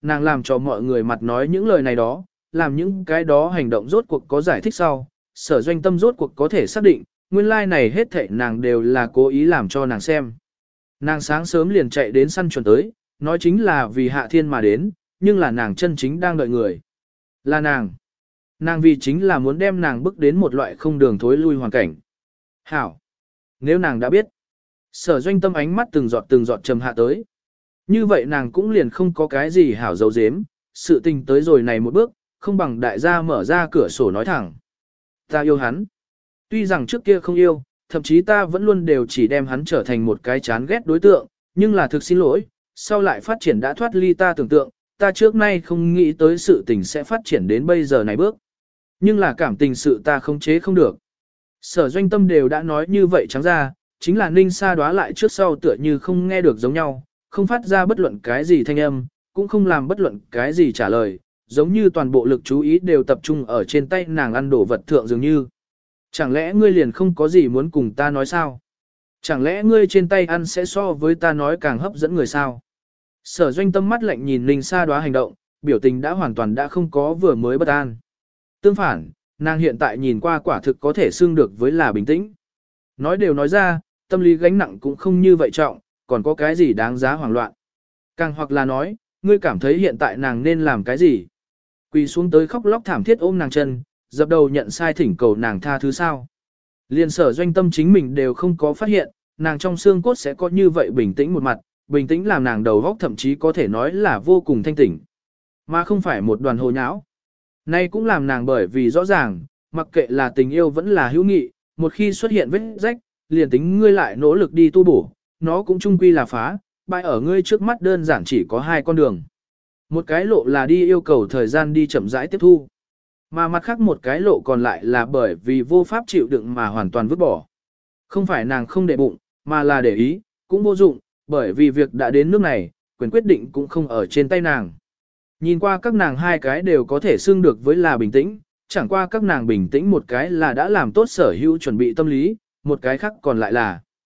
A: nàng làm cho mọi người mặt nói những lời này đó, làm những cái đó hành động rốt cuộc có giải thích sau, Sở Doanh Tâm rốt cuộc có thể xác định, nguyên lai này hết thảy nàng đều là cố ý làm cho nàng xem. Nàng sáng sớm liền chạy đến săn chuẩn tới, nói chính là vì Hạ Thiên mà đến, nhưng là nàng chân chính đang đợi người. Là nàng. Nàng vì chính là muốn đem nàng bước đến một loại không đường thối lui hoàn cảnh. Hảo. Nếu nàng đã biết. Sở Doanh Tâm ánh mắt từng giọt trầm hạ tới. Như vậy nàng cũng liền không có cái gì hảo dấu dếm, sự tình tới rồi này một bước, không bằng đại gia mở ra cửa sổ nói thẳng. Ta yêu hắn. Tuy rằng trước kia không yêu, thậm chí ta vẫn luôn đều chỉ đem hắn trở thành một cái chán ghét đối tượng, nhưng là thực xin lỗi, sau lại phát triển đã thoát ly ta tưởng tượng, ta trước nay không nghĩ tới sự tình sẽ phát triển đến bây giờ này bước. Nhưng là cảm tình sự ta không chế không được. Sở Doanh Tâm đều đã nói như vậy trắng ra, chính là Ninh Sa đoá lại trước sau tựa như không nghe được giống nhau, không phát ra bất luận cái gì thanh âm, cũng không làm bất luận cái gì trả lời, giống như toàn bộ lực chú ý đều tập trung ở trên tay nàng ăn đổ vật thượng dường như. Chẳng lẽ ngươi liền không có gì muốn cùng ta nói sao? Chẳng lẽ ngươi trên tay ăn sẽ so với ta nói càng hấp dẫn người sao? Sở Doanh Tâm mắt lạnh nhìn Ninh Sa đoá hành động, biểu tình đã hoàn toàn đã không có vừa mới bất an. Tương phản, nàng hiện tại nhìn qua quả thực có thể xưng được với là bình tĩnh. Nói đều nói ra, tâm lý gánh nặng cũng không như vậy trọng, còn có cái gì đáng giá hoảng loạn. Càng hoặc là nói, ngươi cảm thấy hiện tại nàng nên làm cái gì? Quỳ xuống tới khóc lóc thảm thiết ôm nàng chân, dập đầu nhận sai thỉnh cầu nàng tha thứ sao? Liên Sở Doanh Tâm chính mình đều không có phát hiện, nàng trong xương cốt sẽ có như vậy bình tĩnh một mặt, bình tĩnh làm nàng đầu óc thậm chí có thể nói là vô cùng thanh tỉnh, mà không phải một đoàn hồ nháo. Nay cũng làm nàng bởi vì rõ ràng, mặc kệ là tình yêu vẫn là hữu nghị, một khi xuất hiện vết rách, liền tính ngươi lại nỗ lực đi tu bổ, nó cũng chung quy là phá, bại ở ngươi trước mắt đơn giản chỉ có hai con đường. Một cái lộ là đi yêu cầu thời gian đi chậm rãi tiếp thu, mà mặt khác một cái lộ còn lại là bởi vì vô pháp chịu đựng mà hoàn toàn vứt bỏ. Không phải nàng không để bụng, mà là để ý, cũng vô dụng, bởi vì việc đã đến nước này, quyền quyết định cũng không ở trên tay nàng. Nhìn qua các nàng hai cái đều có thể xưng được với là bình tĩnh, chẳng qua các nàng bình tĩnh một cái là đã làm tốt sở hữu chuẩn bị tâm lý, một cái khác còn lại là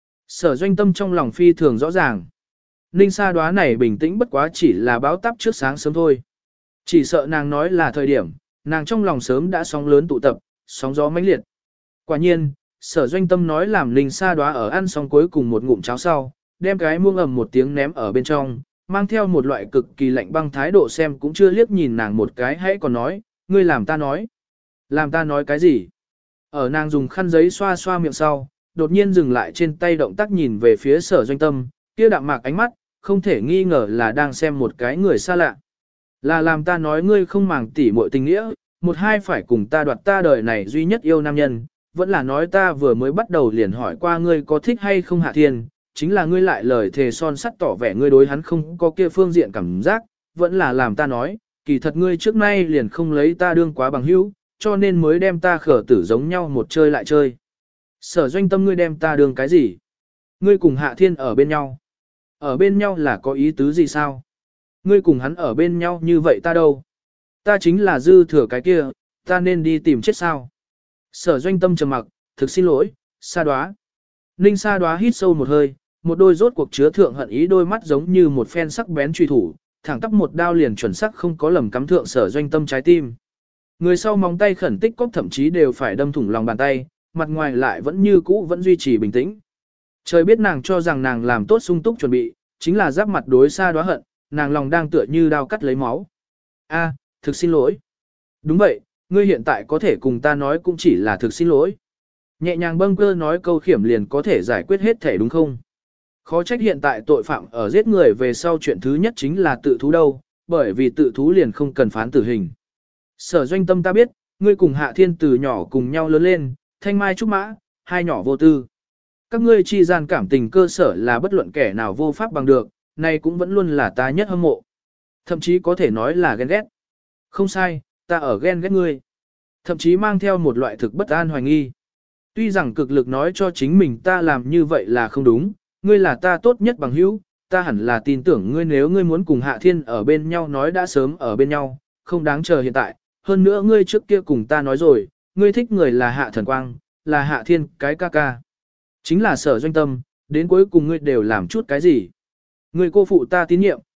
A: Sở Doanh Tâm trong lòng phi thường rõ ràng. Ninh Sa đoá này bình tĩnh bất quá chỉ là báo táp trước sáng sớm thôi. Chỉ sợ nàng nói là thời điểm, nàng trong lòng sớm đã sóng lớn tụ tập, sóng gió mãnh liệt. Quả nhiên, Sở Doanh Tâm nói làm Ninh Sa đoá ở ăn xong cuối cùng một ngụm cháo sau, đem cái muông ầm một tiếng ném ở bên trong, mang theo một loại cực kỳ lạnh băng thái độ xem cũng chưa liếc nhìn nàng một cái hãy còn nói, ngươi làm ta nói. Làm ta nói cái gì? Ở nàng dùng khăn giấy xoa xoa miệng sau, đột nhiên dừng lại trên tay động tác nhìn về phía Sở Doanh Tâm, kia đạm mạc ánh mắt, không thể nghi ngờ là đang xem một cái người xa lạ. Là làm ta nói ngươi không màng tỉ muội tình nghĩa, một hai phải cùng ta đoạt ta đời này duy nhất yêu nam nhân, vẫn là nói ta vừa mới bắt đầu liền hỏi qua ngươi có thích hay không Hạ Thiên, chính là ngươi lại lời thề son sắt tỏ vẻ ngươi đối hắn không có kia phương diện cảm giác, vẫn là làm ta nói, kỳ thật ngươi trước nay liền không lấy ta đương quá bằng hữu, cho nên mới đem ta khở tử giống nhau một chơi lại chơi. Sở Doanh Tâm ngươi đem ta đương cái gì? Ngươi cùng Hạ Thiên ở bên nhau. Ở bên nhau là có ý tứ gì sao? Ngươi cùng hắn ở bên nhau như vậy ta đâu? Ta chính là dư thừa cái kia, ta nên đi tìm chết sao? Sở Doanh Tâm trầm mặc, thực xin lỗi, Sa đoá. Ninh Sa đoá hít sâu một hơi, một đôi rốt cuộc chứa thượng hận ý đôi mắt giống như một phen sắc bén truy thủ, thẳng tắp một đao liền chuẩn xác không có lầm cắm thượng Sở Doanh Tâm trái tim. Người sau móng tay khẩn tích cốc thậm chí đều phải đâm thủng lòng bàn tay, mặt ngoài lại vẫn như cũ vẫn duy trì bình tĩnh. Trời biết nàng cho rằng nàng làm tốt sung túc chuẩn bị, chính là giáp mặt đối Sa đoá hận, nàng lòng đang tựa như đao cắt lấy máu. A, thực xin lỗi. Đúng vậy, ngươi hiện tại có thể cùng ta nói cũng chỉ là thực xin lỗi. Nhẹ nhàng bâng cơ nói câu khiểm liền có thể giải quyết hết thể đúng không? Khó trách hiện tại tội phạm ở giết người về sau chuyện thứ nhất chính là tự thú đâu, bởi vì tự thú liền không cần phán tử hình. Sở Doanh Tâm ta biết, ngươi cùng Hạ Thiên từ nhỏ cùng nhau lớn lên, thanh mai trúc mã, hai nhỏ vô tư. Các ngươi chi gian cảm tình cơ sở là bất luận kẻ nào vô pháp bằng được, này cũng vẫn luôn là ta nhất hâm mộ. Thậm chí có thể nói là ghen ghét. Không sai, ta ở ghen ghét ngươi. Thậm chí mang theo một loại thực bất an hoài nghi. Tuy rằng cực lực nói cho chính mình ta làm như vậy là không đúng, ngươi là ta tốt nhất bằng hữu, ta hẳn là tin tưởng ngươi nếu ngươi muốn cùng Hạ Thiên ở bên nhau nói đã sớm ở bên nhau, không đáng chờ hiện tại. Hơn nữa ngươi trước kia cùng ta nói rồi, ngươi thích người là Hạ Thần Quang, là Hạ Thiên cái ca ca. Chính là Sở Doanh Tâm, đến cuối cùng ngươi đều làm chút cái gì. Ngươi cô phụ ta tín nhiệm,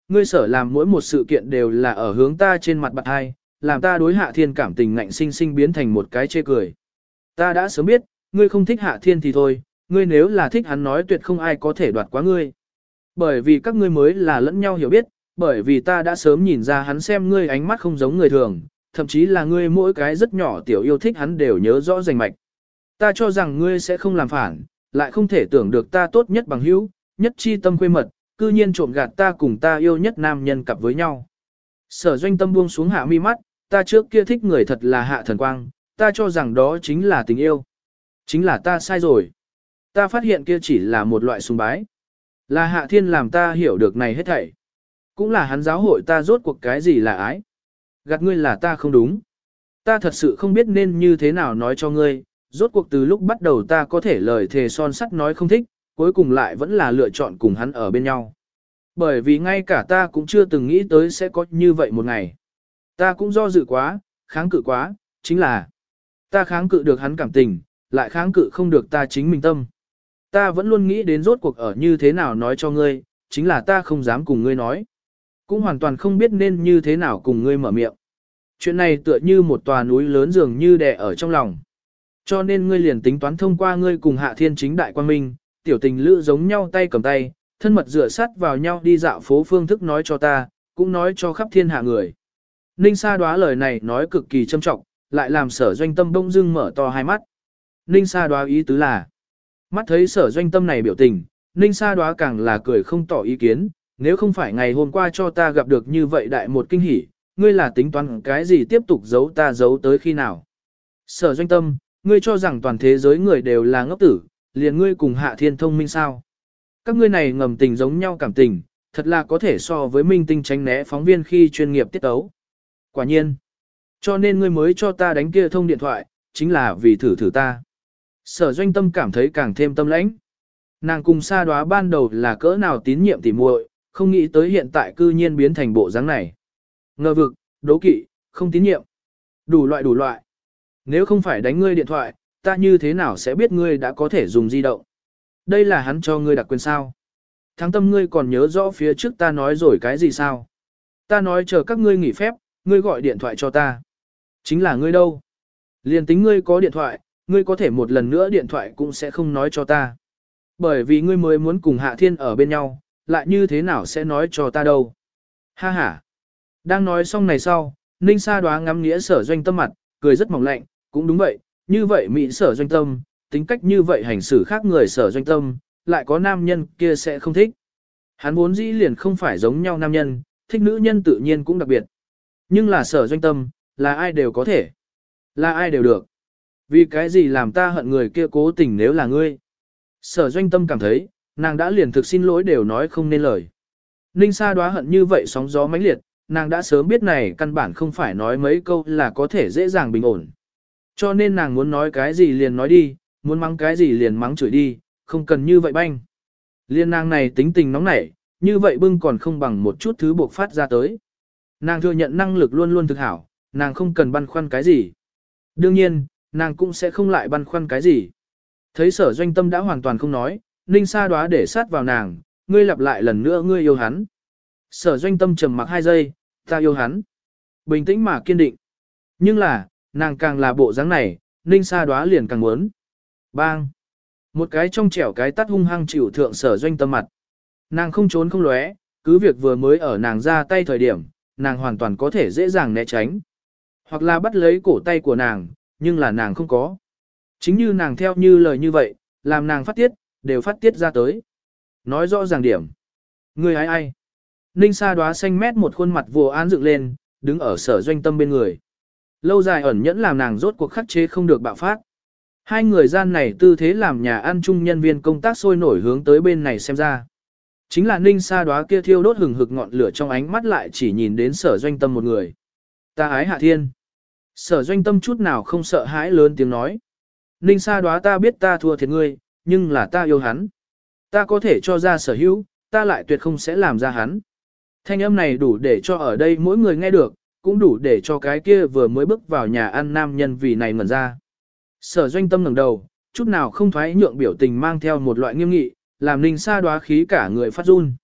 A: ngươi sở làm mỗi một sự kiện đều là ở hướng ta trên mặt bạc hai, làm ta đối Hạ Thiên cảm tình ngạnh sinh sinh biến thành một cái chê cười. Ta đã sớm biết, ngươi không thích Hạ Thiên thì thôi, ngươi nếu là thích hắn nói tuyệt không ai có thể đoạt quá ngươi. Bởi vì các ngươi mới là lẫn nhau hiểu biết, bởi vì ta đã sớm nhìn ra hắn xem ngươi ánh mắt không giống người thường, thậm chí là ngươi mỗi cái rất nhỏ tiểu yêu thích hắn đều nhớ rõ rành mạch. Ta cho rằng ngươi sẽ không làm phản, lại không thể tưởng được ta tốt nhất bằng hữu, nhất chi tâm khuê mật, cư nhiên trộm gạt ta cùng ta yêu nhất nam nhân cặp với nhau. Sở Doanh Tâm buông xuống hạ mi mắt, ta trước kia thích người thật là Hạ Thần Quang, ta cho rằng đó chính là tình yêu. Chính là ta sai rồi. Ta phát hiện kia chỉ là một loại sùng bái. Là Hạ Thiên làm ta hiểu được này hết thảy. Cũng là hắn giáo hội ta rốt cuộc cái gì là ái. Gạt ngươi là ta không đúng. Ta thật sự không biết nên như thế nào nói cho ngươi, rốt cuộc từ lúc bắt đầu ta có thể lời thề son sắt nói không thích, cuối cùng lại vẫn là lựa chọn cùng hắn ở bên nhau. Bởi vì ngay cả ta cũng chưa từng nghĩ tới sẽ có như vậy một ngày. Ta cũng do dự quá, kháng cự quá, chính là ta kháng cự được hắn cảm tình, lại kháng cự không được ta chính mình tâm. Ta vẫn luôn nghĩ đến rốt cuộc ở như thế nào nói cho ngươi, chính là ta không dám cùng ngươi nói. Cũng hoàn toàn không biết nên như thế nào cùng ngươi mở miệng. Chuyện này tựa như một tòa núi lớn dường như đè ở trong lòng. Cho nên ngươi liền tính toán thông qua ngươi cùng Hạ Thiên chính đại quan minh, tiểu tình lữ giống nhau tay cầm tay, thân mật dựa sát vào nhau đi dạo phố phương thức nói cho ta, cũng nói cho khắp thiên hạ người. Ninh Sa Đoá lời này nói cực kỳ trâm trọng, lại làm Sở Doanh Tâm bỗng dưng mở to hai mắt. Ninh Sa Đoá ý tứ là, mắt thấy Sở Doanh Tâm này biểu tình, Ninh Sa Đoá càng là cười không tỏ ý kiến, nếu không phải ngày hôm qua cho ta gặp được như vậy đại một kinh hỉ, ngươi là tính toán cái gì tiếp tục giấu ta giấu tới khi nào. Sở Doanh Tâm, ngươi cho rằng toàn thế giới người đều là ngốc tử, liền ngươi cùng Hạ Thiên thông minh sao. Các ngươi này ngầm tình giống nhau cảm tình, thật là có thể so với minh tinh tránh né phóng viên khi chuyên nghiệp tiết tấu. Quả nhiên. Cho nên ngươi mới cho ta đánh kia thông điện thoại, chính là vì thử thử ta. Sở Doanh Tâm cảm thấy càng thêm tâm lãnh. Nàng cùng Sa Đoá ban đầu là cỡ nào tín nhiệm tỉ muội, không nghĩ tới hiện tại cư nhiên biến thành bộ dáng này. Ngờ vực, đố kỵ, không tín nhiệm. Đủ loại. Nếu không phải đánh ngươi điện thoại, ta như thế nào sẽ biết ngươi đã có thể dùng di động. Đây là hắn cho ngươi đặc quyền sao. Thắng Tâm ngươi còn nhớ rõ phía trước ta nói rồi cái gì sao. Ta nói chờ các ngươi nghỉ phép, ngươi gọi điện thoại cho ta. Chính là ngươi đâu. Liền tính ngươi có điện thoại, ngươi có thể một lần nữa điện thoại cũng sẽ không nói cho ta. Bởi vì ngươi mới muốn cùng Hạ Thiên ở bên nhau, lại như thế nào sẽ nói cho ta đâu. Ha ha. Đang nói xong này sau, Ninh Sa Đoá ngắm nghĩa Sở Doanh Tâm mặt, cười rất mỏng lạnh, cũng đúng vậy, như vậy Mỹ Sở Doanh Tâm, tính cách như vậy hành xử khác người Sở Doanh Tâm, lại có nam nhân kia sẽ không thích. Hắn vốn dĩ liền không phải giống nhau nam nhân, thích nữ nhân tự nhiên cũng đặc biệt. Nhưng là Sở Doanh Tâm, là ai đều có thể. Là ai đều được. Vì cái gì làm ta hận người kia cố tình nếu là ngươi. Sở Doanh Tâm cảm thấy, nàng đã liền thực xin lỗi đều nói không nên lời. Ninh Sa Đoá hận như vậy sóng gió mãnh liệt, nàng đã sớm biết này căn bản không phải nói mấy câu là có thể dễ dàng bình ổn. Cho nên nàng muốn nói cái gì liền nói đi, muốn mắng cái gì liền mắng chửi đi, không cần như vậy banh. Liên nàng này tính tình nóng nảy, như vậy bưng còn không bằng một chút thứ buộc phát ra tới. Nàng thừa nhận năng lực luôn luôn thực hảo, nàng không cần băn khoăn cái gì. Đương nhiên, nàng cũng sẽ không lại băn khoăn cái gì. Thấy Sở Doanh Tâm đã hoàn toàn không nói, Ninh Sa Đoá để sát vào nàng, ngươi lặp lại lần nữa ngươi yêu hắn. Sở Doanh Tâm trầm mặc 2 giây, ta yêu hắn. Bình tĩnh mà kiên định. Nhưng là, nàng càng là bộ dáng này, Ninh Sa Đoá liền càng muốn. Bang! Một cái trong trẻo cái tắt hung hăng chịu thượng Sở Doanh Tâm mặt. Nàng không trốn không lóe, cứ việc vừa mới ở nàng ra tay thời điểm, nàng hoàn toàn có thể dễ dàng né tránh. Hoặc là bắt lấy cổ tay của nàng, nhưng là nàng không có. Chính như nàng theo như lời như vậy, làm nàng phát tiết, đều phát tiết ra tới. Nói rõ ràng điểm. Người ai? Ninh Sa Đoá xanh mét một khuôn mặt vô án dựng lên, đứng ở Sở Doanh Tâm bên người. Lâu dài ẩn nhẫn làm nàng rốt cuộc khắc chế không được bạo phát. Hai người gian này tư thế làm nhà ăn chung nhân viên công tác sôi nổi hướng tới bên này xem ra. Chính là Ninh Sa Đoá kia thiêu đốt hừng hực ngọn lửa trong ánh mắt lại chỉ nhìn đến Sở Doanh Tâm một người. Ta ái Hạ Thiên. Sở Doanh Tâm chút nào không sợ hãi lớn tiếng nói. Ninh Sa Đoá ta biết ta thua thiệt ngươi, nhưng là ta yêu hắn. Ta có thể cho ra sở hữu, ta lại tuyệt không sẽ làm ra hắn. Thanh âm này đủ để cho ở đây mỗi người nghe được, cũng đủ để cho cái kia vừa mới bước vào nhà ăn nam nhân vì này ngẩn ra. Sở Doanh Tâm ngẩng đầu, chút nào không thoái nhượng biểu tình mang theo một loại nghiêm nghị, làm Ninh Sa Đoá khí cả người phát run.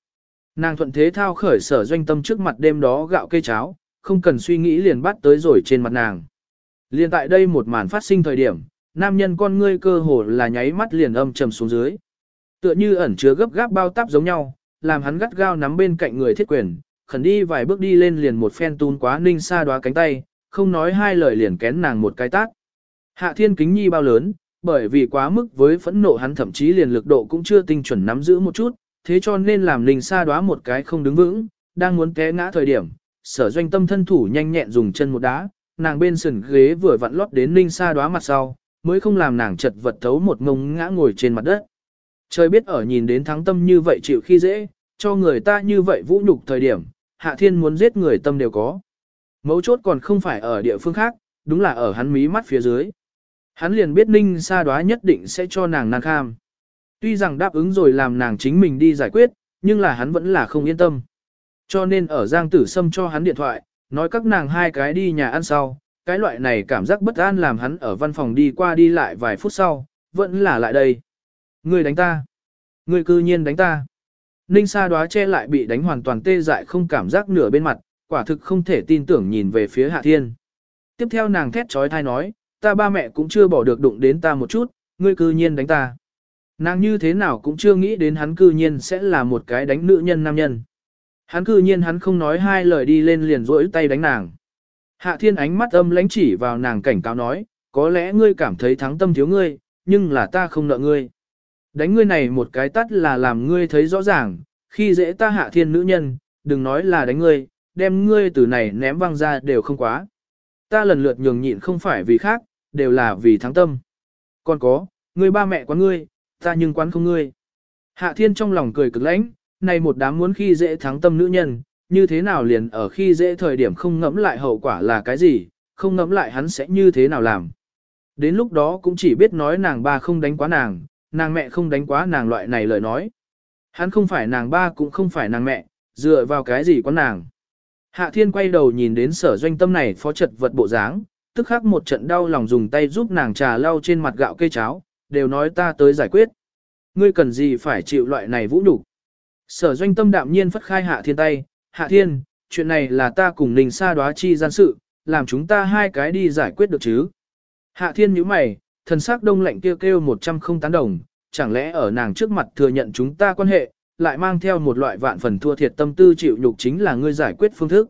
A: Nàng thuận thế thao khởi Sở Doanh Tâm trước mặt đêm đó gạo cây cháo, không cần suy nghĩ liền bắt tới rồi trên mặt nàng. Liền tại đây một màn phát sinh thời điểm, nam nhân con ngươi cơ hồ là nháy mắt liền âm trầm xuống dưới. Tựa như ẩn chứa gấp gáp bao táp giống nhau, làm hắn gắt gao nắm bên cạnh người Thiết Quyền, khẩn đi vài bước đi lên liền một phen tún quá Ninh Sa Đoá cánh tay, không nói hai lời liền kén nàng một cái tát. Hạ Thiên kính nhi bao lớn, bởi vì quá mức với phẫn nộ hắn thậm chí liền lực độ cũng chưa tinh chuẩn nắm giữ một chút, thế cho nên làm Ninh Sa Đoá một cái không đứng vững, đang muốn té ngã thời điểm, Sở Doanh Tâm thân thủ nhanh nhẹn dùng chân một đá, nàng bên sườn ghế vừa vặn lót đến Ninh Sa Đoá mặt sau, mới không làm nàng chật vật thấu một ngông ngã ngồi trên mặt đất. Trời biết ở nhìn đến Thắng Tâm như vậy chịu khi dễ, cho người ta như vậy vũ nhục thời điểm, Hạ Thiên muốn giết người tâm đều có. Mấu chốt còn không phải ở địa phương khác, đúng là ở hắn mí mắt phía dưới. Hắn liền biết Ninh Sa Đoá nhất định sẽ cho nàng nan kham. Tuy rằng đáp ứng rồi làm nàng chính mình đi giải quyết, nhưng là hắn vẫn là không yên tâm. Cho nên ở Giang Tử Sâm cho hắn điện thoại, nói các nàng hai cái đi nhà ăn sau, cái loại này cảm giác bất an làm hắn ở văn phòng đi qua đi lại vài phút sau, vẫn là lại đây. Ngươi đánh ta. Ngươi cư nhiên đánh ta. Ninh Sa Đoá che lại bị đánh hoàn toàn tê dại không cảm giác nửa bên mặt, quả thực không thể tin tưởng nhìn về phía Hạ Thiên. Tiếp theo nàng thét trói thai nói, ta ba mẹ cũng chưa bỏ được đụng đến ta một chút, ngươi cư nhiên đánh ta. Nàng như thế nào cũng chưa nghĩ đến hắn cư nhiên sẽ là một cái đánh nữ nhân nam nhân. Hắn cư nhiên hắn không nói hai lời đi lên liền rỗi tay đánh nàng. Hạ Thiên ánh mắt âm lãnh chỉ vào nàng cảnh cáo nói, có lẽ ngươi cảm thấy Thắng Tâm thiếu ngươi, nhưng là ta không nợ ngươi. Đánh ngươi này một cái tắt là làm ngươi thấy rõ ràng, khi dễ ta Hạ Thiên nữ nhân, đừng nói là đánh ngươi, đem ngươi từ này ném văng ra đều không quá. Ta lần lượt nhường nhịn không phải vì khác, đều là vì Thắng Tâm. Còn có, ngươi ba mẹ quán ngươi, ta nhưng quán không ngươi. Hạ Thiên trong lòng cười cực lãnh, này một đám muốn khi dễ Thắng Tâm nữ nhân, như thế nào liền ở khi dễ thời điểm không ngẫm lại hậu quả là cái gì, không ngẫm lại hắn sẽ như thế nào làm. Đến lúc đó cũng chỉ biết nói nàng ba không đánh quá nàng mẹ không đánh quá nàng loại này lời nói. Hắn không phải nàng ba cũng không phải nàng mẹ, dựa vào cái gì có nàng. Hạ Thiên quay đầu nhìn đến Sở Doanh Tâm này phó trật vật bộ dáng, tức khắc một trận đau lòng dùng tay giúp nàng trà lau trên mặt gạo cây cháo, đều nói ta tới giải quyết. Ngươi cần gì phải chịu loại này vũ nhục? Sở Doanh Tâm đạm nhiên phất khai Hạ Thiên tay, Hạ Thiên, chuyện này là ta cùng Ninh Sa Đoá chi gian sự, làm chúng ta hai cái đi giải quyết được chứ. Hạ Thiên nhíu mày, thần sắc đông lạnh kêu kêu 100 không tán đồng, chẳng lẽ ở nàng trước mặt thừa nhận chúng ta quan hệ, lại mang theo một loại vạn phần thua thiệt tâm tư chịu nhục chính là ngươi giải quyết phương thức.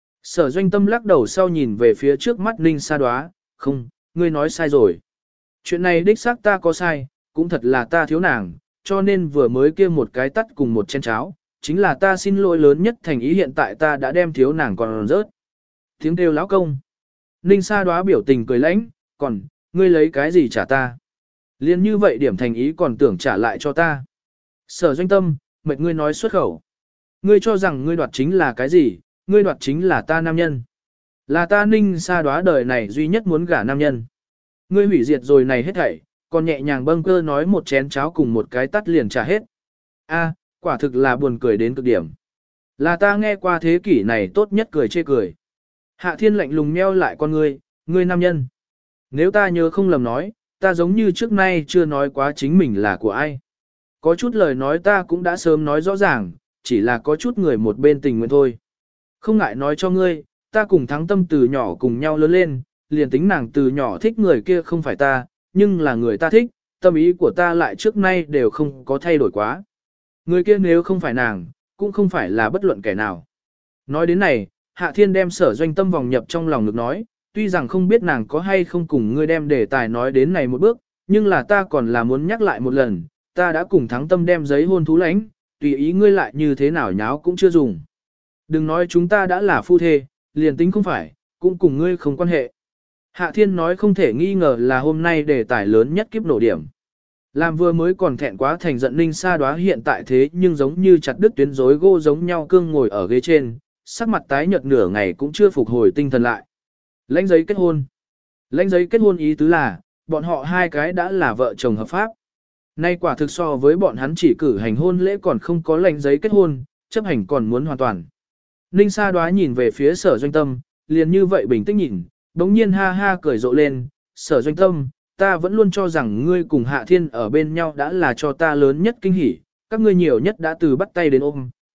A: Sở Doanh Tâm lắc đầu sau nhìn về phía trước mắt Ninh Sa Đoá, không, ngươi nói sai rồi. Chuyện này đích xác ta có sai, cũng thật là ta thiếu nàng, cho nên vừa mới kia một cái tắt cùng một chén cháo, chính là ta xin lỗi lớn nhất thành ý hiện tại ta đã đem thiếu nàng còn rớt. Tiếng kêu lão công. Ninh Sa Đoá biểu tình cười lãnh, còn, ngươi lấy cái gì trả ta? Liên như vậy điểm thành ý còn tưởng trả lại cho ta. Sở Doanh Tâm, mệt ngươi nói xuất khẩu. Ngươi cho rằng ngươi đoạt chính là cái gì, ngươi đoạt chính là ta nam nhân. Là ta Ninh Sa Đoá đời này duy nhất muốn gả nam nhân. Ngươi hủy diệt rồi này hết thảy, còn nhẹ nhàng bâng cơ nói một chén cháo cùng một cái tắt liền trả hết. A, quả thực là buồn cười đến cực điểm. Là ta nghe qua thế kỷ này tốt nhất cười chê cười. Hạ Thiên lạnh lùng nheo lại con ngươi nam nhân. Nếu ta nhớ không lầm nói, ta giống như trước nay chưa nói quá chính mình là của ai. Có chút lời nói ta cũng đã sớm nói rõ ràng, chỉ là có chút người một bên tình nguyện thôi. Không ngại nói cho ngươi, ta cùng Thắng Tâm từ nhỏ cùng nhau lớn lên, liền tính nàng từ nhỏ thích người kia không phải ta, nhưng là người ta thích, tâm ý của ta lại trước nay đều không có thay đổi quá. Người kia nếu không phải nàng, cũng không phải là bất luận kẻ nào. Nói đến này, Hạ Thiên đem Sở Doanh Tâm vòng nhập trong lòng ngực nói, tuy rằng không biết nàng có hay không cùng ngươi đem đề tài nói đến này một bước, nhưng là ta còn là muốn nhắc lại một lần, ta đã cùng Thắng Tâm đem giấy hôn thú lãnh, tùy ý ngươi lại như thế nào nháo cũng chưa dùng. Đừng nói chúng ta đã là phu thê, liền tính không phải, cũng cùng ngươi không quan hệ. Hạ Thiên nói không thể nghi ngờ là hôm nay đề tài lớn nhất kiếp nổ điểm. Làm vừa mới còn thẹn quá thành giận Ninh Sa Đoá hiện tại thế nhưng giống như chặt đứt tuyến rối gô giống nhau cương ngồi ở ghế trên, sắc mặt tái nhợt nửa ngày cũng chưa phục hồi tinh thần lại. Lãnh giấy kết hôn. Lãnh giấy kết hôn ý tứ là, bọn họ hai cái đã là vợ chồng hợp pháp. Nay quả thực so với bọn hắn chỉ cử hành hôn lễ còn không có lãnh giấy kết hôn, chấp hành còn muốn hoàn toàn. Ninh Sa Đoá nhìn về phía Sở Doanh Tâm, liền như vậy bình tĩnh nhìn, bỗng nhiên ha ha cười rộ lên, Sở Doanh Tâm, ta vẫn luôn cho rằng ngươi cùng Hạ Thiên ở bên nhau đã là cho ta lớn nhất kinh hỉ, các ngươi nhiều nhất đã từ bắt tay đến ôm,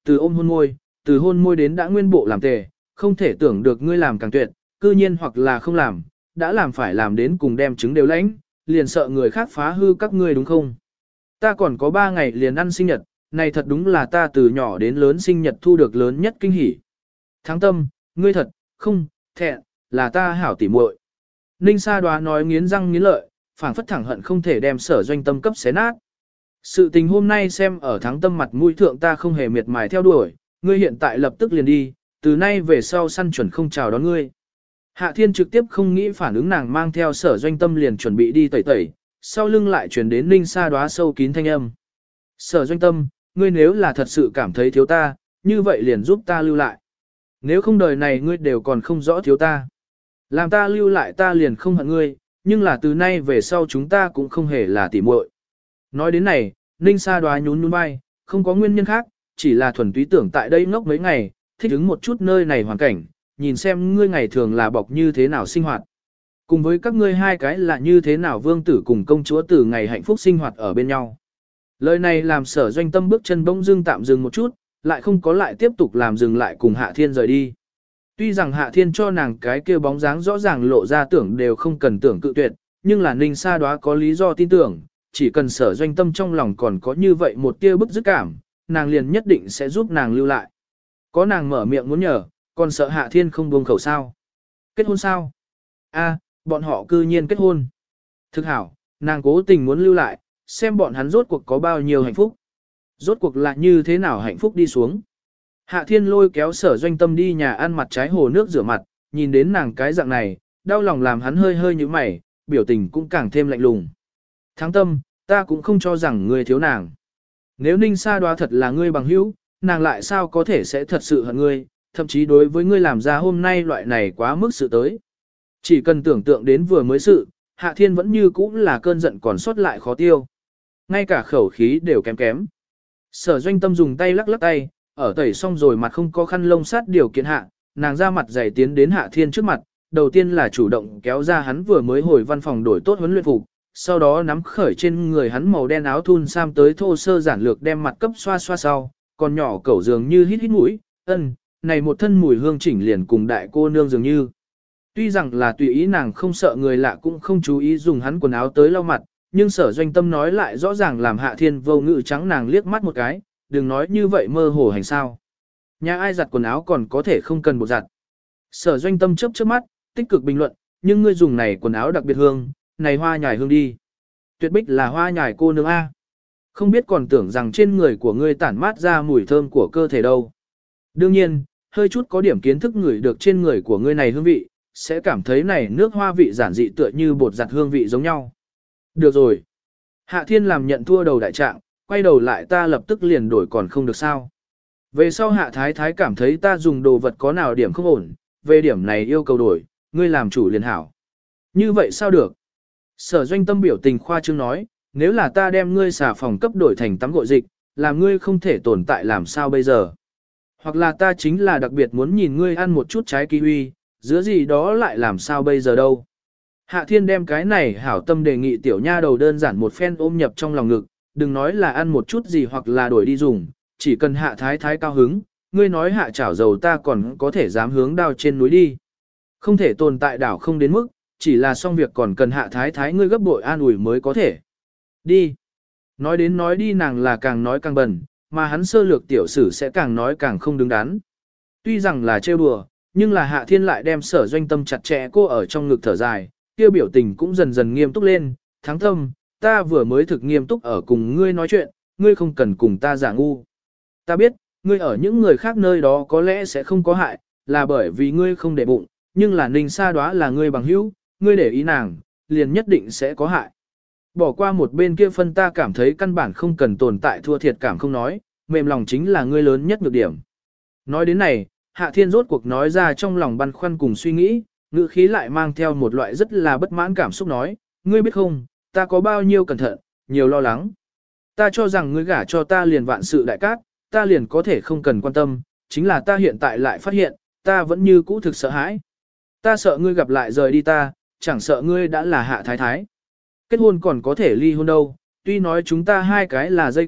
A: từ ôm hôn môi, từ hôn môi đến đã nguyên bộ làm tề, không thể tưởng được ngươi làm càng tuyệt, cư nhiên hoặc là không làm, đã làm phải làm đến cùng đem trứng đều lãnh, liền sợ người khác phá hư các ngươi đúng không? Ta còn có 3 ngày liền ăn sinh nhật, này thật đúng là ta từ nhỏ đến lớn sinh nhật thu được lớn nhất kinh hỉ. Thắng tâm, ngươi thật, không, thẹn, là ta hảo tỉ muội. Ninh Sa Đoá nói nghiến răng nghiến lợi, phảng phất thẳng hận không thể đem Sở Doanh Tâm cấp xé nát. Sự tình hôm nay xem ở Thắng Tâm mặt mũi thượng ta không hề miệt mài theo đuổi, ngươi hiện tại lập tức liền đi, từ nay về sau săn chuẩn không chào đón ngươi. Hạ Thiên trực tiếp không nghĩ phản ứng nàng mang theo Sở Doanh Tâm liền chuẩn bị đi tẩy tẩy, sau lưng lại truyền đến Ninh Sa Đoá sâu kín thanh âm. Sở Doanh Tâm, ngươi nếu là thật sự cảm thấy thiếu ta, như vậy liền giúp ta lưu lại. Nếu không đời này ngươi đều còn không rõ thiếu ta. Làm ta lưu lại ta liền không hận ngươi, nhưng là từ nay về sau chúng ta cũng không hề là tỉ muội. Nói đến này, Ninh Sa Đoá nhún nhún vai, không có nguyên nhân khác, chỉ là thuần túy tưởng tại đây ngốc mấy ngày, thích ứng một chút nơi này hoàn cảnh, nhìn xem ngươi ngày thường là bọc như thế nào sinh hoạt. Cùng với các ngươi hai cái là như thế nào vương tử cùng công chúa từ ngày hạnh phúc sinh hoạt ở bên nhau. Lời này làm Sở Doanh Tâm bước chân bỗng dưng tạm dừng một chút, lại không có lại tiếp tục làm dừng lại cùng Hạ Thiên rời đi. Tuy rằng Hạ Thiên cho nàng cái kia bóng dáng rõ ràng lộ ra tưởng đều không cần tưởng cự tuyệt, nhưng là Ninh Sa Đoá có lý do tin tưởng, chỉ cần Sở Doanh Tâm trong lòng còn có như vậy một tia bức dứt cảm, nàng liền nhất định sẽ giúp nàng lưu lại. Có nàng mở miệng muốn nhờ, còn sợ Hạ Thiên không buông khẩu sao. Kết hôn sao? A, bọn họ cư nhiên kết hôn. Thực hảo, nàng cố tình muốn lưu lại, xem bọn hắn rốt cuộc có bao nhiêu hạnh phúc. Rốt cuộc là như thế nào hạnh phúc đi xuống. Hạ Thiên lôi kéo Sở Doanh Tâm đi nhà ăn mặt trái hồ nước rửa mặt, nhìn đến nàng cái dạng này, đau lòng làm hắn hơi hơi như mày, biểu tình cũng càng thêm lạnh lùng. Thắng Tâm, ta cũng không cho rằng ngươi thiếu nàng. Nếu Ninh Sa Đoá thật là ngươi bằng hữu, nàng lại sao có thể sẽ thật sự hận ngươi, thậm chí đối với ngươi làm ra hôm nay loại này quá mức sự tới. Chỉ cần tưởng tượng đến vừa mới sự, Hạ Thiên vẫn như cũ là cơn giận còn sót lại khó tiêu. Ngay cả khẩu khí đều kém kém. Sở Doanh Tâm dùng tay lắc lắc tay, ở tẩy xong rồi mặt không có khăn lông sát điều kiện hạ, nàng ra mặt dày tiến đến Hạ Thiên trước mặt, đầu tiên là chủ động kéo ra hắn vừa mới hồi văn phòng đổi tốt huấn luyện phục, sau đó nắm khởi trên người hắn màu đen áo thun sam tới thô sơ giản lược đem mặt cấp xoa xoa sau, còn nhỏ cẩu dường như hít hít mũi, này một thân mùi hương chỉnh liền cùng đại cô nương dường như. Tuy rằng là tùy ý nàng không sợ người lạ cũng không chú ý dùng hắn quần áo tới lau mặt, nhưng Sở Doanh Tâm nói lại rõ ràng làm Hạ Thiên vô ngự trắng nàng liếc mắt một cái, đừng nói như vậy mơ hồ hành sao. Nhà ai giặt quần áo còn có thể không cần bột giặt. Sở Doanh Tâm chớp chớp mắt, tích cực bình luận, nhưng ngươi dùng này quần áo đặc biệt hương, này hoa nhài hương đi. Tuyệt bích là hoa nhài cô nương A. Không biết còn tưởng rằng trên người của ngươi tản mát ra mùi thơm của cơ thể đâu. Đương nhiên, hơi chút có điểm kiến thức ngửi được trên người của ngươi này hương vị, sẽ cảm thấy này nước hoa vị giản dị tựa như bột giặt hương vị giống nhau. Được rồi. Hạ Thiên làm nhận thua đầu đại trạng, quay đầu lại ta lập tức liền đổi còn không được sao. Về sau Hạ Thái Thái cảm thấy ta dùng đồ vật có nào điểm không ổn, về điểm này yêu cầu đổi, ngươi làm chủ liền hảo. Như vậy sao được? Sở Doanh Tâm biểu tình khoa trương nói, nếu là ta đem ngươi xà phòng cấp đổi thành tắm gội dịch, làm ngươi không thể tồn tại làm sao bây giờ? Hoặc là ta chính là đặc biệt muốn nhìn ngươi ăn một chút trái kiwi, giữa gì đó lại làm sao bây giờ đâu? Hạ Thiên đem cái này hảo tâm đề nghị tiểu nha đầu đơn giản một phen ôm nhập trong lòng ngực, đừng nói là ăn một chút gì hoặc là đổi đi dùng, chỉ cần Hạ Thái Thái cao hứng, ngươi nói Hạ chảo dầu ta còn có thể dám hướng đao trên núi đi. Không thể tồn tại đảo không đến mức, chỉ là xong việc còn cần Hạ Thái Thái ngươi gấp bội an ủi mới có thể. Đi. Nói đến nói đi nàng là càng nói càng bẩn, mà hắn sơ lược tiểu sử sẽ càng nói càng không đứng đắn. Tuy rằng là trêu đùa, nhưng là Hạ Thiên lại đem Sở Doanh Tâm chặt chẽ cô ở trong ngực thở dài, kia biểu tình cũng dần dần nghiêm túc lên, Thắng Tâm, ta vừa mới thực nghiêm túc ở cùng ngươi nói chuyện, ngươi không cần cùng ta giả ngu. Ta biết, ngươi ở những người khác nơi đó có lẽ sẽ không có hại, là bởi vì ngươi không để bụng, nhưng là Ninh Sa Đoá là ngươi bằng hữu, ngươi để ý nàng, liền nhất định sẽ có hại. Bỏ qua một bên kia phân ta cảm thấy căn bản không cần tồn tại thua thiệt cảm không nói, mềm lòng chính là ngươi lớn nhất nhược điểm. Nói đến này, Hạ Thiên rốt cuộc nói ra trong lòng băn khoăn cùng suy nghĩ, ngữ khí lại mang theo một loại rất là bất mãn cảm xúc nói, ngươi biết không, ta có bao nhiêu cẩn thận, nhiều lo lắng. Ta cho rằng ngươi gả cho ta liền vạn sự đại cát, ta liền có thể không cần quan tâm, chính là ta hiện tại lại phát hiện, ta vẫn như cũ thực sợ hãi. Ta sợ ngươi gặp lại rời đi ta, chẳng sợ ngươi đã là Hạ Thái Thái. Kết hôn còn có thể ly hôn đâu, tuy nói chúng ta hai cái là dây kết,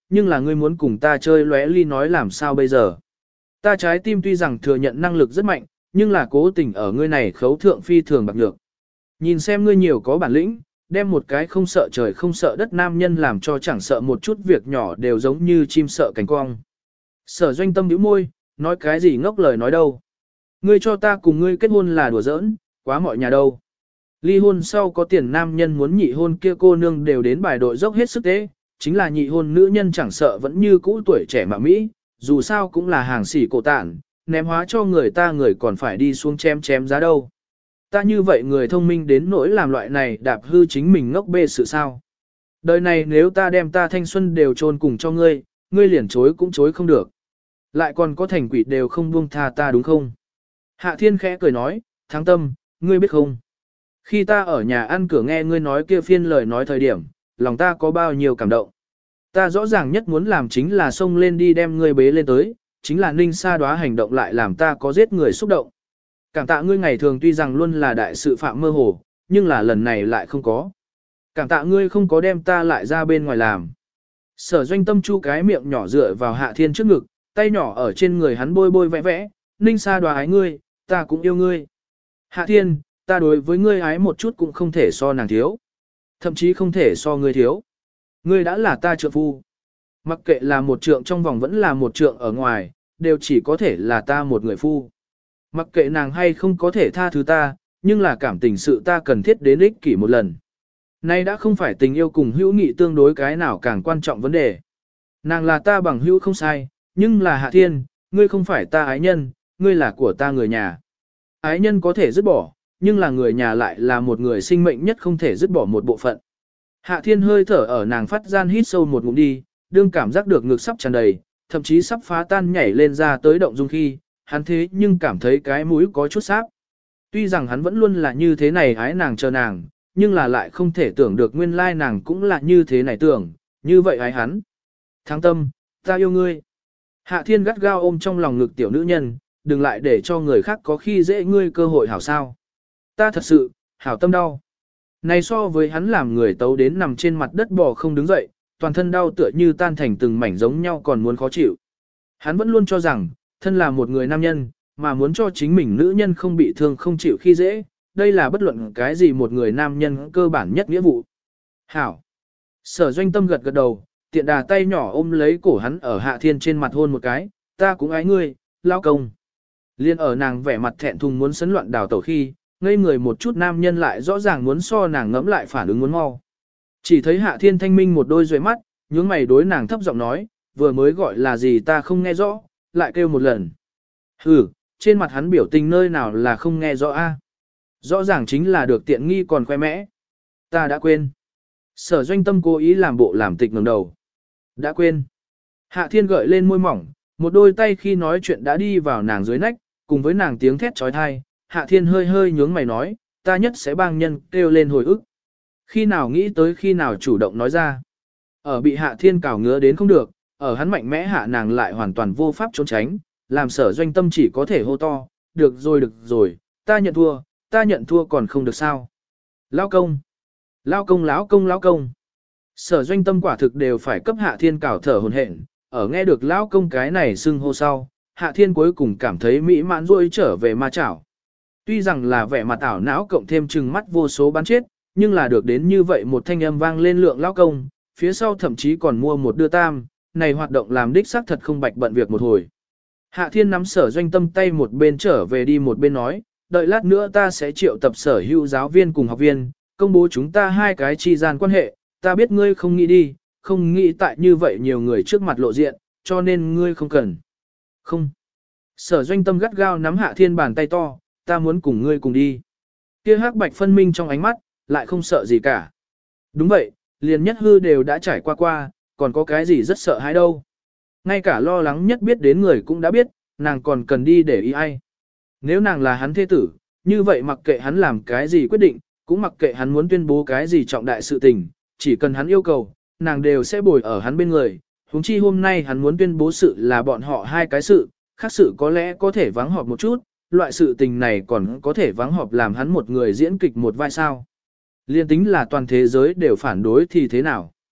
A: nhưng là ngươi muốn cùng ta chơi lóe ly nói làm sao bây giờ. Ta trái tim tuy rằng thừa nhận năng lực rất mạnh, nhưng là cố tình ở ngươi này khấu thượng phi thường bạc nhược. Nhìn xem ngươi nhiều có bản lĩnh, đem một cái không sợ trời không sợ đất nam nhân làm cho chẳng sợ một chút việc nhỏ đều giống như chim sợ cánh cong. Sở Doanh Tâm nhíu môi, nói cái gì ngốc lời nói đâu. Ngươi cho ta cùng ngươi kết hôn là đùa giỡn, quá mọi nhà đâu. Ly hôn sau có tiền nam nhân muốn nhị hôn kia cô nương đều đến bài đội dốc hết sức tế, chính là nhị hôn nữ nhân chẳng sợ vẫn như cũ tuổi trẻ mà Mỹ, dù sao cũng là hàng xỉ cổ tản, ném hóa cho người ta người còn phải đi xuống chém giá đâu. Ta như vậy người thông minh đến nỗi làm loại này đạp hư chính mình ngốc bê sự sao. Đời này nếu ta đem ta thanh xuân đều chôn cùng cho ngươi, ngươi liền chối cũng chối không được. Lại còn có thành quỷ đều không buông tha ta đúng không? Hạ Thiên khẽ cười nói, Thắng Tâm, ngươi biết không? Khi ta ở nhà ăn cửa nghe ngươi nói kia phiên lời nói thời điểm, lòng ta có bao nhiêu cảm động. Ta rõ ràng nhất muốn làm chính là xông lên đi đem ngươi bế lên tới, chính là Ninh Sa Đoá hành động lại làm ta có giết người xúc động. Cảm tạ ngươi ngày thường tuy rằng luôn là đại sự phạm mơ hồ, nhưng là lần này lại không có. Cảm tạ ngươi không có đem ta lại ra bên ngoài làm. Sở Doanh Tâm chu cái miệng nhỏ dựa vào Hạ Thiên trước ngực, tay nhỏ ở trên người hắn bôi bôi vẽ vẽ, Ninh Sa Đoá ái ngươi, ta cũng yêu ngươi. Hạ Thiên, ta đối với ngươi ái một chút cũng không thể so nàng thiếu. Thậm chí không thể so ngươi thiếu. Ngươi đã là ta trượng phu. Mặc kệ là một trượng trong vòng vẫn là một trượng ở ngoài, đều chỉ có thể là ta một người phu. Mặc kệ nàng hay không có thể tha thứ ta, nhưng là cảm tình sự ta cần thiết đến ích kỷ một lần. Nay đã không phải tình yêu cùng hữu nghị tương đối cái nào càng quan trọng vấn đề. Nàng là ta bằng hữu không sai, nhưng là Hạ Thiên, ngươi không phải ta ái nhân, ngươi là của ta người nhà. Ái nhân có thể dứt bỏ, nhưng là người nhà lại là một người sinh mệnh nhất không thể dứt bỏ một bộ phận. Hạ Thiên hơi thở ở nàng phát gian hít sâu một ngụm đi, đương cảm giác được ngực sắp tràn đầy, thậm chí sắp phá tan nhảy lên ra tới động dung khi, hắn thế nhưng cảm thấy cái mũi có chút sáp. Tuy rằng hắn vẫn luôn là như thế này ái nàng chờ nàng, nhưng là lại không thể tưởng được nguyên lai nàng cũng là như thế này tưởng, như vậy ái hắn. Thắng Tâm, ta yêu ngươi. Hạ Thiên gắt gao ôm trong lòng ngực tiểu nữ nhân, đừng lại để cho người khác có khi dễ ngươi cơ hội hảo sao. Ta thật sự, hảo tâm đau. Này so với hắn làm người tấu đến nằm trên mặt đất bò không đứng dậy, toàn thân đau tựa như tan thành từng mảnh giống nhau còn muốn khó chịu. Hắn vẫn luôn cho rằng, thân là một người nam nhân, mà muốn cho chính mình nữ nhân không bị thương không chịu khi dễ, đây là bất luận cái gì một người nam nhân cơ bản nhất nghĩa vụ. Hảo. Sở Doanh Tâm gật gật đầu, tiện đà tay nhỏ ôm lấy cổ hắn ở Hạ Thiên trên mặt hôn một cái, ta cũng ái ngươi, lao công. Liên ở nàng vẻ mặt thẹn thùng muốn sấn loạn đào tẩu khi, ngây người một chút nam nhân lại rõ ràng muốn so nàng ngẫm lại phản ứng muốn mau. Chỉ thấy Hạ Thiên thanh minh một đôi duệ mắt, nhướng mày đối nàng thấp giọng nói, vừa mới gọi là gì ta không nghe rõ, lại kêu một lần. Hừ, trên mặt hắn biểu tình nơi nào là không nghe rõ a? Rõ ràng chính là được tiện nghi còn khoe mẽ. Ta đã quên. Sở Doanh Tâm cố ý làm bộ làm tịch ngẩng đầu. Đã quên. Hạ Thiên gợi lên môi mỏng, một đôi tay khi nói chuyện đã đi vào nàng dưới nách, cùng với nàng tiếng thét trói thai. Hạ Thiên hơi hơi nhướng mày nói, ta nhất sẽ bang nhân kêu lên hồi ức. Khi nào nghĩ tới khi nào chủ động nói ra. Ở bị Hạ Thiên cào ngứa đến không được, ở hắn mạnh mẽ hạ nàng lại hoàn toàn vô pháp trốn tránh, làm Sở Doanh Tâm chỉ có thể hô to, được rồi, ta nhận thua còn không được sao. Lao công, lao công láo công láo công. Sở Doanh Tâm quả thực đều phải cấp Hạ Thiên cào thở hồn hển, ở nghe được lão công cái này xưng hô sau, Hạ Thiên cuối cùng cảm thấy mỹ mãn rôi trở về ma chảo. Tuy rằng là vẻ mặt ảo não cộng thêm chừng mắt vô số bắn chết, nhưng là được đến như vậy một thanh âm vang lên lượng lão công, phía sau thậm chí còn mua một đưa tam, này hoạt động làm đích xác thật không bạch bận việc một hồi. Hạ Thiên nắm Sở Doanh Tâm tay một bên trở về đi một bên nói, đợi lát nữa ta sẽ triệu tập sở hữu giáo viên cùng học viên, công bố chúng ta hai cái chi gian quan hệ, ta biết ngươi không nghĩ đi, không nghĩ tại như vậy nhiều người trước mặt lộ diện, cho nên ngươi không cần. Không. Sở Doanh Tâm gắt gao nắm Hạ Thiên bàn tay to, ta muốn cùng ngươi cùng đi. Kia hắc bạch phân minh trong ánh mắt, lại không sợ gì cả. Đúng vậy, liền nhất hư đều đã trải qua, còn có cái gì rất sợ hãi đâu. Ngay cả lo lắng nhất biết đến người cũng đã biết, nàng còn cần đi để ý ai. Nếu nàng là hắn thế tử, như vậy mặc kệ hắn làm cái gì quyết định, cũng mặc kệ hắn muốn tuyên bố cái gì trọng đại sự tình, chỉ cần hắn yêu cầu, nàng đều sẽ bồi ở hắn bên người. Huống chi hôm nay hắn muốn tuyên bố sự là bọn họ hai cái sự, khác sự có lẽ có thể vắng họp một chút, loại sự tình này còn có thể vắng họp làm hắn một người diễn kịch một vai sao. Liên tính là toàn thế giới đều phản đối thì thế nào?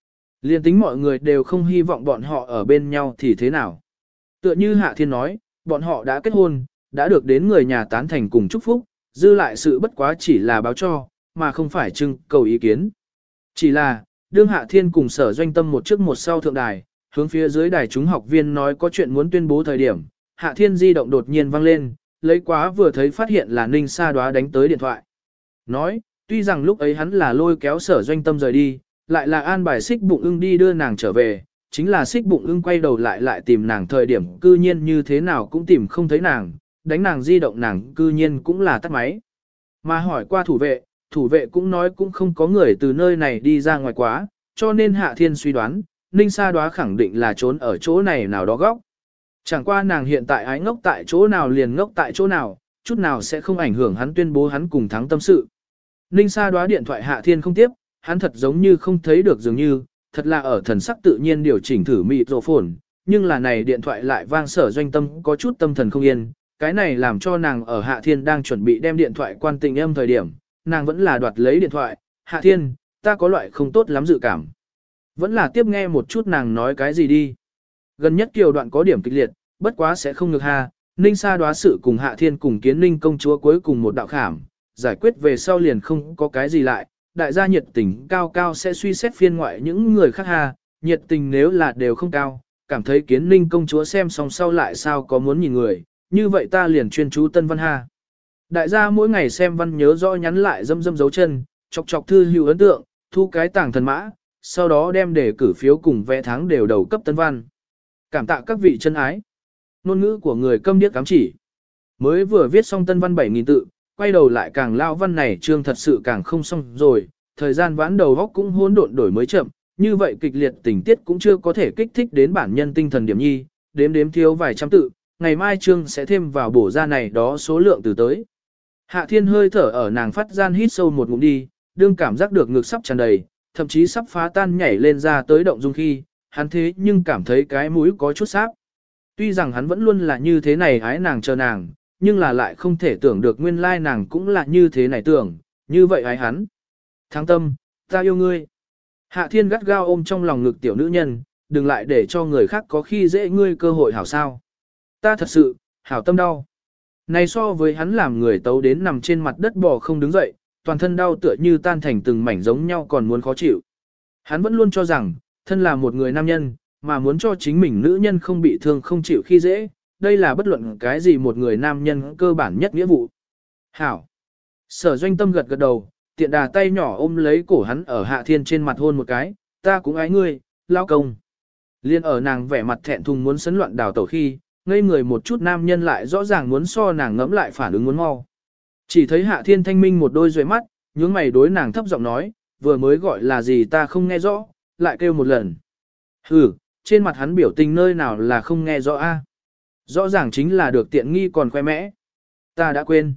A: Liên tính mọi người đều không hy vọng bọn họ ở bên nhau thì thế nào. Tựa như Hạ Thiên nói, bọn họ đã kết hôn, đã được đến người nhà tán thành cùng chúc phúc, dư lại sự bất quá chỉ là báo cho, mà không phải trưng cầu ý kiến. Chỉ là, đương Hạ Thiên cùng Sở Doanh Tâm một trước một sau thượng đài, hướng phía dưới đài chúng học viên nói có chuyện muốn tuyên bố thời điểm, Hạ Thiên di động đột nhiên vang lên, lấy quá vừa thấy phát hiện là Ninh Sa Đoá đánh tới điện thoại. Nói, tuy rằng lúc ấy hắn là lôi kéo Sở Doanh Tâm rời đi, lại là an bài Xích Bụng Ưng đi đưa nàng trở về, chính là Xích Bụng Ưng quay đầu lại tìm nàng thời điểm cư nhiên như thế nào cũng tìm không thấy nàng, đánh nàng di động nàng cư nhiên cũng là tắt máy. Mà hỏi qua thủ vệ cũng nói cũng không có người từ nơi này đi ra ngoài quá, cho nên Hạ Thiên suy đoán, Ninh Sa Đoá khẳng định là trốn ở chỗ này nào đó góc. Chẳng qua nàng hiện tại ái ngốc tại chỗ nào liền ngốc tại chỗ nào, chút nào sẽ không ảnh hưởng hắn tuyên bố hắn cùng thắng tâm sự. Ninh Sa Đoá điện thoại Hạ Thiên không tiếp, hắn thật giống như không thấy được dường như, thật là ở thần sắc tự nhiên điều chỉnh thử microphone, nhưng là này điện thoại lại vang. Sở Doanh Tâm có chút tâm thần không yên, cái này làm cho nàng ở Hạ Thiên đang chuẩn bị đem điện thoại quan tình âm thời điểm, nàng vẫn là đoạt lấy điện thoại, Hạ Thiên, ta có loại không tốt lắm dự cảm. Vẫn là tiếp nghe một chút nàng nói cái gì đi. Gần nhất kiều đoạn có điểm kịch liệt, bất quá sẽ không ngược ha, Ninh Sa Đoá sự cùng Hạ Thiên cùng Kiến Ninh công chúa cuối cùng một đạo khảm, giải quyết về sau liền không có cái gì lại, đại gia nhiệt tình cao cao sẽ suy xét phiên ngoại những người khác ha, nhiệt tình nếu là đều không cao, cảm thấy Kiến Ninh công chúa xem xong sau lại sao có muốn nhìn người, như vậy ta liền chuyên chú tân văn ha. Đại gia mỗi ngày xem văn nhớ rõ nhắn lại dâm dấu chân, chọc chọc thư hữu ấn tượng, thu cái tàng thần mã, sau đó đem để cử phiếu cùng vẽ tháng đều đầu cấp tân văn. Cảm tạ các vị chân ái. Ngôn ngữ của người câm điếc cám chỉ. Mới vừa viết xong tân văn 7.000 tự, quay đầu lại càng lao văn này chương thật sự càng không xong rồi, thời gian vãn đầu góc cũng hỗn độn đổi mới chậm, như vậy kịch liệt tình tiết cũng chưa có thể kích thích đến bản nhân tinh thần điểm nhi, đếm thiếu vài trăm tự, ngày mai chương sẽ thêm vào bổ ra này đó số lượng từ tới. Hạ Thiên hơi thở ở nàng phát gian hít sâu một ngụm đi, đương cảm giác được ngực sắp tràn đầy, thậm chí sắp phá tan nhảy lên ra tới động dung khi, hắn thế nhưng cảm thấy cái mũi có chút sáp. Tuy rằng hắn vẫn luôn là như thế này ái nàng chờ nàng, nhưng là lại không thể tưởng được nguyên lai nàng cũng là như thế này tưởng, như vậy ái hắn. Thắng Tâm, ta yêu ngươi. Hạ Thiên gắt gao ôm trong lòng ngực tiểu nữ nhân, đừng lại để cho người khác có khi dễ ngươi cơ hội hảo sao. Ta thật sự, hảo tâm đau. Này so với hắn làm người tấu đến nằm trên mặt đất bò không đứng dậy, toàn thân đau tựa như tan thành từng mảnh giống nhau còn muốn khó chịu. Hắn vẫn luôn cho rằng, thân là một người nam nhân, mà muốn cho chính mình nữ nhân không bị thương không chịu khi dễ, đây là bất luận cái gì một người nam nhân cơ bản nhất nghĩa vụ. Hảo. Sở Doanh Tâm gật gật đầu, tiện đà tay nhỏ ôm lấy cổ hắn ở Hạ Thiên trên mặt hôn một cái, ta cũng ái ngươi, lao công. Liên ở nàng vẻ mặt thẹn thùng muốn sấn loạn đào tẩu khi, ngây người một chút nam nhân lại rõ ràng muốn so nàng ngẫm lại phản ứng muốn mau. Chỉ thấy Hạ Thiên thanh minh một đôi duệ mắt, nhướng mày đối nàng thấp giọng nói, vừa mới gọi là gì ta không nghe rõ, lại kêu một lần. Hừ, trên mặt hắn biểu tình nơi nào là không nghe rõ a? Rõ ràng chính là được tiện nghi còn khoe mẽ. Ta đã quên.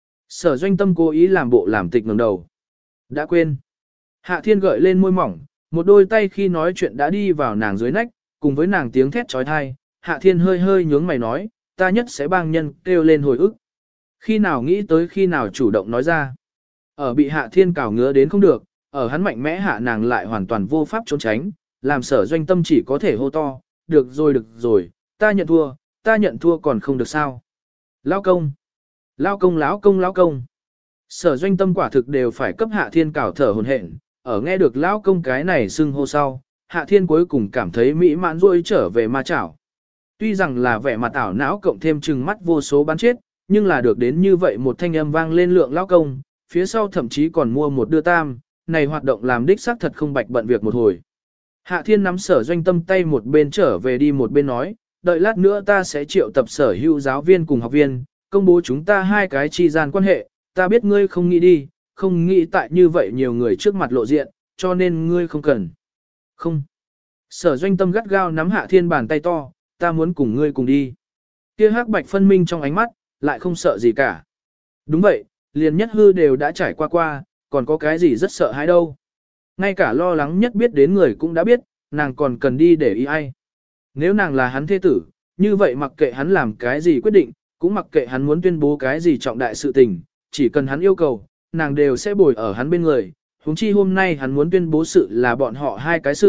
A: Sở Doanh Tâm cố ý làm bộ làm tịch ngẩng đầu. Đã quên. Hạ Thiên gợi lên môi mỏng, một đôi tay khi nói chuyện đã đi vào nàng dưới nách, cùng với nàng tiếng thét trói thai. Hạ Thiên hơi hơi nhướng mày nói, ta nhất sẽ bang nhân kêu lên hồi ức. Khi nào nghĩ tới khi nào chủ động nói ra. Ở bị Hạ Thiên cào ngứa đến không được, ở hắn mạnh mẽ hạ nàng lại hoàn toàn vô pháp trốn tránh, làm Sở Doanh Tâm chỉ có thể hô to, được rồi, ta nhận thua còn không được sao. Lao công, lao công láo công láo công. Sở Doanh Tâm quả thực đều phải cấp Hạ Thiên cào thở hồn hển, ở nghe được lão công cái này xưng hô sau, Hạ Thiên cuối cùng cảm thấy mỹ mãn ruôi trở về ma chảo. Tuy rằng là vẻ mặt ảo não cộng thêm trừng mắt vô số bắn chết, nhưng là được đến như vậy một thanh âm vang lên lượng lão công, phía sau thậm chí còn mua một đưa tam, này hoạt động làm đích xác thật không bạch bận việc một hồi. Hạ Thiên nắm Sở Doanh Tâm tay một bên trở về đi một bên nói, đợi lát nữa ta sẽ triệu tập sở hữu giáo viên cùng học viên, công bố chúng ta hai cái chi gian quan hệ, ta biết ngươi không nghĩ đi, không nghĩ tại như vậy nhiều người trước mặt lộ diện, cho nên ngươi không cần. Không. Sở Doanh Tâm gắt gao nắm Hạ Thiên bàn tay to, ta muốn cùng ngươi cùng đi. Kia hắc bạch phân minh trong ánh mắt, lại không sợ gì cả. Đúng vậy, liền nhất hư đều đã trải qua, còn có cái gì rất sợ hãi đâu. Ngay cả lo lắng nhất biết đến người cũng đã biết, nàng còn cần đi để ý ai. Nếu nàng là hắn thế tử, như vậy mặc kệ hắn làm cái gì quyết định, cũng mặc kệ hắn muốn tuyên bố cái gì trọng đại sự tình, chỉ cần hắn yêu cầu, nàng đều sẽ bồi ở hắn bên người. Huống chi hôm nay hắn muốn tuyên bố sự là bọn họ hai cái sự,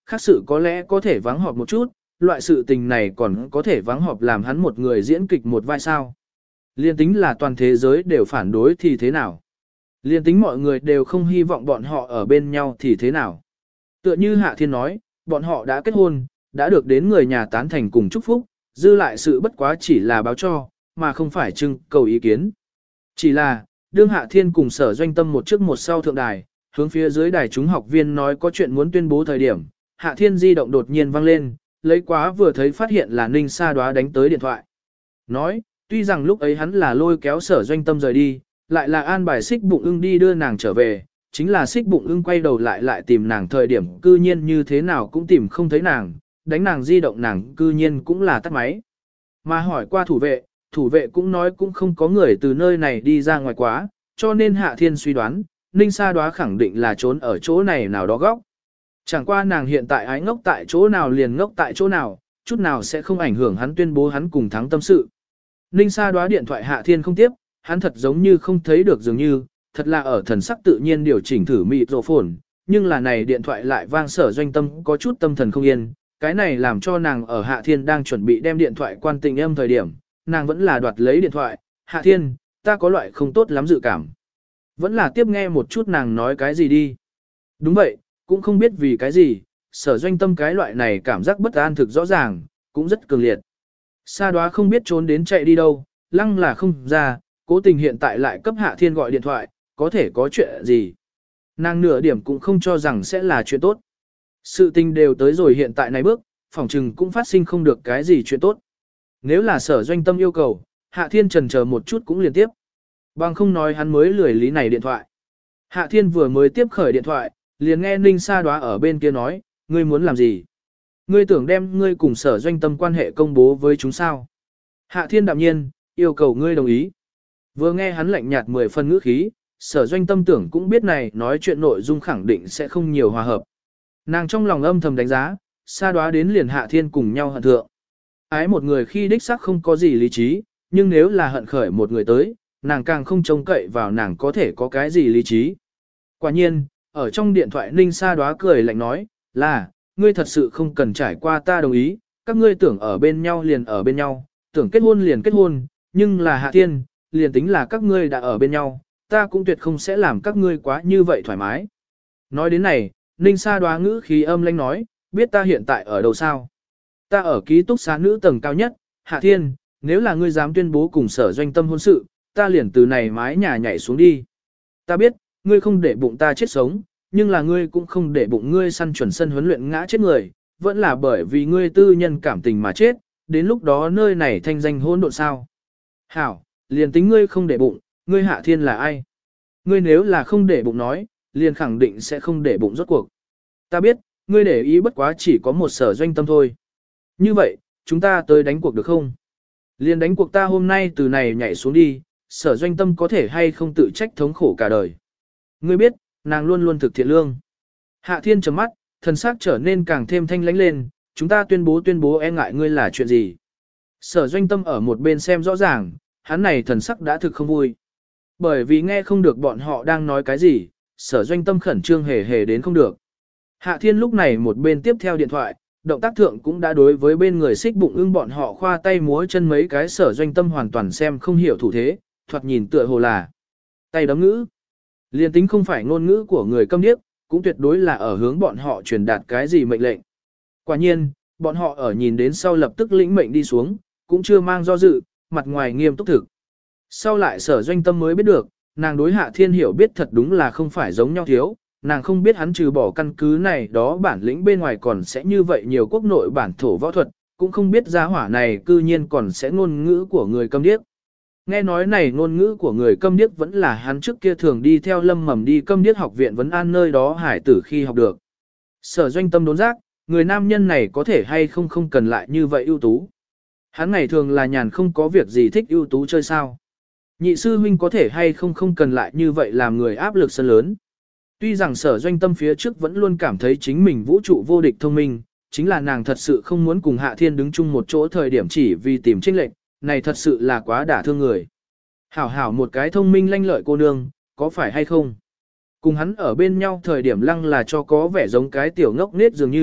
A: khác sự có lẽ có thể vắng họp một chút, loại sự tình này còn có thể vắng họp làm hắn một người diễn kịch một vai sao. Liên tính là toàn thế giới đều phản đối thì thế nào? Liên tính mọi người đều không hy vọng bọn họ ở bên nhau thì thế nào? Tựa như Hạ Thiên nói, bọn họ đã kết hôn, đã được đến người nhà tán thành cùng chúc phúc, dư lại sự bất quá chỉ là báo cho, mà không phải trưng cầu ý kiến. Chỉ là, đương Hạ Thiên cùng Sở Doanh Tâm một trước một sau thượng đài, hướng phía dưới đài chúng học viên nói có chuyện muốn tuyên bố thời điểm, Hạ Thiên di động đột nhiên vang lên, lấy quá vừa thấy phát hiện là Ninh Sa Đoá đánh tới điện thoại. Nói, tuy rằng lúc ấy hắn là lôi kéo Sở Doanh Tâm rời đi, lại là an bài Xích Bụng Ưng đi đưa nàng trở về, chính là Xích Bụng Ưng quay đầu lại tìm nàng thời điểm cư nhiên như thế nào cũng tìm không thấy nàng, đánh nàng di động nàng cư nhiên cũng là tắt máy. Mà hỏi qua thủ vệ cũng nói cũng không có người từ nơi này đi ra ngoài quá, cho nên Hạ Thiên suy đoán, Ninh Sa Đoá khẳng định là trốn ở chỗ này nào đó góc. Chẳng qua nàng hiện tại ái ngốc tại chỗ nào liền ngốc tại chỗ nào, chút nào sẽ không ảnh hưởng hắn tuyên bố hắn cùng thắng tâm sự. Ninh Sa Đoá điện thoại Hạ Thiên không tiếp, hắn thật giống như không thấy được dường như, thật là ở thần sắc tự nhiên điều chỉnh thử microphone, nhưng là này điện thoại lại vang Sở Doanh Tâm có chút tâm thần không yên, cái này làm cho nàng ở Hạ Thiên đang chuẩn bị đem điện thoại quan tình âm thời điểm, nàng vẫn là đoạt lấy điện thoại, Hạ Thiên, ta có loại không tốt lắm dự cảm. Vẫn là tiếp nghe một chút nàng nói cái gì đi. Đúng vậy, cũng không biết vì cái gì, Sở Doanh Tâm cái loại này cảm giác bất an thực rõ ràng, cũng rất cường liệt. Sa Đoá không biết trốn đến chạy đi đâu, lăng là không ra, cố tình hiện tại lại cấp Hạ Thiên gọi điện thoại, có thể có chuyện gì. Nàng nửa điểm cũng không cho rằng sẽ là chuyện tốt. Sự tình đều tới rồi hiện tại này bước, phỏng chừng cũng phát sinh không được cái gì chuyện tốt. Nếu là Sở Doanh Tâm yêu cầu, Hạ Thiên chần chờ một chút cũng liên tiếp. Bằng không nói hắn mới lười lý này điện thoại. Hạ Thiên vừa mới tiếp khởi điện thoại, liền nghe Ninh Sa Đoá ở bên kia nói, ngươi muốn làm gì? Ngươi tưởng đem ngươi cùng Sở Doanh Tâm quan hệ công bố với chúng sao? Hạ Thiên đạm nhiên, yêu cầu ngươi đồng ý. Vừa nghe hắn lạnh nhạt 10 phân ngữ khí, Sở Doanh Tâm tưởng cũng biết này nói chuyện nội dung khẳng định sẽ không nhiều hòa hợp. Nàng trong lòng âm thầm đánh giá, Sa Đoá đến liền Hạ Thiên cùng nhau hận thượng. Ái một người khi đích xác không có gì lý trí, nhưng nếu là hận khởi một người tới, nàng càng không trông cậy vào nàng có thể có cái gì lý trí. Quả nhiên, ở trong điện thoại Ninh Sa Đoá cười lạnh nói, là, ngươi thật sự không cần trải qua ta đồng ý, các ngươi tưởng ở bên nhau liền ở bên nhau, tưởng kết hôn liền kết hôn, nhưng là Hạ Thiên, liền tính là các ngươi đã ở bên nhau, ta cũng tuyệt không sẽ làm các ngươi quá như vậy thoải mái. Nói đến này, Ninh Sa Đoá ngữ khí âm lãnh nói, biết ta hiện tại ở đâu sao? Ta ở ký túc xá nữ tầng cao nhất, Hạ Thiên, nếu là ngươi dám tuyên bố cùng Sở Doanh Tâm hôn sự, ta liền từ này mái nhà nhảy xuống đi. Ta biết, ngươi không để bụng ta chết sống, nhưng là ngươi cũng không để bụng ngươi săn chuẩn sân huấn luyện ngã chết người, vẫn là bởi vì ngươi tư nhân cảm tình mà chết, đến lúc đó nơi này thanh danh hỗn độn sao. Hảo, liền tính ngươi không để bụng, ngươi Hạ Thiên là ai? Ngươi nếu là không để bụng nói, liền khẳng định sẽ không để bụng rốt cuộc. Ta biết, ngươi để ý bất quá chỉ có một Sở Doanh Tâm thôi. Như vậy, chúng ta tới đánh cuộc được không? Liền đánh cuộc ta hôm nay từ này nhảy xuống đi, Sở Doanh Tâm có thể hay không tự trách thống khổ cả đời. Ngươi biết, nàng luôn luôn thực thiện lương. Hạ Thiên trầm mắt, thần sắc trở nên càng thêm thanh lãnh lên, chúng ta tuyên bố e ngại ngươi là chuyện gì. Sở Doanh Tâm ở một bên xem rõ ràng, hắn này thần sắc đã thực không vui. Bởi vì nghe không được bọn họ đang nói cái gì, Sở Doanh Tâm khẩn trương hề hề đến không được. Hạ Thiên lúc này một bên tiếp theo điện thoại, động tác thượng cũng đã đối với bên người Xích Bụng Ưng bọn họ khoa tay múa chân mấy cái Sở Doanh Tâm hoàn toàn xem không hiểu thủ thế, thoạt nhìn tựa hồ là tay đấm ngữ. Liên tính không phải ngôn ngữ của người câm điếc, cũng tuyệt đối là ở hướng bọn họ truyền đạt cái gì mệnh lệnh. Quả nhiên, bọn họ ở nhìn đến sau lập tức lĩnh mệnh đi xuống, cũng chưa mang do dự, mặt ngoài nghiêm túc thực. Sau lại Sở Doanh Tâm mới biết được, nàng đối Hạ Thiên hiểu biết thật đúng là không phải giống nhau thiếu, nàng không biết hắn trừ bỏ căn cứ này đó bản lĩnh bên ngoài còn sẽ như vậy nhiều quốc nội bản thổ võ thuật, cũng không biết gia hỏa này cư nhiên còn sẽ ngôn ngữ của người câm điếc. Nghe nói này ngôn ngữ của người câm điếc vẫn là hắn trước kia thường đi theo Lâm Mầm đi câm điếc học viện vấn an nơi đó hải tử khi học được. Sở Doanh Tâm đốn giác, người nam nhân này có thể hay không cần lại như vậy ưu tú. Hắn ngày thường là nhàn không có việc gì thích ưu tú chơi sao. Nhị sư huynh có thể hay không cần lại như vậy làm người áp lực sân lớn. Tuy rằng Sở Doanh Tâm phía trước vẫn luôn cảm thấy chính mình vũ trụ vô địch thông minh, chính là nàng thật sự không muốn cùng Hạ Thiên đứng chung một chỗ thời điểm chỉ vì tìm chênh lệch, này thật sự là quá đả thương người. Hảo hảo một cái thông minh lanh lợi cô nương, có phải hay không? Cùng hắn ở bên nhau thời điểm lăng là cho có vẻ giống cái tiểu ngốc nết dường như,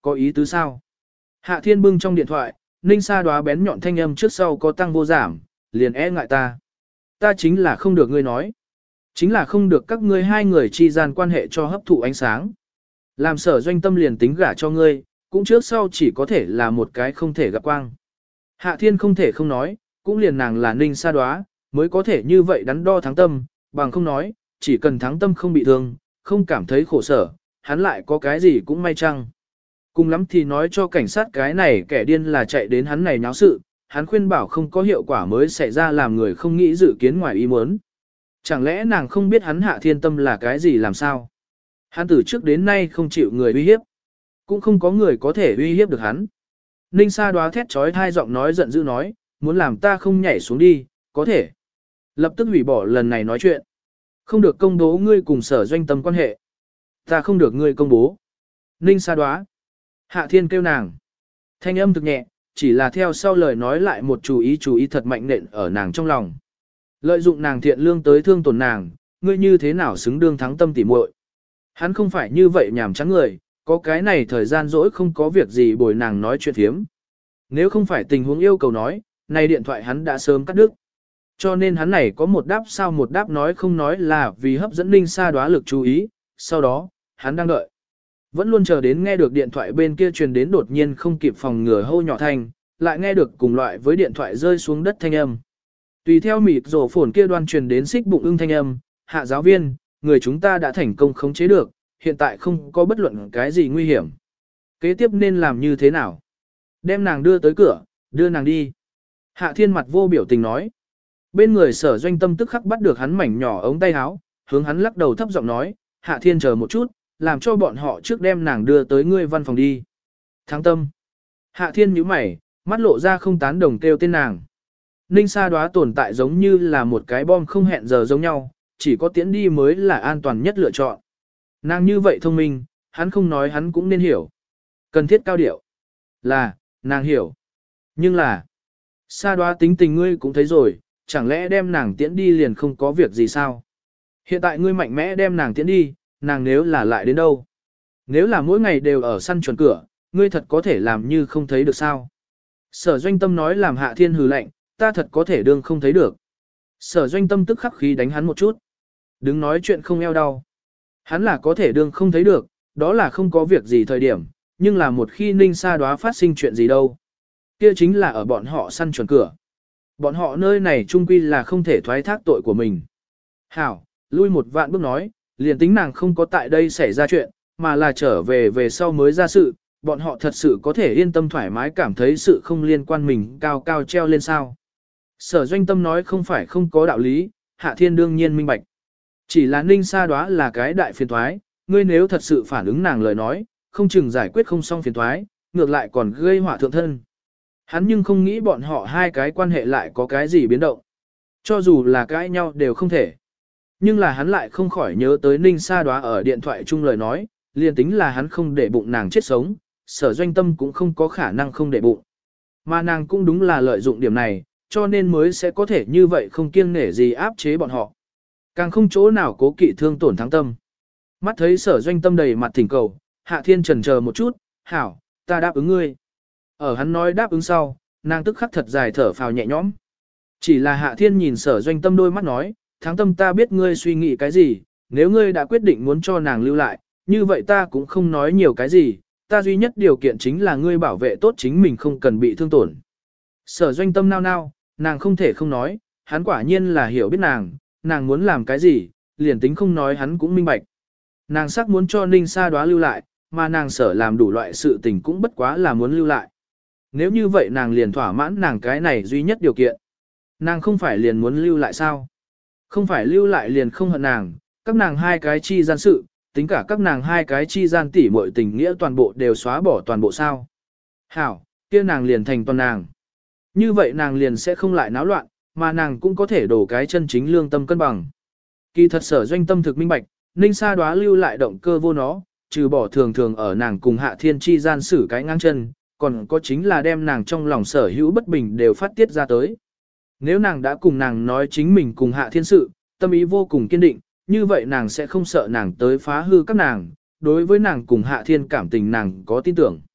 A: có ý tứ sao? Hạ Thiên bưng trong điện thoại, Ninh Sa Đoá bén nhọn thanh âm trước sau có tăng vô giảm, liền e ngại ta. Ta chính là không được ngươi nói. Chính là không được các ngươi hai người chi gian quan hệ cho hấp thụ ánh sáng. Làm Sở Doanh Tâm liền tính gả cho ngươi, cũng trước sau chỉ có thể là một cái không thể gặp quang. Hạ Thiên không thể không nói, cũng liền nàng là Ninh Sa Đoá, mới có thể như vậy đắn đo thắng tâm, bằng không nói, chỉ cần thắng tâm không bị thương, không cảm thấy khổ sở, hắn lại có cái gì cũng may chăng. Cùng lắm thì nói cho cảnh sát cái này kẻ điên là chạy đến hắn này nháo sự, hắn khuyên bảo không có hiệu quả mới xảy ra làm người không nghĩ dự kiến ngoài ý muốn. Chẳng lẽ nàng không biết hắn Hạ Thiên tâm là cái gì làm sao? Hắn từ trước đến nay không chịu người uy hiếp, cũng không có người có thể uy hiếp được hắn. Ninh Sa Đoá thét trói hai giọng nói giận dữ nói, muốn làm ta không nhảy xuống đi, có thể. Lập tức hủy bỏ lần này nói chuyện. Không được công bố ngươi cùng Sở Doanh Tâm quan hệ. Ta không được ngươi công bố. Ninh Sa Đoá. Hạ Thiên kêu nàng. Thanh âm thực nhẹ, chỉ là theo sau lời nói lại một chú ý thật mạnh nện ở nàng trong lòng. Lợi dụng nàng thiện lương tới thương tổn nàng, ngươi như thế nào xứng đương thắng tâm tỉ muội. Hắn không phải như vậy nhảm chán người, có cái này thời gian rỗi không có việc gì bồi nàng nói chuyện thiếm. Nếu không phải tình huống yêu cầu nói, này điện thoại hắn đã sớm cắt đứt. Cho nên hắn này có một đáp sao một đáp nói không nói là vì hấp dẫn Ninh Sa Đoá lực chú ý, sau đó, hắn đang đợi. Vẫn luôn chờ đến nghe được điện thoại bên kia truyền đến đột nhiên không kịp phòng ngừa hô nhỏ thanh, lại nghe được cùng loại với điện thoại rơi xuống đất thanh âm. Tùy theo mịt rổ phồn kia đoan truyền đến xích bụng ưng thanh âm, Hạ giáo viên, người chúng ta đã thành công khống chế được, hiện tại không có bất luận cái gì nguy hiểm. Kế tiếp nên làm như thế nào? Đem nàng đưa tới cửa, đưa nàng đi. Hạ Thiên mặt vô biểu tình nói. Bên người Sở Doanh Tâm tức khắc bắt được hắn mảnh nhỏ ống tay áo, hướng hắn lắc đầu thấp giọng nói, Hạ Thiên chờ một chút, làm cho bọn họ trước đem nàng đưa tới ngươi văn phòng đi. Thắng Tâm. Hạ Thiên nhíu mày, mắt lộ ra không tán đồng kêu tên nàng. Ninh Sa Đoá tồn tại giống như là một cái bom không hẹn giờ giống nhau, chỉ có tiễn đi mới là an toàn nhất lựa chọn. Nàng như vậy thông minh, hắn không nói hắn cũng nên hiểu. Cần thiết cao điệu. Là, nàng hiểu. Nhưng là, Sa Đoá tính tình ngươi cũng thấy rồi, chẳng lẽ đem nàng tiễn đi liền không có việc gì sao? Hiện tại ngươi mạnh mẽ đem nàng tiễn đi, nàng nếu là lại đến đâu? Nếu là mỗi ngày đều ở săn chuẩn cửa, ngươi thật có thể làm như không thấy được sao? Sở Doanh Tâm nói làm Hạ Thiên hừ lạnh, ta thật có thể đương không thấy được. Sở Doanh Tâm tức khắc khí đánh hắn một chút. Đừng nói chuyện không eo đau. Hắn là có thể đương không thấy được, đó là không có việc gì thời điểm, nhưng là một khi Ninh Sa Đoá phát sinh chuyện gì đâu. Kia chính là ở bọn họ săn chuẩn cửa. Bọn họ nơi này trung quy là không thể thoái thác tội của mình. Hảo, lui một vạn bước nói, liền tính nàng không có tại đây xảy ra chuyện, mà là trở về sau mới ra sự, bọn họ thật sự có thể yên tâm thoải mái cảm thấy sự không liên quan mình cao cao treo lên sao. Sở Doanh Tâm nói không phải không có đạo lý, Hạ Thiên đương nhiên minh bạch. Chỉ là Ninh Sa Đoá là cái đại phiền thoái, ngươi nếu thật sự phản ứng nàng lời nói, không chừng giải quyết không xong phiền thoái, ngược lại còn gây họa thượng thân. Hắn nhưng không nghĩ bọn họ hai cái quan hệ lại có cái gì biến động. Cho dù là cãi nhau đều không thể. Nhưng là hắn lại không khỏi nhớ tới Ninh Sa Đoá ở điện thoại chung lời nói, liền tính là hắn không để bụng nàng chết sống, Sở Doanh Tâm cũng không có khả năng không để bụng. Mà nàng cũng đúng là lợi dụng điểm này, cho nên mới sẽ có thể như vậy không kiêng nể gì áp chế bọn họ. Càng không chỗ nào cố kỵ thương tổn thắng tâm. Mắt thấy Sở Doanh Tâm đầy mặt thỉnh cầu, Hạ Thiên chần chờ một chút, hảo, ta đáp ứng ngươi. Ở hắn nói đáp ứng sau, nàng tức khắc thật dài thở phào nhẹ nhõm. Chỉ là Hạ Thiên nhìn Sở Doanh Tâm đôi mắt nói, thắng tâm ta biết ngươi suy nghĩ cái gì, nếu ngươi đã quyết định muốn cho nàng lưu lại, như vậy ta cũng không nói nhiều cái gì, ta duy nhất điều kiện chính là ngươi bảo vệ tốt chính mình không cần bị thương tổn. Sở Doanh Tâm nao nao, nàng không thể không nói, hắn quả nhiên là hiểu biết nàng muốn làm cái gì, liền tính không nói hắn cũng minh bạch. Nàng sắc muốn cho Ninh Sa Đoá lưu lại, mà nàng sở làm đủ loại sự tình cũng bất quá là muốn lưu lại. Nếu như vậy nàng liền thỏa mãn nàng cái này duy nhất điều kiện. Nàng không phải liền muốn lưu lại sao? Không phải lưu lại liền không hận nàng, các nàng hai cái chi gian sự, tính cả các nàng hai cái chi gian tỉ muội tình nghĩa toàn bộ đều xóa bỏ toàn bộ sao. Hảo, kia nàng liền thành toàn nàng. Như vậy nàng liền sẽ không lại náo loạn, mà nàng cũng có thể đổ cái chân chính lương tâm cân bằng. Kỳ thật Sở Doanh Tâm thực minh bạch, Ninh Sa Đoá lưu lại động cơ vô nó, trừ bỏ thường thường ở nàng cùng Hạ Thiên chi gian xử cái ngang chân, còn có chính là đem nàng trong lòng sở hữu bất bình đều phát tiết ra tới. Nếu nàng đã cùng nàng nói chính mình cùng Hạ Thiên sự, tâm ý vô cùng kiên định, như vậy nàng sẽ không sợ nàng tới phá hư các nàng, đối với nàng cùng Hạ Thiên cảm tình nàng có tin tưởng.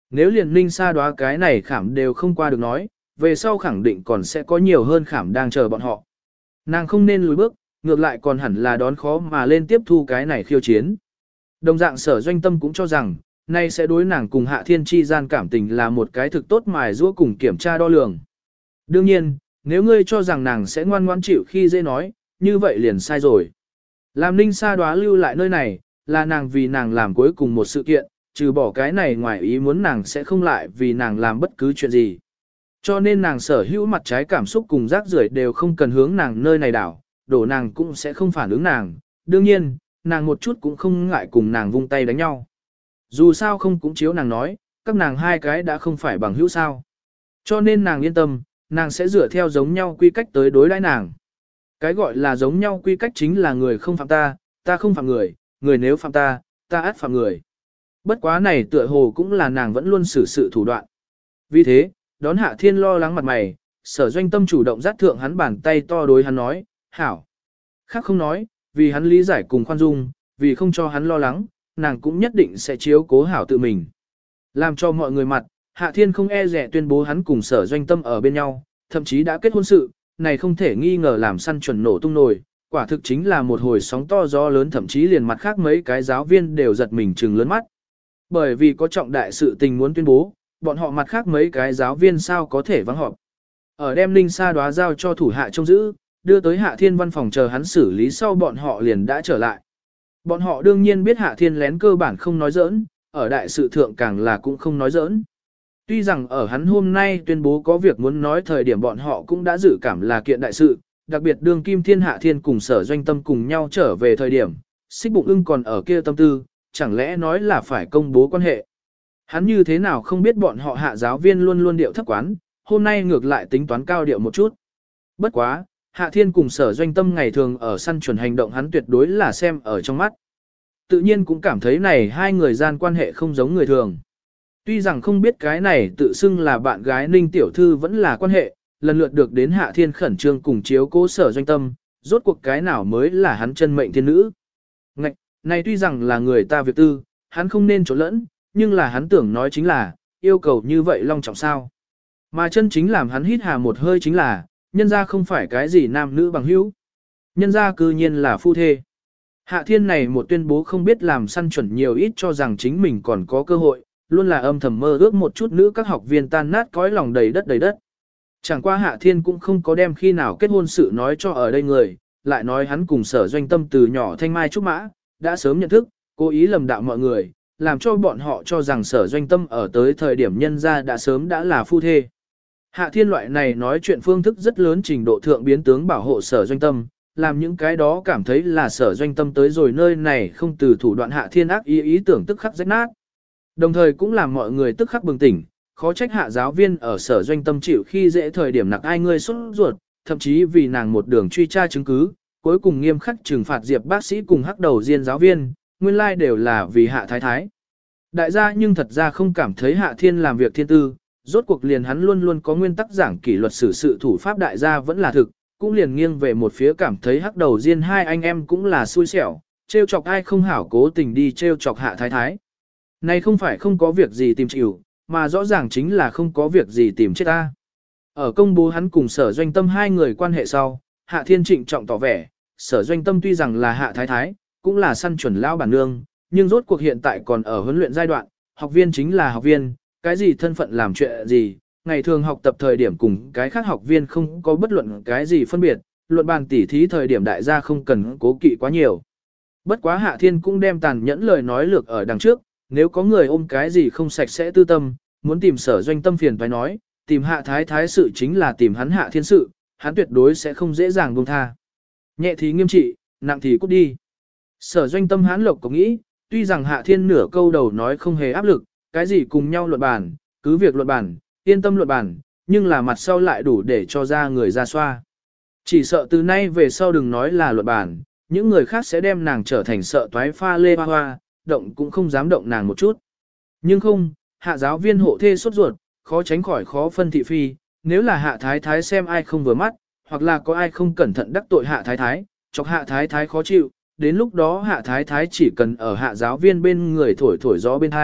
A: Nếu liền Ninh Sa đoá cái này khảm đều không qua được nói, về sau khẳng định còn sẽ có nhiều hơn khảm đang chờ bọn họ. Nàng không nên lùi bước, ngược lại còn hẳn là đón khó mà lên tiếp thu cái này khiêu chiến. Đồng dạng Sở Doanh Tâm cũng cho rằng, nay sẽ đối nàng cùng Hạ Thiên chi gian cảm tình là một cái thực tốt mài giũa cùng kiểm tra đo lường. Đương nhiên, nếu ngươi cho rằng nàng sẽ ngoan ngoãn chịu khi dễ nói, như vậy liền sai rồi. Làm Ninh Sa đoá lưu lại nơi này, là nàng vì nàng làm cuối cùng một sự kiện, trừ bỏ cái này ngoài ý muốn nàng sẽ không lại vì nàng làm bất cứ chuyện gì. Cho nên nàng sở hữu mặt trái cảm xúc cùng rác rưởi đều không cần hướng nàng nơi này đảo, đổ nàng cũng sẽ không phản ứng nàng. Đương nhiên, nàng một chút cũng không ngại cùng nàng vung tay đánh nhau. Dù sao không cũng chiếu nàng nói, các nàng hai cái đã không phải bằng hữu sao. Cho nên nàng yên tâm, nàng sẽ dựa theo giống nhau quy cách tới đối đãi nàng. Cái gọi là giống nhau quy cách chính là người không phạm ta, ta không phạm người, người nếu phạm ta, ta át phạm người. Bất quá này tựa hồ cũng là nàng vẫn luôn xử sự thủ đoạn. Vì thế, đón Hạ Thiên lo lắng mặt mày, Sở Doanh Tâm chủ động dắt thượng hắn bàn tay to đối hắn nói, hảo. Khác không nói, vì hắn lý giải cùng khoan dung, vì không cho hắn lo lắng, nàng cũng nhất định sẽ chiếu cố hảo tự mình. Làm cho mọi người mặt, Hạ Thiên không e rẻ tuyên bố hắn cùng Sở Doanh Tâm ở bên nhau, thậm chí đã kết hôn sự, này không thể nghi ngờ làm săn chuẩn nổ tung nổi, quả thực chính là một hồi sóng to gió lớn, thậm chí liền mặt khác mấy cái giáo viên đều giật mình trừng lớn mắt. Bởi vì có trọng đại sự tình muốn tuyên bố, bọn họ mặt khác mấy cái giáo viên sao có thể vắng họp. Ở đem Ninh Sa đoá giao cho thủ hạ trông giữ, đưa tới Hạ Thiên văn phòng chờ hắn xử lý sau bọn họ liền đã trở lại. Bọn họ đương nhiên biết Hạ Thiên lén cơ bản không nói giỡn, ở đại sự thượng càng là cũng không nói giỡn. Tuy rằng ở hắn hôm nay tuyên bố có việc muốn nói thời điểm bọn họ cũng đã dự cảm là kiện đại sự, đặc biệt đương Kim Thiên Hạ Thiên cùng Sở Doanh Tâm cùng nhau trở về thời điểm, Xích Bụng Ưng còn ở kia tâm tư, chẳng lẽ nói là phải công bố quan hệ. Hắn như thế nào không biết bọn họ Hạ giáo viên luôn luôn điệu thấp quán, hôm nay ngược lại tính toán cao điệu một chút. Bất quá, Hạ Thiên cùng Sở Doanh Tâm ngày thường ở săn chuẩn hành động hắn tuyệt đối là xem ở trong mắt. Tự nhiên cũng cảm thấy này hai người gian quan hệ không giống người thường. Tuy rằng không biết cái này tự xưng là bạn gái Ninh Tiểu Thư vẫn là quan hệ, lần lượt được đến Hạ Thiên khẩn trương cùng chiếu cố Sở Doanh Tâm, rốt cuộc cái nào mới là hắn chân mệnh thiên nữ. Ngạch, này tuy rằng là người ta việc tư, hắn không nên trốn lẫn, nhưng là hắn tưởng nói chính là, yêu cầu như vậy long trọng sao. Mà chân chính làm hắn hít hà một hơi chính là, nhân ra không phải cái gì nam nữ bằng hữu. Nhân ra cư nhiên là phu thê. Hạ Thiên này một tuyên bố không biết làm săn chuẩn nhiều ít cho rằng chính mình còn có cơ hội, luôn là âm thầm mơ ước một chút nữ các học viên tan nát cõi lòng đầy đất đầy đất. Chẳng qua Hạ Thiên cũng không có đem khi nào kết hôn sự nói cho ở đây người, lại nói hắn cùng Sở Doanh Tâm từ nhỏ thanh mai trúc mã, đã sớm nhận thức, cố ý lầm đạo mọi người, làm cho bọn họ cho rằng Sở Doanh Tâm ở tới thời điểm nhân ra đã sớm đã là phu thê. Hạ Thiên loại này nói chuyện phương thức rất lớn trình độ thượng biến tướng bảo hộ Sở Doanh Tâm, làm những cái đó cảm thấy là Sở Doanh Tâm tới rồi nơi này không từ thủ đoạn Hạ Thiên ác ý tưởng tức khắc rách nát. Đồng thời cũng làm mọi người tức khắc bừng tỉnh, khó trách Hạ giáo viên ở Sở Doanh Tâm chịu khi dễ thời điểm nặc ai ngươi sốt ruột, thậm chí vì nàng một đường truy tra chứng cứ, cuối cùng nghiêm khắc trừng phạt Diệp bác sĩ cùng hắc đầu diên giáo viên, nguyên lai đều là vì Hạ thái thái. Đại gia nhưng thật ra không cảm thấy Hạ Thiên làm việc thiên tư, rốt cuộc liền hắn luôn luôn có nguyên tắc giảng kỷ luật xử sự thủ pháp đại gia vẫn là thực, cũng liền nghiêng về một phía cảm thấy hắc đầu diên hai anh em cũng là xui xẻo, trêu chọc ai không hảo cố tình đi trêu chọc Hạ thái thái. Này không phải không có việc gì tìm chịu, mà rõ ràng chính là không có việc gì tìm chết ta. Ở công bố hắn cùng Sở Doanh Tâm hai người quan hệ sau, Hạ Thiên trịnh trọng tỏ vẻ, Sở Doanh Tâm tuy rằng là Hạ thái thái, cũng là săn chuẩn lao bản nương, nhưng rốt cuộc hiện tại còn ở huấn luyện giai đoạn, học viên chính là học viên, cái gì thân phận làm chuyện gì, ngày thường học tập thời điểm cùng cái khác học viên không có bất luận cái gì phân biệt, luận bàn tỉ thí thời điểm đại gia không cần cố kỵ quá nhiều. Bất quá Hạ Thiên cũng đem tàn nhẫn lời nói lược ở đằng trước, nếu có người ôm cái gì không sạch sẽ tư tâm, muốn tìm Sở Doanh Tâm phiền phải nói, tìm Hạ thái thái sự chính là tìm hắn Hạ Thiên sự, hắn tuyệt đối sẽ không dễ dàng buông tha. Nhẹ thì nghiêm trị, nặng thì cút đi. Sở Doanh Tâm hán lộc có nghĩ, tuy rằng Hạ Thiên nửa câu đầu nói không hề áp lực, cái gì cùng nhau luận bàn, cứ việc luận bàn, yên tâm luận bàn, nhưng là mặt sau lại đủ để cho ra người ra xoa. Chỉ sợ từ nay về sau đừng nói là luận bàn, những người khác sẽ đem nàng trở thành sợ toái pha lê hoa hoa, động cũng không dám động nàng một chút. Nhưng không, Hạ giáo viên hộ thê sốt ruột, khó tránh khỏi khó phân thị phi, nếu là Hạ thái thái xem ai không vừa mắt, hoặc là có ai không cẩn thận đắc tội Hạ thái thái, chọc Hạ thái thái khó chịu, đến lúc đó Hạ thái thái chỉ cần ở Hạ giáo viên bên người thổi thổi gió bên hai,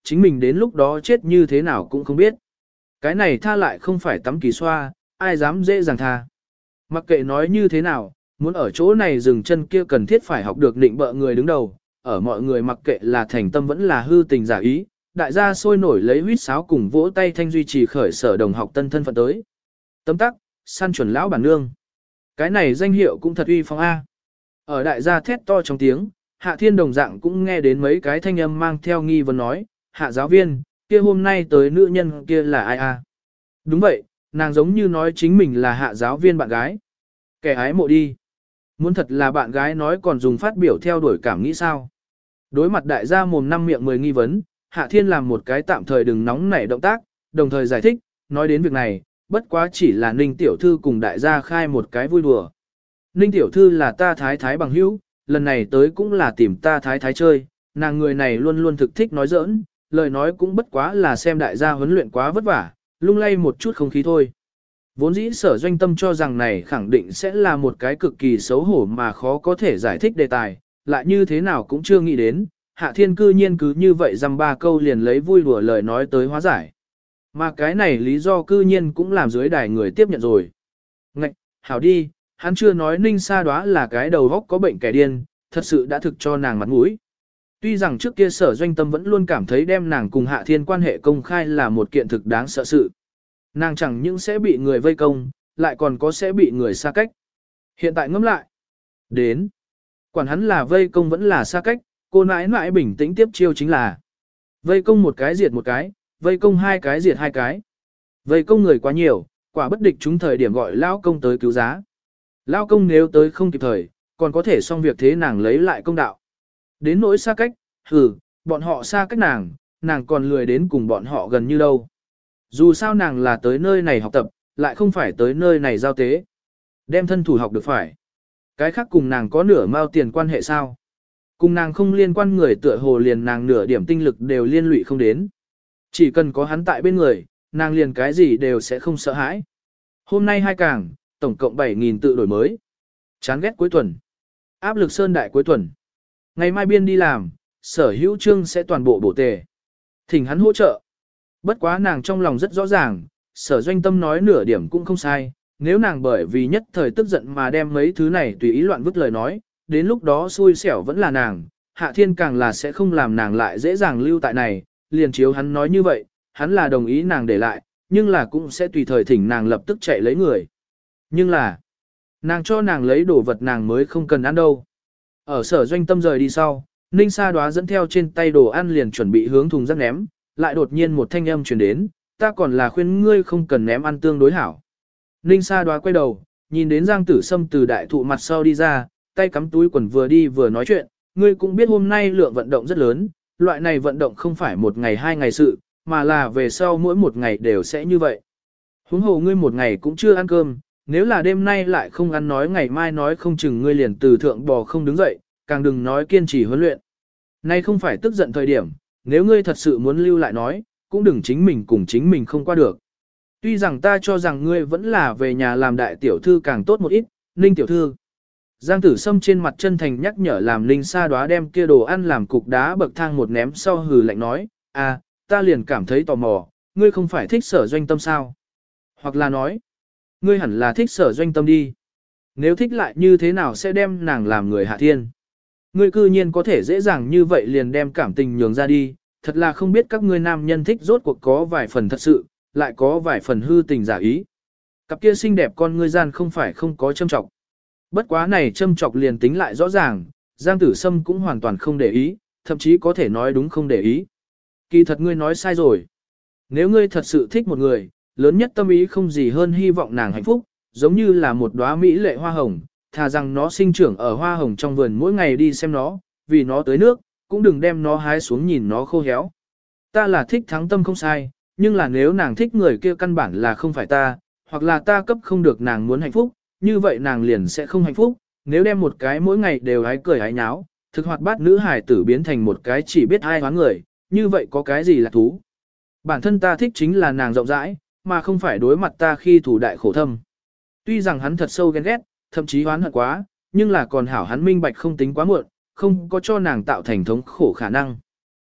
A: chính mình đến lúc đó chết như thế nào cũng không biết. Cái này tha lại không phải tắm kỳ xoa, ai dám dễ dàng tha. Mặc kệ nói như thế nào, muốn ở chỗ này dừng chân kia cần thiết phải học được định bợ người đứng đầu, ở mọi người mặc kệ là thành tâm vẫn là hư tình giả ý, đại gia sôi nổi lấy huýt sáo cùng vỗ tay thanh duy trì khởi sở đồng học tân thân phận tới. Tấm tắc, săn chuẩn lão bản nương. Cái này danh hiệu cũng thật uy phong A. Ở đại gia thét to trong tiếng, Hạ Thiên đồng dạng cũng nghe đến mấy cái thanh âm mang theo nghi vấn nói, Hạ giáo viên, kia hôm nay tới nữ nhân kia là ai a? Đúng vậy, nàng giống như nói chính mình là Hạ giáo viên bạn gái. Kẻ ái mộ đi. Muốn thật là bạn gái nói còn dùng phát biểu theo đuổi cảm nghĩ sao? Đối mặt đại gia mồm năm miệng 10 nghi vấn, Hạ Thiên làm một cái tạm thời đừng nóng nảy động tác, đồng thời giải thích, nói đến việc này, bất quá chỉ là Ninh tiểu thư cùng đại gia khai một cái vui đùa. Ninh tiểu thư là ta thái thái bằng hữu, lần này tới cũng là tìm ta thái thái chơi, nàng người này luôn luôn thực thích nói giỡn, lời nói cũng bất quá là xem đại gia huấn luyện quá vất vả, lung lay một chút không khí thôi. Vốn dĩ sở doanh tâm cho rằng này khẳng định sẽ là một cái cực kỳ xấu hổ mà khó có thể giải thích đề tài, lại như thế nào cũng chưa nghĩ đến, Hạ Thiên cư nhiên cứ như vậy dăm ba câu liền lấy vui đùa lời nói tới hóa giải. Mà cái này lý do cư nhiên cũng làm dưới đài người tiếp nhận rồi. Ngạch, hảo đi, hắn chưa nói Ninh Sa Đóa là cái đầu góc có bệnh kẻ điên, thật sự đã thực cho nàng mặt mũi. Tuy rằng trước kia sở doanh tâm vẫn luôn cảm thấy đem nàng cùng Hạ Thiên quan hệ công khai là một kiện thực đáng sợ sự. Nàng chẳng những sẽ bị người vây công, lại còn có sẽ bị người xa cách. Hiện tại ngẫm lại. Đến. Quản hắn là vây công vẫn là xa cách, cô nãi nãi bình tĩnh tiếp chiêu chính là. Vây công một cái diệt một cái, vây công hai cái diệt hai cái. Vây công người quá nhiều, quả bất địch chúng thời điểm gọi lao công tới cứu giá. Lao công nếu tới không kịp thời, còn có thể xong việc thế nàng lấy lại công đạo. Đến nỗi xa cách, bọn họ xa cách nàng còn lười đến cùng bọn họ gần như đâu. Dù sao nàng là tới nơi này học tập, lại không phải tới nơi này giao tế. Đem thân thủ học được phải. Cái khác cùng nàng có nửa mao tiền quan hệ sao? Cùng nàng không liên quan người tựa hồ liền nàng nửa điểm tinh lực đều liên lụy không đến. Chỉ cần có hắn tại bên người, nàng liền cái gì đều sẽ không sợ hãi. Hôm nay 2 càng, tổng cộng 7.000 tự đổi mới. Chán ghét cuối tuần. Áp lực sơn đại cuối tuần. Ngày mai biên đi làm, sở hữu trương sẽ toàn bộ bổ tề. Thỉnh hắn hỗ trợ. Bất quá nàng trong lòng rất rõ ràng, sở doanh tâm nói nửa điểm cũng không sai. Nếu nàng bởi vì nhất thời tức giận mà đem mấy thứ này tùy ý loạn vứt lời nói, đến lúc đó xui xẻo vẫn là nàng, Hạ Thiên càng là sẽ không làm nàng lại dễ dàng lưu tại này, liền chiếu hắn nói như vậy, hắn là đồng ý nàng để lại, nhưng là cũng sẽ tùy thời thỉnh nàng lập tức chạy lấy người. Nhưng là, nàng cho nàng lấy đồ vật nàng mới không cần ăn đâu. Ở sở doanh tâm rời đi sau, Ninh Sa Đóa dẫn theo trên tay đồ ăn liền chuẩn bị hướng thùng rác ném, lại đột nhiên một thanh âm truyền đến, ta còn là khuyên ngươi không cần ném ăn tương đối hảo. Ninh Sa Đóa quay đầu, nhìn đến Giang Tử Sâm từ đại thụ mặt sau đi ra, tay cắm túi quần vừa đi vừa nói chuyện, ngươi cũng biết hôm nay lượng vận động rất lớn, loại này vận động không phải một ngày 2 ngày sự, mà là về sau mỗi một ngày đều sẽ như vậy. Huống hồ ngươi một ngày cũng chưa ăn cơm, nếu là đêm nay lại không ăn nói ngày mai nói không chừng ngươi liền từ thượng bò không đứng dậy, càng đừng nói kiên trì huấn luyện. Nay không phải tức giận thời điểm, nếu ngươi thật sự muốn lưu lại nói, cũng đừng chính mình cùng chính mình không qua được. Tuy rằng ta cho rằng ngươi vẫn là về nhà làm đại tiểu thư càng tốt một ít, Ninh tiểu thư. Giang Tử Sâm trên mặt chân thành nhắc nhở làm Ninh Sa Đóa đem kia đồ ăn làm cục đá bậc thang một ném sau hừ lạnh nói, ta liền cảm thấy tò mò, ngươi không phải thích sở doanh tâm sao? Hoặc là nói, ngươi hẳn là thích sở doanh tâm đi. Nếu thích lại như thế nào sẽ đem nàng làm người Hạ Thiên? Ngươi cư nhiên có thể dễ dàng như vậy liền đem cảm tình nhường ra đi, thật là không biết các ngươi nam nhân thích rốt cuộc có vài phần thật sự, lại có vài phần hư tình giả ý. Cặp kia xinh đẹp con ngươi gian không phải không có châm trọng. Bất quá này châm chọc liền tính lại rõ ràng, Giang Tử Sâm cũng hoàn toàn không để ý, thậm chí có thể nói đúng không để ý. Kỳ thật ngươi nói sai rồi. Nếu ngươi thật sự thích một người, lớn nhất tâm ý không gì hơn hy vọng nàng hạnh phúc, giống như là một đóa mỹ lệ hoa hồng, thà rằng nó sinh trưởng ở hoa hồng trong vườn mỗi ngày đi xem nó, vì nó tới nước, cũng đừng đem nó hái xuống nhìn nó khô héo. Ta là thích thắng tâm không sai, nhưng là nếu nàng thích người kia căn bản là không phải ta, hoặc là ta cấp không được nàng muốn hạnh phúc, như vậy nàng liền sẽ không hạnh phúc, nếu đem một cái mỗi ngày đều hái cười hái nháo, thực hoạt bát nữ hài tử biến thành một cái chỉ biết ai hoán người, như vậy có cái gì là thú. Bản thân ta thích chính là nàng rộng rãi, mà không phải đối mặt ta khi thủ đại khổ thâm. Tuy rằng hắn thật sâu ghen ghét, thậm chí oán hận quá, nhưng là còn hảo hắn minh bạch không tính quá muộn, không có cho nàng tạo thành thống khổ khả năng.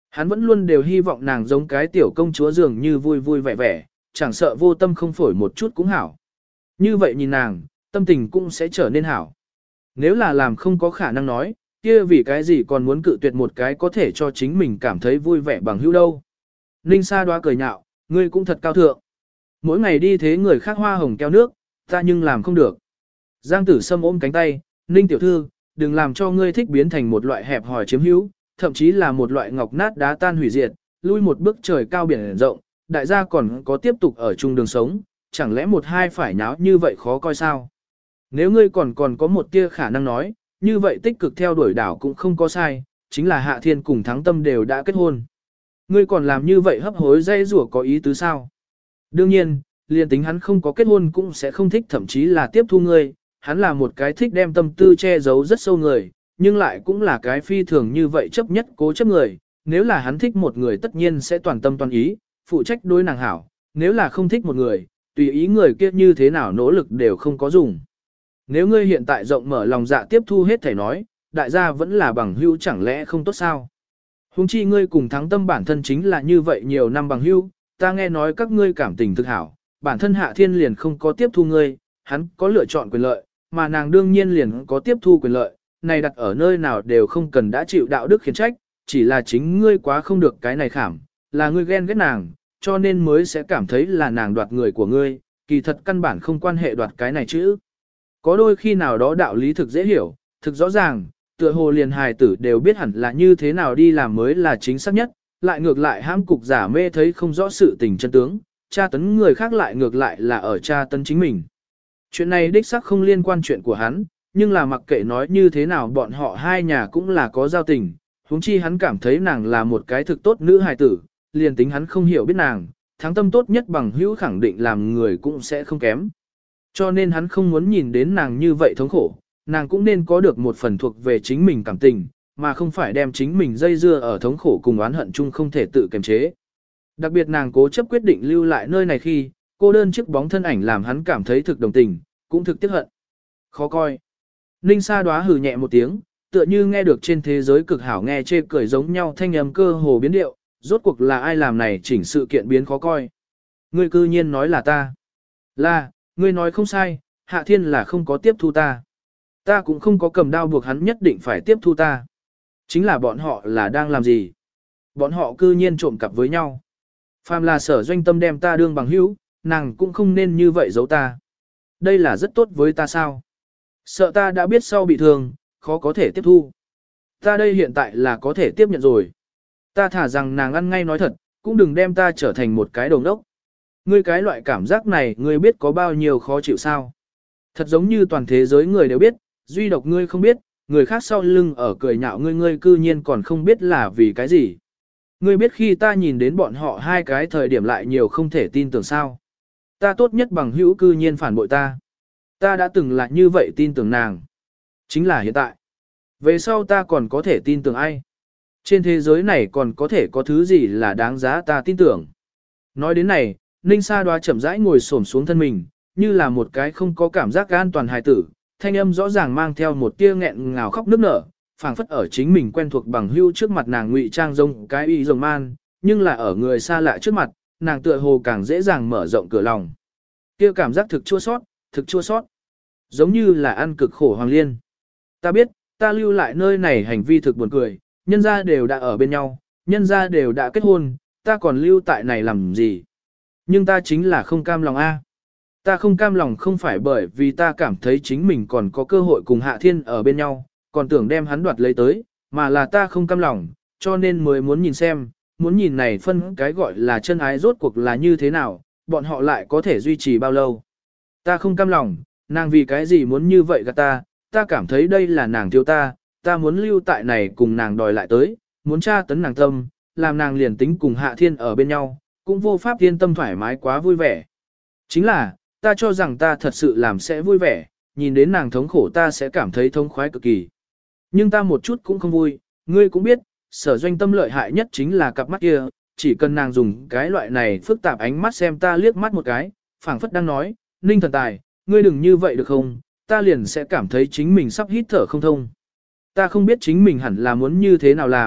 A: Hắn vẫn luôn đều hy vọng nàng giống cái tiểu công chúa dường như vui vui vẻ vẻ, chẳng sợ vô tâm không phổi một chút cũng hảo. Như vậy nhìn nàng, tâm tình cũng sẽ trở nên hảo. Nếu là làm không có khả năng nói, kia vì cái gì còn muốn cự tuyệt một cái có thể cho chính mình cảm thấy vui vẻ bằng hữu đâu. Ninh Sa Đoá cười nhạo, ngươi cũng thật cao thượng. Mỗi ngày đi thế người khác hoa hồng keo nước, ta nhưng làm không được. Giang Tử Sâm ôm cánh tay, Ninh tiểu thư, đừng làm cho ngươi thích biến thành một loại hẹp hòi chiếm hữu, thậm chí là một loại ngọc nát đá tan hủy diệt, lui một bước trời cao biển rộng, đại gia còn có tiếp tục ở chung đường sống, chẳng lẽ một hai phải nháo như vậy khó coi sao? Nếu ngươi còn có một tia khả năng nói, như vậy tích cực theo đuổi đảo cũng không có sai, chính là Hạ Thiên cùng Thắng Tâm đều đã kết hôn. Ngươi còn làm như vậy hấp hối dây rủa có ý tứ sao? Đương nhiên, liền tính hắn không có kết hôn cũng sẽ không thích thậm chí là tiếp thu ngươi, hắn là một cái thích đem tâm tư che giấu rất sâu người, nhưng lại cũng là cái phi thường như vậy chấp nhất cố chấp người, nếu là hắn thích một người tất nhiên sẽ toàn tâm toàn ý, phụ trách đối nàng hảo, nếu là không thích một người, tùy ý người kia như thế nào nỗ lực đều không có dùng. Nếu ngươi hiện tại rộng mở lòng dạ tiếp thu hết thể nói, đại gia vẫn là bằng hữu chẳng lẽ không tốt sao? Huống chi ngươi cùng Thắng Tâm bản thân chính là như vậy nhiều năm bằng hữu, ta nghe nói các ngươi cảm tình thực hảo, bản thân Hạ Thiên liền không có tiếp thu ngươi, hắn có lựa chọn quyền lợi, mà nàng đương nhiên liền có tiếp thu quyền lợi, này đặt ở nơi nào đều không cần đã chịu đạo đức khiển trách, chỉ là chính ngươi quá không được cái này khảm, là ngươi ghen ghét nàng, cho nên mới sẽ cảm thấy là nàng đoạt người của ngươi, kỳ thật căn bản không quan hệ đoạt cái này chứ. Có đôi khi nào đó đạo lý thực dễ hiểu, thực rõ ràng, tựa hồ liền hài tử đều biết hẳn là như thế nào đi làm mới là chính xác nhất, lại ngược lại hãm cục giả mê thấy không rõ sự tình chân tướng, tra tấn người khác lại ngược lại là ở tra tấn chính mình. Chuyện này đích xác không liên quan chuyện của hắn, nhưng là mặc kệ nói như thế nào bọn họ hai nhà cũng là có giao tình, huống chi hắn cảm thấy nàng là một cái thực tốt nữ hài tử, liền tính hắn không hiểu biết nàng, Thắng Tâm tốt nhất bằng hữu khẳng định làm người cũng sẽ không kém. Cho nên hắn không muốn nhìn đến nàng như vậy thống khổ, nàng cũng nên có được một phần thuộc về chính mình cảm tình, mà không phải đem chính mình dây dưa ở thống khổ cùng oán hận chung không thể tự kiềm chế. Đặc biệt nàng cố chấp quyết định lưu lại nơi này khi, cô đơn chiếc bóng thân ảnh làm hắn cảm thấy thực đồng tình, cũng thực tiếc hận. Khó coi. Ninh Sa Đoá hừ nhẹ một tiếng, tựa như nghe được trên thế giới cực hảo nghe chê cười giống nhau thanh âm cơ hồ biến điệu, rốt cuộc là ai làm này chỉnh sự kiện biến khó coi. Ngươi cư nhiên nói là ta. Là, ngươi nói không sai, Hạ Thiên là không có tiếp thu ta. Ta cũng không có cầm đao buộc hắn nhất định phải tiếp thu ta. Chính là bọn họ là đang làm gì? Bọn họ cư nhiên trộm cặp với nhau. Phàm là Sở Doanh Tâm đem ta đương bằng hữu, nàng cũng không nên như vậy giấu ta. Đây là rất tốt với ta sao? Sợ ta đã biết sau bị thương, khó có thể tiếp thu. Ta đây hiện tại là có thể tiếp nhận rồi. Ta thả rằng nàng ăn ngay nói thật, cũng đừng đem ta trở thành một cái đồng đốc. Ngươi cái loại cảm giác này ngươi biết có bao nhiêu khó chịu sao? Thật giống như toàn thế giới người đều biết, duy độc ngươi không biết, người khác sau lưng ở cười nhạo ngươi cư nhiên còn không biết là vì cái gì. Ngươi biết khi ta nhìn đến bọn họ hai cái thời điểm lại nhiều không thể tin tưởng sao. Ta tốt nhất bằng hữu cư nhiên phản bội ta. Ta đã từng là như vậy tin tưởng nàng. Chính là hiện tại. Về sau ta còn có thể tin tưởng ai? Trên thế giới này còn có thể có thứ gì là đáng giá ta tin tưởng? Nói đến này, Ninh Sa Đoá chậm rãi ngồi xổm xuống thân mình, như là một cái không có cảm giác an toàn hài tử, thanh âm rõ ràng mang theo một tia nghẹn ngào khóc nức nở, phảng phất ở chính mình quen thuộc bằng hữu trước mặt nàng ngụy trang giống cái y rồng man, nhưng là ở người xa lạ trước mặt, nàng tựa hồ càng dễ dàng mở rộng cửa lòng. Kia cảm giác thực chua sót, giống như là ăn cực khổ hoàng liên. Ta biết, ta lưu lại nơi này hành vi thực buồn cười, nhân gia đều đã ở bên nhau, nhân gia đều đã kết hôn, ta còn lưu tại này làm gì? Nhưng ta chính là không cam lòng a. Ta không cam lòng không phải bởi vì ta cảm thấy chính mình còn có cơ hội cùng Hạ Thiên ở bên nhau, còn tưởng đem hắn đoạt lấy tới, mà là ta không cam lòng, cho nên mới muốn nhìn xem, muốn nhìn này phân cái gọi là chân ái rốt cuộc là như thế nào, bọn họ lại có thể duy trì bao lâu. Ta không cam lòng, nàng vì cái gì muốn như vậy gạt ta cảm thấy đây là nàng thiếu ta muốn lưu tại này cùng nàng đòi lại tới, muốn tra tấn nàng tâm, làm nàng liền tính cùng Hạ Thiên ở bên nhau, cũng vô pháp yên tâm thoải mái quá vui vẻ. Chính là, ta cho rằng ta thật sự làm sẽ vui vẻ, nhìn đến nàng thống khổ ta sẽ cảm thấy thống khoái cực kỳ. Nhưng ta một chút cũng không vui, ngươi cũng biết, Sở Doanh Tâm lợi hại nhất chính là cặp mắt kia, chỉ cần nàng dùng cái loại này phức tạp ánh mắt xem ta liếc mắt một cái, phảng phất đang nói, Ninh thần tài, ngươi đừng như vậy được không, ta liền sẽ cảm thấy chính mình sắp hít thở không thông. Ta không biết chính mình hẳn là muốn như thế nào làm,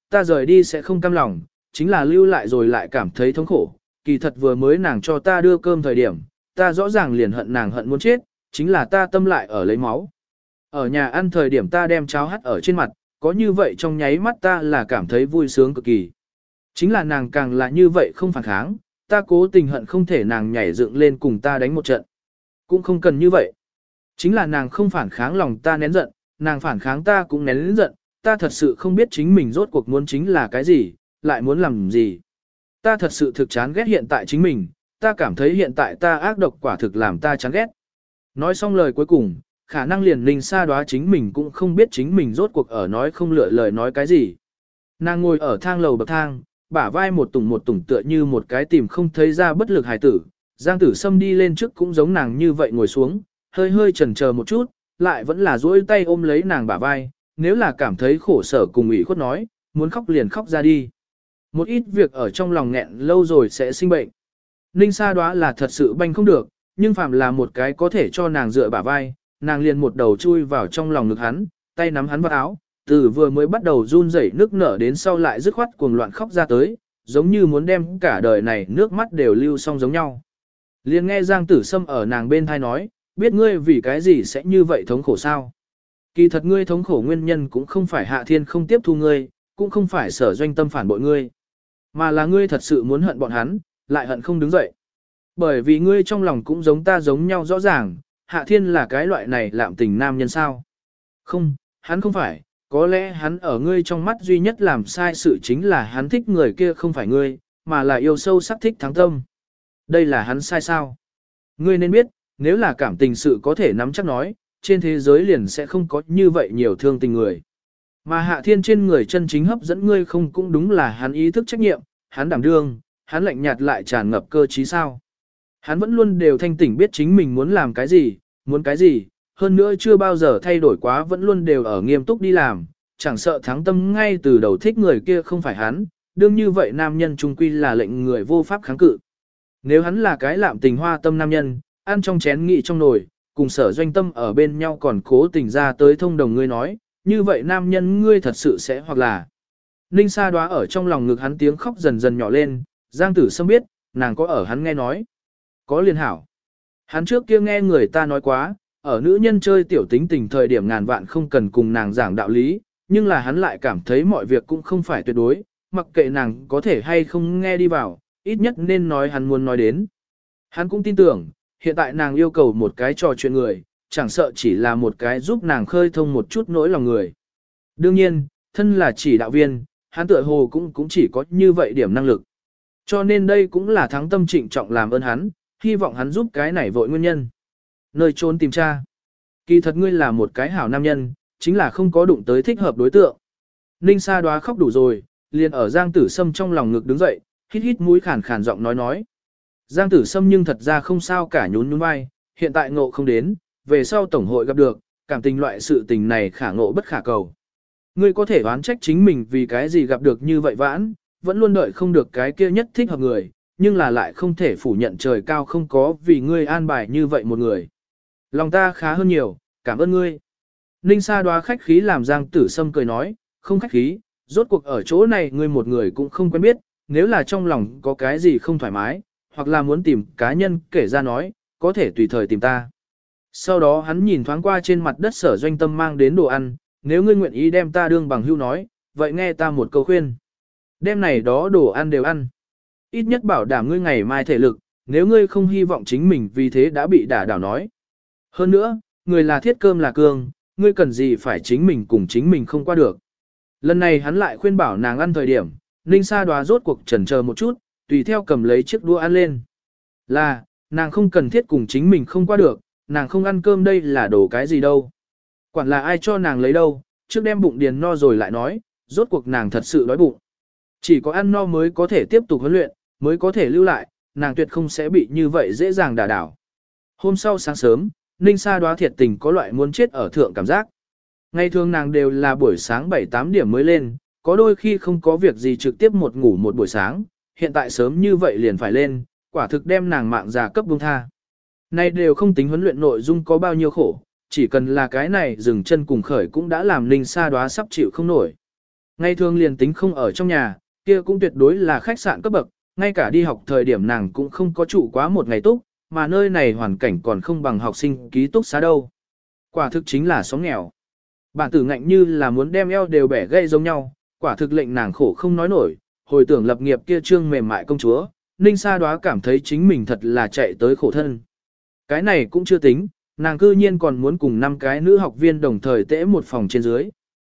A: ta rời đi sẽ không cam lòng, chính là lưu lại rồi lại cảm thấy thống khổ. Kỳ thật vừa mới nàng cho ta đưa cơm thời điểm, ta rõ ràng liền hận nàng hận muốn chết, chính là ta tâm lại ở lấy máu. Ở nhà ăn thời điểm ta đem cháo hắt ở trên mặt, có như vậy trong nháy mắt ta là cảm thấy vui sướng cực kỳ. Chính là nàng càng là như vậy không phản kháng, ta cố tình hận không thể nàng nhảy dựng lên cùng ta đánh một trận. Cũng không cần như vậy. Chính là nàng không phản kháng lòng ta nén giận, nàng phản kháng ta cũng nén giận, ta thật sự không biết chính mình rốt cuộc muốn chính là cái gì, lại muốn làm gì. Ta thật sự thực chán ghét hiện tại chính mình, ta cảm thấy hiện tại ta ác độc quả thực làm ta chán ghét. Nói xong lời cuối cùng, khả năng liền Ninh Sa đoá chính mình cũng không biết chính mình rốt cuộc ở nói không lựa lời nói cái gì. Nàng ngồi ở thang lầu bậc thang, bả vai một tủng tựa như một cái tìm không thấy ra bất lực hài tử. Giang Tử Sâm đi lên trước cũng giống nàng như vậy ngồi xuống, hơi hơi chần chờ một chút, lại vẫn là duỗi tay ôm lấy nàng bả vai, nếu là cảm thấy khổ sở cùng ủy khuất nói, muốn khóc liền khóc ra đi. Một ít việc ở trong lòng nghẹn lâu rồi sẽ sinh bệnh. Ninh Sa đoá là thật sự banh không được, nhưng phạm là một cái có thể cho nàng dựa bả vai, nàng liền một đầu chui vào trong lòng ngực hắn, tay nắm hắn vào áo, từ vừa mới bắt đầu run rẩy nước nở đến sau lại dứt khoát cuồng loạn khóc ra tới, giống như muốn đem cả đời này nước mắt đều lưu xong giống nhau. Liền nghe Giang Tử Sâm ở nàng bên thai nói, biết ngươi vì cái gì sẽ như vậy thống khổ sao? Kỳ thật ngươi thống khổ nguyên nhân cũng không phải Hạ Thiên không tiếp thu ngươi, cũng không phải Sở Doanh Tâm phản bội ngươi, mà là ngươi thật sự muốn hận bọn hắn, lại hận không đứng dậy. Bởi vì ngươi trong lòng cũng giống ta giống nhau rõ ràng, Hạ Thiên là cái loại này lạm tình nam nhân sao? Không, hắn không phải, có lẽ hắn ở ngươi trong mắt duy nhất làm sai sự chính là hắn thích người kia không phải ngươi, mà là yêu sâu sắc thích thắng tâm. Đây là hắn sai sao? Ngươi nên biết, nếu là cảm tình sự có thể nắm chắc nói, trên thế giới liền sẽ không có như vậy nhiều thương tình người. Mà Hạ Thiên trên người chân chính hấp dẫn ngươi không cũng đúng là hắn ý thức trách nhiệm, hắn đảm đương, hắn lạnh nhạt lại tràn ngập cơ trí sao. Hắn vẫn luôn đều thanh tỉnh biết chính mình muốn làm cái gì, muốn cái gì, hơn nữa chưa bao giờ thay đổi quá vẫn luôn đều ở nghiêm túc đi làm, chẳng sợ thắng tâm ngay từ đầu thích người kia không phải hắn, đương như vậy nam nhân trung quy là lệnh người vô pháp kháng cự. Nếu hắn là cái lạm tình hoa tâm nam nhân, ăn trong chén nghị trong nồi, cùng Sở Doanh Tâm ở bên nhau còn cố tình ra tới thông đồng ngươi nói, như vậy nam nhân ngươi thật sự sẽ hoặc là. Ninh Sa đoá ở trong lòng ngực hắn tiếng khóc dần dần nhỏ lên, Giang Tử Sâm biết, nàng có ở hắn nghe nói. Có liên hảo. Hắn trước kia nghe người ta nói quá, ở nữ nhân chơi tiểu tính tình thời điểm ngàn vạn không cần cùng nàng giảng đạo lý, nhưng là hắn lại cảm thấy mọi việc cũng không phải tuyệt đối, mặc kệ nàng có thể hay không nghe đi vào, ít nhất nên nói hắn muốn nói đến. Hắn cũng tin tưởng, hiện tại nàng yêu cầu một cái trò chuyện người, chẳng sợ chỉ là một cái giúp nàng khơi thông một chút nỗi lòng người. Đương nhiên, thân là chỉ đạo viên, hắn tựa hồ cũng chỉ có như vậy điểm năng lực. Cho nên đây cũng là thắng tâm trịnh trọng làm ơn hắn, hy vọng hắn giúp cái này vội nguyên nhân. Nơi trốn tìm tra. Kỳ thật ngươi là một cái hảo nam nhân, chính là không có đụng tới thích hợp đối tượng. Ninh Sa đoá khóc đủ rồi, liền ở Giang Tử Sâm trong lòng ngực đứng dậy, hít hít mũi khàn khàn giọng nói. Giang Tử Sâm nhưng thật ra không sao cả nhún vai, hiện tại ngộ không đến, về sau tổng hội gặp được, cảm tình loại sự tình này khả ngộ bất khả cầu. Ngươi có thể oán trách chính mình vì cái gì gặp được như vậy vãn, vẫn luôn đợi không được cái kia nhất thích hợp người, nhưng là lại không thể phủ nhận trời cao không có vì ngươi an bài như vậy một người. Lòng ta khá hơn nhiều, cảm ơn ngươi. Ninh Sa đoá khách khí làm Giang Tử Sâm cười nói, không khách khí, rốt cuộc ở chỗ này ngươi một người cũng không quen biết, nếu là trong lòng có cái gì không thoải mái, hoặc là muốn tìm cá nhân kể ra nói, có thể tùy thời tìm ta. Sau đó hắn nhìn thoáng qua trên mặt đất Sở Doanh Tâm mang đến đồ ăn, nếu ngươi nguyện ý đem ta đương bằng hữu nói, vậy nghe ta một câu khuyên. Đem này đó đồ ăn đều ăn. Ít nhất bảo đảm ngươi ngày mai thể lực, nếu ngươi không hy vọng chính mình vì thế đã bị đả đảo nói. Hơn nữa, người là thiết cơm là cương, ngươi cần gì phải chính mình cùng chính mình không qua được. Lần này hắn lại khuyên bảo nàng ăn thời điểm, Ninh Sa đoá rốt cuộc chần chờ một chút, tùy theo cầm lấy chiếc đũa ăn lên. Là, nàng không cần thiết cùng chính mình không qua được, nàng không ăn cơm đây là đồ cái gì đâu. Quản là ai cho nàng lấy đâu, trước đem bụng điền no rồi lại nói, rốt cuộc nàng thật sự đói bụng. Chỉ có ăn no mới có thể tiếp tục huấn luyện, mới có thể lưu lại, nàng tuyệt không sẽ bị như vậy dễ dàng đả đảo. Hôm sau sáng sớm, Ninh Sa đoá thiệt tình có loại muốn chết ở thượng cảm giác. Ngày thường nàng đều là buổi sáng 7-8 điểm mới lên, có đôi khi không có việc gì trực tiếp một ngủ một buổi sáng, hiện tại sớm như vậy liền phải lên, quả thực đem nàng mạng già cấp buông tha. Này đều không tính huấn luyện nội dung có bao nhiêu khổ, chỉ cần là cái này dừng chân cùng khởi cũng đã làm Ninh Sa đoá sắp chịu không nổi. Ngày thường liền tính không ở trong nhà, kia cũng tuyệt đối là khách sạn cấp bậc, ngay cả đi học thời điểm nàng cũng không có trụ quá một ngày túc, mà nơi này hoàn cảnh còn không bằng học sinh ký túc xá đâu. Quả thực chính là xóm nghèo. Bản tử ngạnh như là muốn đem eo đều bẻ gây giống nhau, quả thực lệnh nàng khổ không nói nổi, hồi tưởng lập nghiệp kia trương mềm mại công chúa, Ninh Sa Đoá cảm thấy chính mình thật là chạy tới khổ thân. Cái này cũng chưa tính, nàng cư nhiên còn muốn cùng 5 cái nữ học viên đồng thời tễ một phòng trên dưới.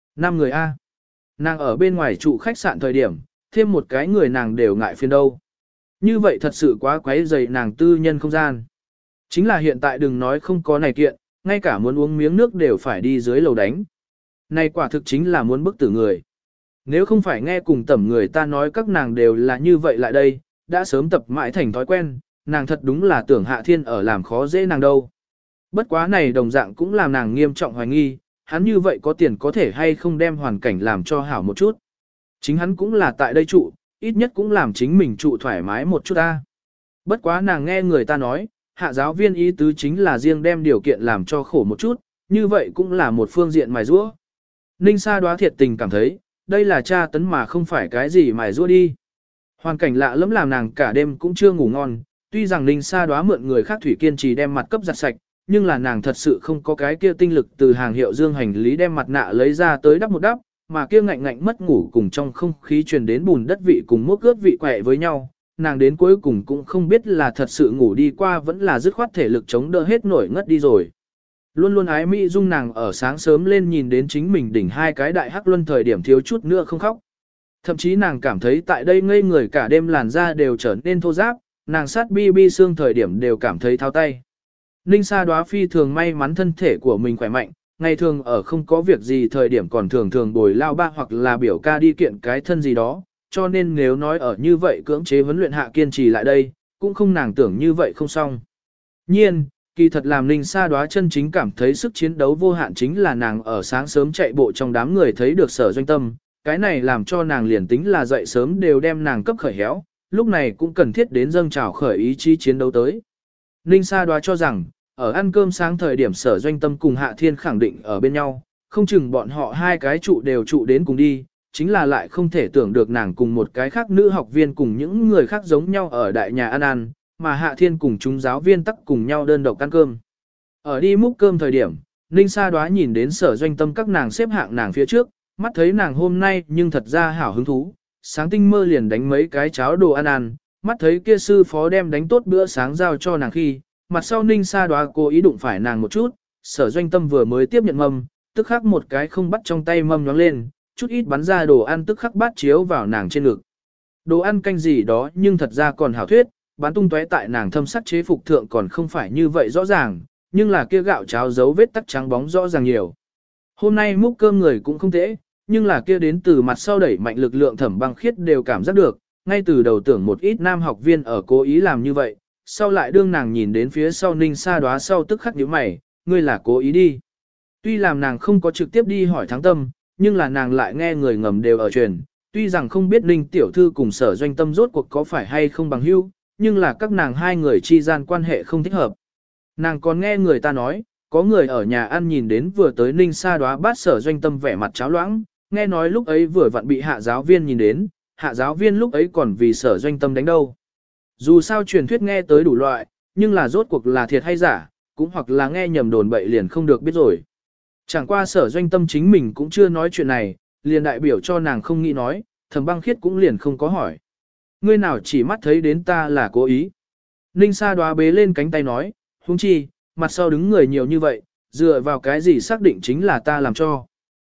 A: 5 người A. Nàng ở bên ngoài trụ khách sạn thời điểm, thêm một cái người nàng đều ngại phiền đâu. Như vậy thật sự quá quấy rầy nàng tư nhân không gian. Chính là hiện tại đừng nói không có này kiện, ngay cả muốn uống miếng nước đều phải đi dưới lầu đánh. Này quả thực chính là muốn bức tử người. Nếu không phải nghe cùng tẩm người ta nói các nàng đều là như vậy lại đây, đã sớm tập mãi thành thói quen, nàng thật đúng là tưởng Hạ Thiên ở làm khó dễ nàng đâu. Bất quá này đồng dạng cũng làm nàng nghiêm trọng hoài nghi, hắn như vậy có tiền có thể hay không đem hoàn cảnh làm cho hảo một chút. Chính hắn cũng là tại đây trụ, ít nhất cũng làm chính mình trụ thoải mái một chút ta. Bất quá nàng nghe người ta nói, hạ giáo viên ý tứ chính là riêng đem điều kiện làm cho khổ một chút, như vậy cũng là một phương diện mài rũa. Ninh Sa Đoá thiệt tình cảm thấy, đây là tra tấn mà không phải cái gì mài rũa đi. Hoàn cảnh lạ lẫm làm nàng cả đêm cũng chưa ngủ ngon, tuy rằng Ninh Sa Đoá mượn người khác thủy kiên trì đem mặt cấp giặt sạch, nhưng là nàng thật sự không có cái kia tinh lực từ hàng hiệu dương hành lý đem mặt nạ lấy ra tới đắp một đắp, mà kia ngạnh ngạnh mất ngủ cùng trong không khí truyền đến bùn đất vị cùng mốc ướt vị quẹ với nhau, nàng đến cuối cùng cũng không biết là thật sự ngủ đi qua vẫn là dứt khoát thể lực chống đỡ hết nổi ngất đi rồi. Luôn luôn ái mỹ dung nàng ở sáng sớm lên nhìn đến chính mình đỉnh 2 cái đại hắc luân thời điểm thiếu chút nữa không khóc. Thậm chí nàng cảm thấy tại đây ngây người cả đêm làn da đều trở nên thô ráp, nàng sát bi xương thời điểm đều cảm thấy thao tay. Ninh Sa Đoá phi thường may mắn thân thể của mình khỏe mạnh, ngày thường ở không có việc gì thời điểm còn thường thường bồi lao ba hoặc là biểu ca đi kiện cái thân gì đó, cho nên nếu nói ở như vậy cưỡng chế huấn luyện hạ kiên trì lại đây, cũng không nàng tưởng như vậy không xong. Nhiên, kỳ thật làm Ninh Sa Đoá chân chính cảm thấy sức chiến đấu vô hạn chính là nàng ở sáng sớm chạy bộ trong đám người thấy được Sở Doanh Tâm, cái này làm cho nàng liền tính là dậy sớm đều đem nàng cấp khởi héo, lúc này cũng cần thiết đến dâng trào khởi ý chí chiến đấu tới. Ninh Sa Đoá cho rằng, ở ăn cơm sáng thời điểm Sở Doanh Tâm cùng Hạ Thiên khẳng định ở bên nhau, không chừng bọn họ 2 cái trụ đều trụ đến cùng đi, chính là lại không thể tưởng được nàng cùng một cái khác nữ học viên cùng những người khác giống nhau ở đại nhà ăn, mà Hạ Thiên cùng chúng giáo viên tắc cùng nhau đơn độc ăn cơm. Ở đi múc cơm thời điểm, Ninh Sa Đoá nhìn đến Sở Doanh Tâm các nàng xếp hạng nàng phía trước, mắt thấy nàng hôm nay nhưng thật ra hảo hứng thú, sáng tinh mơ liền đánh mấy cái cháo đồ ăn, mắt thấy kia sư phó đem đánh tốt bữa sáng giao cho nàng khi, mặt sau Ninh Sa Đoá cố ý đụng phải nàng một chút, Sở Doanh Tâm vừa mới tiếp nhận mâm, tức khắc một cái không bắt trong tay mâm nhoáng lên, chút ít bắn ra đồ ăn tức khắc bát chiếu vào nàng trên ngực. Đồ ăn canh gì đó nhưng thật ra còn hảo thuyết, bắn tung tóe tại nàng thâm sắc chế phục thượng còn không phải như vậy rõ ràng, nhưng là kia gạo cháo dấu vết tắc trắng bóng rõ ràng nhiều. Hôm nay múc cơm người cũng không tệ, nhưng là kia đến từ mặt sau đẩy mạnh lực lượng Thẩm Băng Khiết đều cảm giác được, ngay từ đầu tưởng một ít nam học viên ở cố ý làm như vậy, sau lại đương nàng nhìn đến phía sau Ninh Sa Đoá sau tức khắc nhíu mày, ngươi là cố ý đi. Tuy làm nàng không có trực tiếp đi hỏi Thắng Tâm, nhưng là nàng lại nghe người ngầm đều ở truyền, tuy rằng không biết Ninh tiểu thư cùng Sở Doanh Tâm rốt cuộc có phải hay không bằng hữu, nhưng là các nàng 2 người chi gian quan hệ không thích hợp. Nàng còn nghe người ta nói, có người ở nhà ăn nhìn đến vừa tới Ninh Sa Đoá bát Sở Doanh Tâm vẻ mặt cháo loãng, nghe nói lúc ấy vừa vặn bị hạ giáo viên nhìn đến, hạ giáo viên lúc ấy còn vì Sở Doanh Tâm đánh đâu. Dù sao truyền thuyết nghe tới đủ loại, nhưng là rốt cuộc là thiệt hay giả, cũng hoặc là nghe nhầm đồn bậy liền không được biết rồi. Chẳng qua Sở Doanh Tâm chính mình cũng chưa nói chuyện này, liền đại biểu cho nàng không nghĩ nói, Thẩm Băng Khiết cũng liền không có hỏi. Ngươi nào chỉ mắt thấy đến ta là cố ý. Ninh Sa Đoá bế lên cánh tay nói, huống chi, mặt sau đứng người nhiều như vậy, dựa vào cái gì xác định chính là ta làm cho.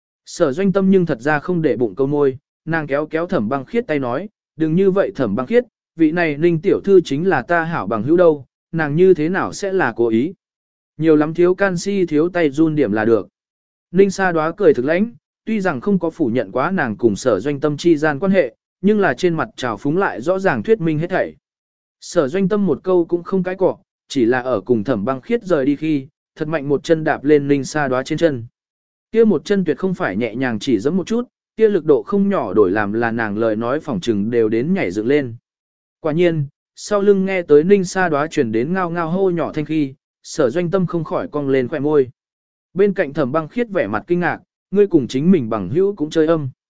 A: Sở Doanh Tâm nhưng thật ra không để bụng câu môi, nàng kéo kéo Thẩm Băng Khiết tay nói, đừng như vậy Thẩm Băng Khiết, vị này Ninh tiểu thư chính là ta hảo bằng hữu đâu, nàng như thế nào sẽ là cố ý. Nhiều lắm thiếu canxi thiếu tay run điểm là được. Ninh Sa Đoá cười thực lãnh, tuy rằng không có phủ nhận quá nàng cùng Sở Doanh Tâm chi gian quan hệ, nhưng là trên mặt trào phúng lại rõ ràng thuyết minh hết thảy. Sở Doanh Tâm một câu cũng không cãi cọ, chỉ là ở cùng Thẩm Băng Khiết rời đi khi, thật mạnh một chân đạp lên Ninh Sa Đoá trên chân. Kia một chân tuyệt không phải nhẹ nhàng chỉ giẫm một chút, kia lực độ không nhỏ đổi làm là nàng lời nói phỏng trừng đều đến nhảy dựng lên. Quả nhiên, sau lưng nghe tới Ninh Sa Đoá truyền đến ngao ngao hô nhỏ thanh khi, Sở Doanh Tâm không khỏi cong lên khóe môi. Bên cạnh Thẩm Băng Khiết vẻ mặt kinh ngạc, ngươi cùng chính mình bằng hữu cũng chơi âm.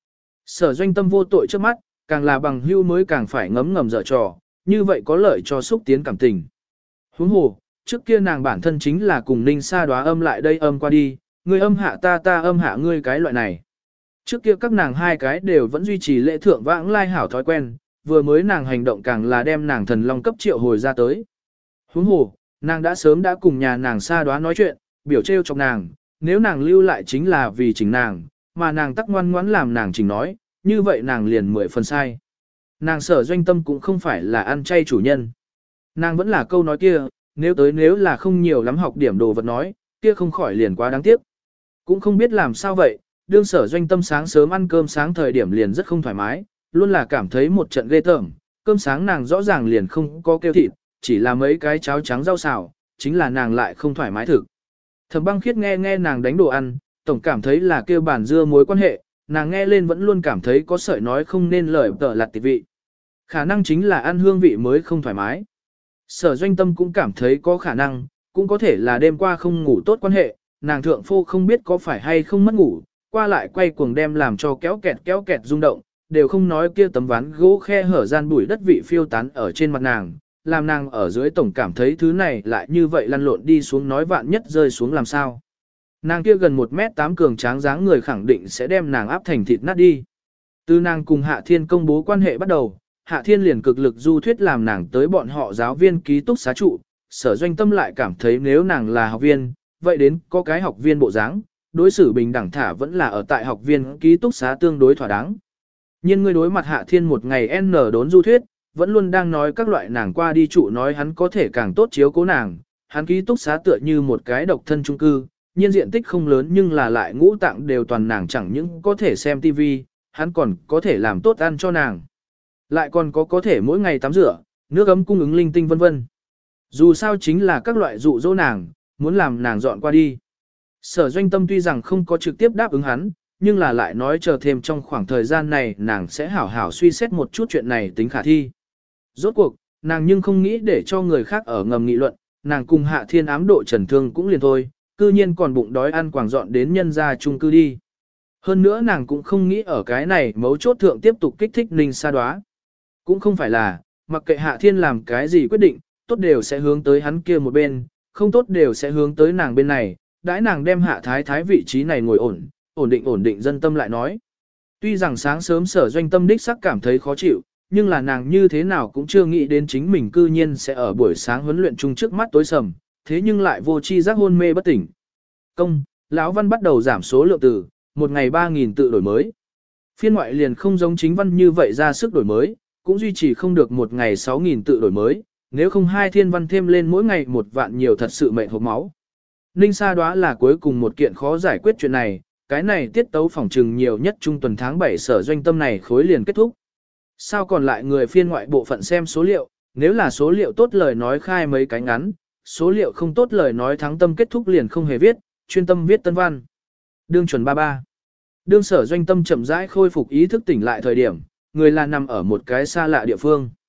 A: Sở Doanh Tâm vô tội trước mắt, càng là bằng hưu mới càng phải ngấm ngầm dở trò, như vậy có lợi cho xúc tiến cảm tình. Huống hồ, trước kia nàng bản thân chính là cùng Ninh Sa Đóa âm lại đây âm qua đi, ngươi âm hạ ta, ta âm hạ ngươi cái loại này. Trước kia các nàng hai cái đều vẫn duy trì lễ thượng vãng lai hảo thói quen, vừa mới nàng hành động càng là đem nàng thần long cấp triệu hồi ra tới. Huống hồ, nàng đã sớm đã cùng nhà nàng Sa Đóa nói chuyện, biểu trêu chọc nàng, nếu nàng lưu lại chính là vì chỉnh nàng, mà nàng tắc ngoan ngoãn làm nàng chỉnh nói, như vậy nàng liền 10 phần sai. Nàng Sở Doanh Tâm cũng không phải là ăn chay chủ nhân. Nàng vẫn là câu nói kia, nếu là không nhiều lắm học điểm đồ vật nói, kia không khỏi liền quá đáng tiếc. Cũng không biết làm sao vậy, đương Sở Doanh Tâm sáng sớm ăn cơm sáng thời điểm liền rất không thoải mái, luôn là cảm thấy một trận ghê tởm, cơm sáng nàng rõ ràng liền không có kêu thịt, chỉ là mấy cái cháo trắng rau xào, chính là nàng lại không thoải mái thực. Thẩm Băng Khiết nghe nàng đánh đồ ăn, tổng cảm thấy là kêu bản dưa mối quan hệ, nàng nghe lên vẫn luôn cảm thấy có sợi nói không nên lời tợ lạt tịch vị. Khả năng chính là ăn hương vị mới không thoải mái. Sở Doanh Tâm cũng cảm thấy có khả năng, cũng có thể là đêm qua không ngủ tốt quan hệ, nàng thượng phu không biết có phải hay không mất ngủ, qua lại quay cuồng đem làm cho kéo kẹt rung động, đều không nói kia tấm ván gỗ khe hở gian bụi đất vị phiêu tán ở trên mặt nàng, làm nàng ở dưới tổng cảm thấy thứ này lại như vậy lăn lộn đi xuống nói vạn nhất rơi xuống làm sao. Nàng kia gần 1m8 cường tráng dáng người khẳng định sẽ đem nàng áp thành thịt nát đi. Từ nàng cùng Hạ Thiên công bố quan hệ bắt đầu, Hạ Thiên liền cực lực du thuyết làm nàng tới bọn họ giáo viên ký túc xá trụ, Sở Doanh Tâm lại cảm thấy nếu nàng là học viên, vậy đến có cái học viên bộ dáng, đối xử bình đẳng thả vẫn là ở tại học viên ký túc xá tương đối thỏa đáng. Nhưng ngươi đối mặt Hạ Thiên một ngày N đốn du thuyết, vẫn luôn đang nói các loại nàng qua đi trụ nói hắn có thể càng tốt chiếu cố nàng, hắn ký túc xá tựa như một cái độc thân chung cư, nhiên diện tích không lớn nhưng là lại ngũ tạng đều toàn nàng chẳng những có thể xem TV, hắn còn có thể làm tốt ăn cho nàng. Lại còn có thể mỗi ngày tắm rửa, nước ấm cung ứng linh tinh vân vân. Dù sao chính là các loại dụ dỗ nàng, muốn làm nàng dọn qua đi. Sở Doanh Tâm tuy rằng không có trực tiếp đáp ứng hắn, nhưng là lại nói chờ thêm trong khoảng thời gian này nàng sẽ hảo hảo suy xét một chút chuyện này tính khả thi. Rốt cuộc, nàng nhưng không nghĩ để cho người khác ở ngầm nghị luận, nàng cùng Hạ Thiên ám độ trần thương cũng liền thôi, cư nhiên còn bụng đói ăn quảng dọn đến nhân gia chung cư đi. Hơn nữa nàng cũng không nghĩ ở cái này mấu chốt thượng tiếp tục kích thích Ninh Sa Đóa. Cũng không phải là, mặc kệ Hạ Thiên làm cái gì quyết định, tốt đều sẽ hướng tới hắn kia một bên, không tốt đều sẽ hướng tới nàng bên này, đãi nàng đem Hạ Thái Thái vị trí này ngồi ổn định dân tâm lại nói. Tuy rằng sáng sớm Sở Doanh Tâm đích sắc cảm thấy khó chịu, nhưng là nàng như thế nào cũng chưa nghĩ đến chính mình cư nhiên sẽ ở buổi sáng huấn luyện chung trước mắt tối sầm, thế nhưng lại vô chi giác hôn mê bất tỉnh. Lão Văn bắt đầu giảm số lượng từ, một ngày 3.000 tự đổi mới. Phiên ngoại liền không giống chính văn như vậy ra sức đổi mới, cũng duy trì không được một ngày 6.000 tự đổi mới, nếu không hai thiên văn thêm lên mỗi ngày một vạn nhiều thật sự mệt hộp máu. Ninh Sa Đóa là cuối cùng một kiện khó giải quyết chuyện này, cái này tiết tấu phỏng trừng nhiều nhất trung tuần tháng 7 Sở Doanh Tâm này khối liền kết thúc. Sao còn lại người phiên ngoại bộ phận xem số liệu, nếu là số liệu tốt lời nói khai mấy cái ngắn, số liệu không tốt lời nói thắng tâm kết thúc liền không hề viết, chuyên tâm viết tân văn. Đương chuẩn 33. Đương Sở Doanh Tâm chậm rãi khôi phục ý thức tỉnh lại thời điểm, người là nằm ở một cái xa lạ địa phương.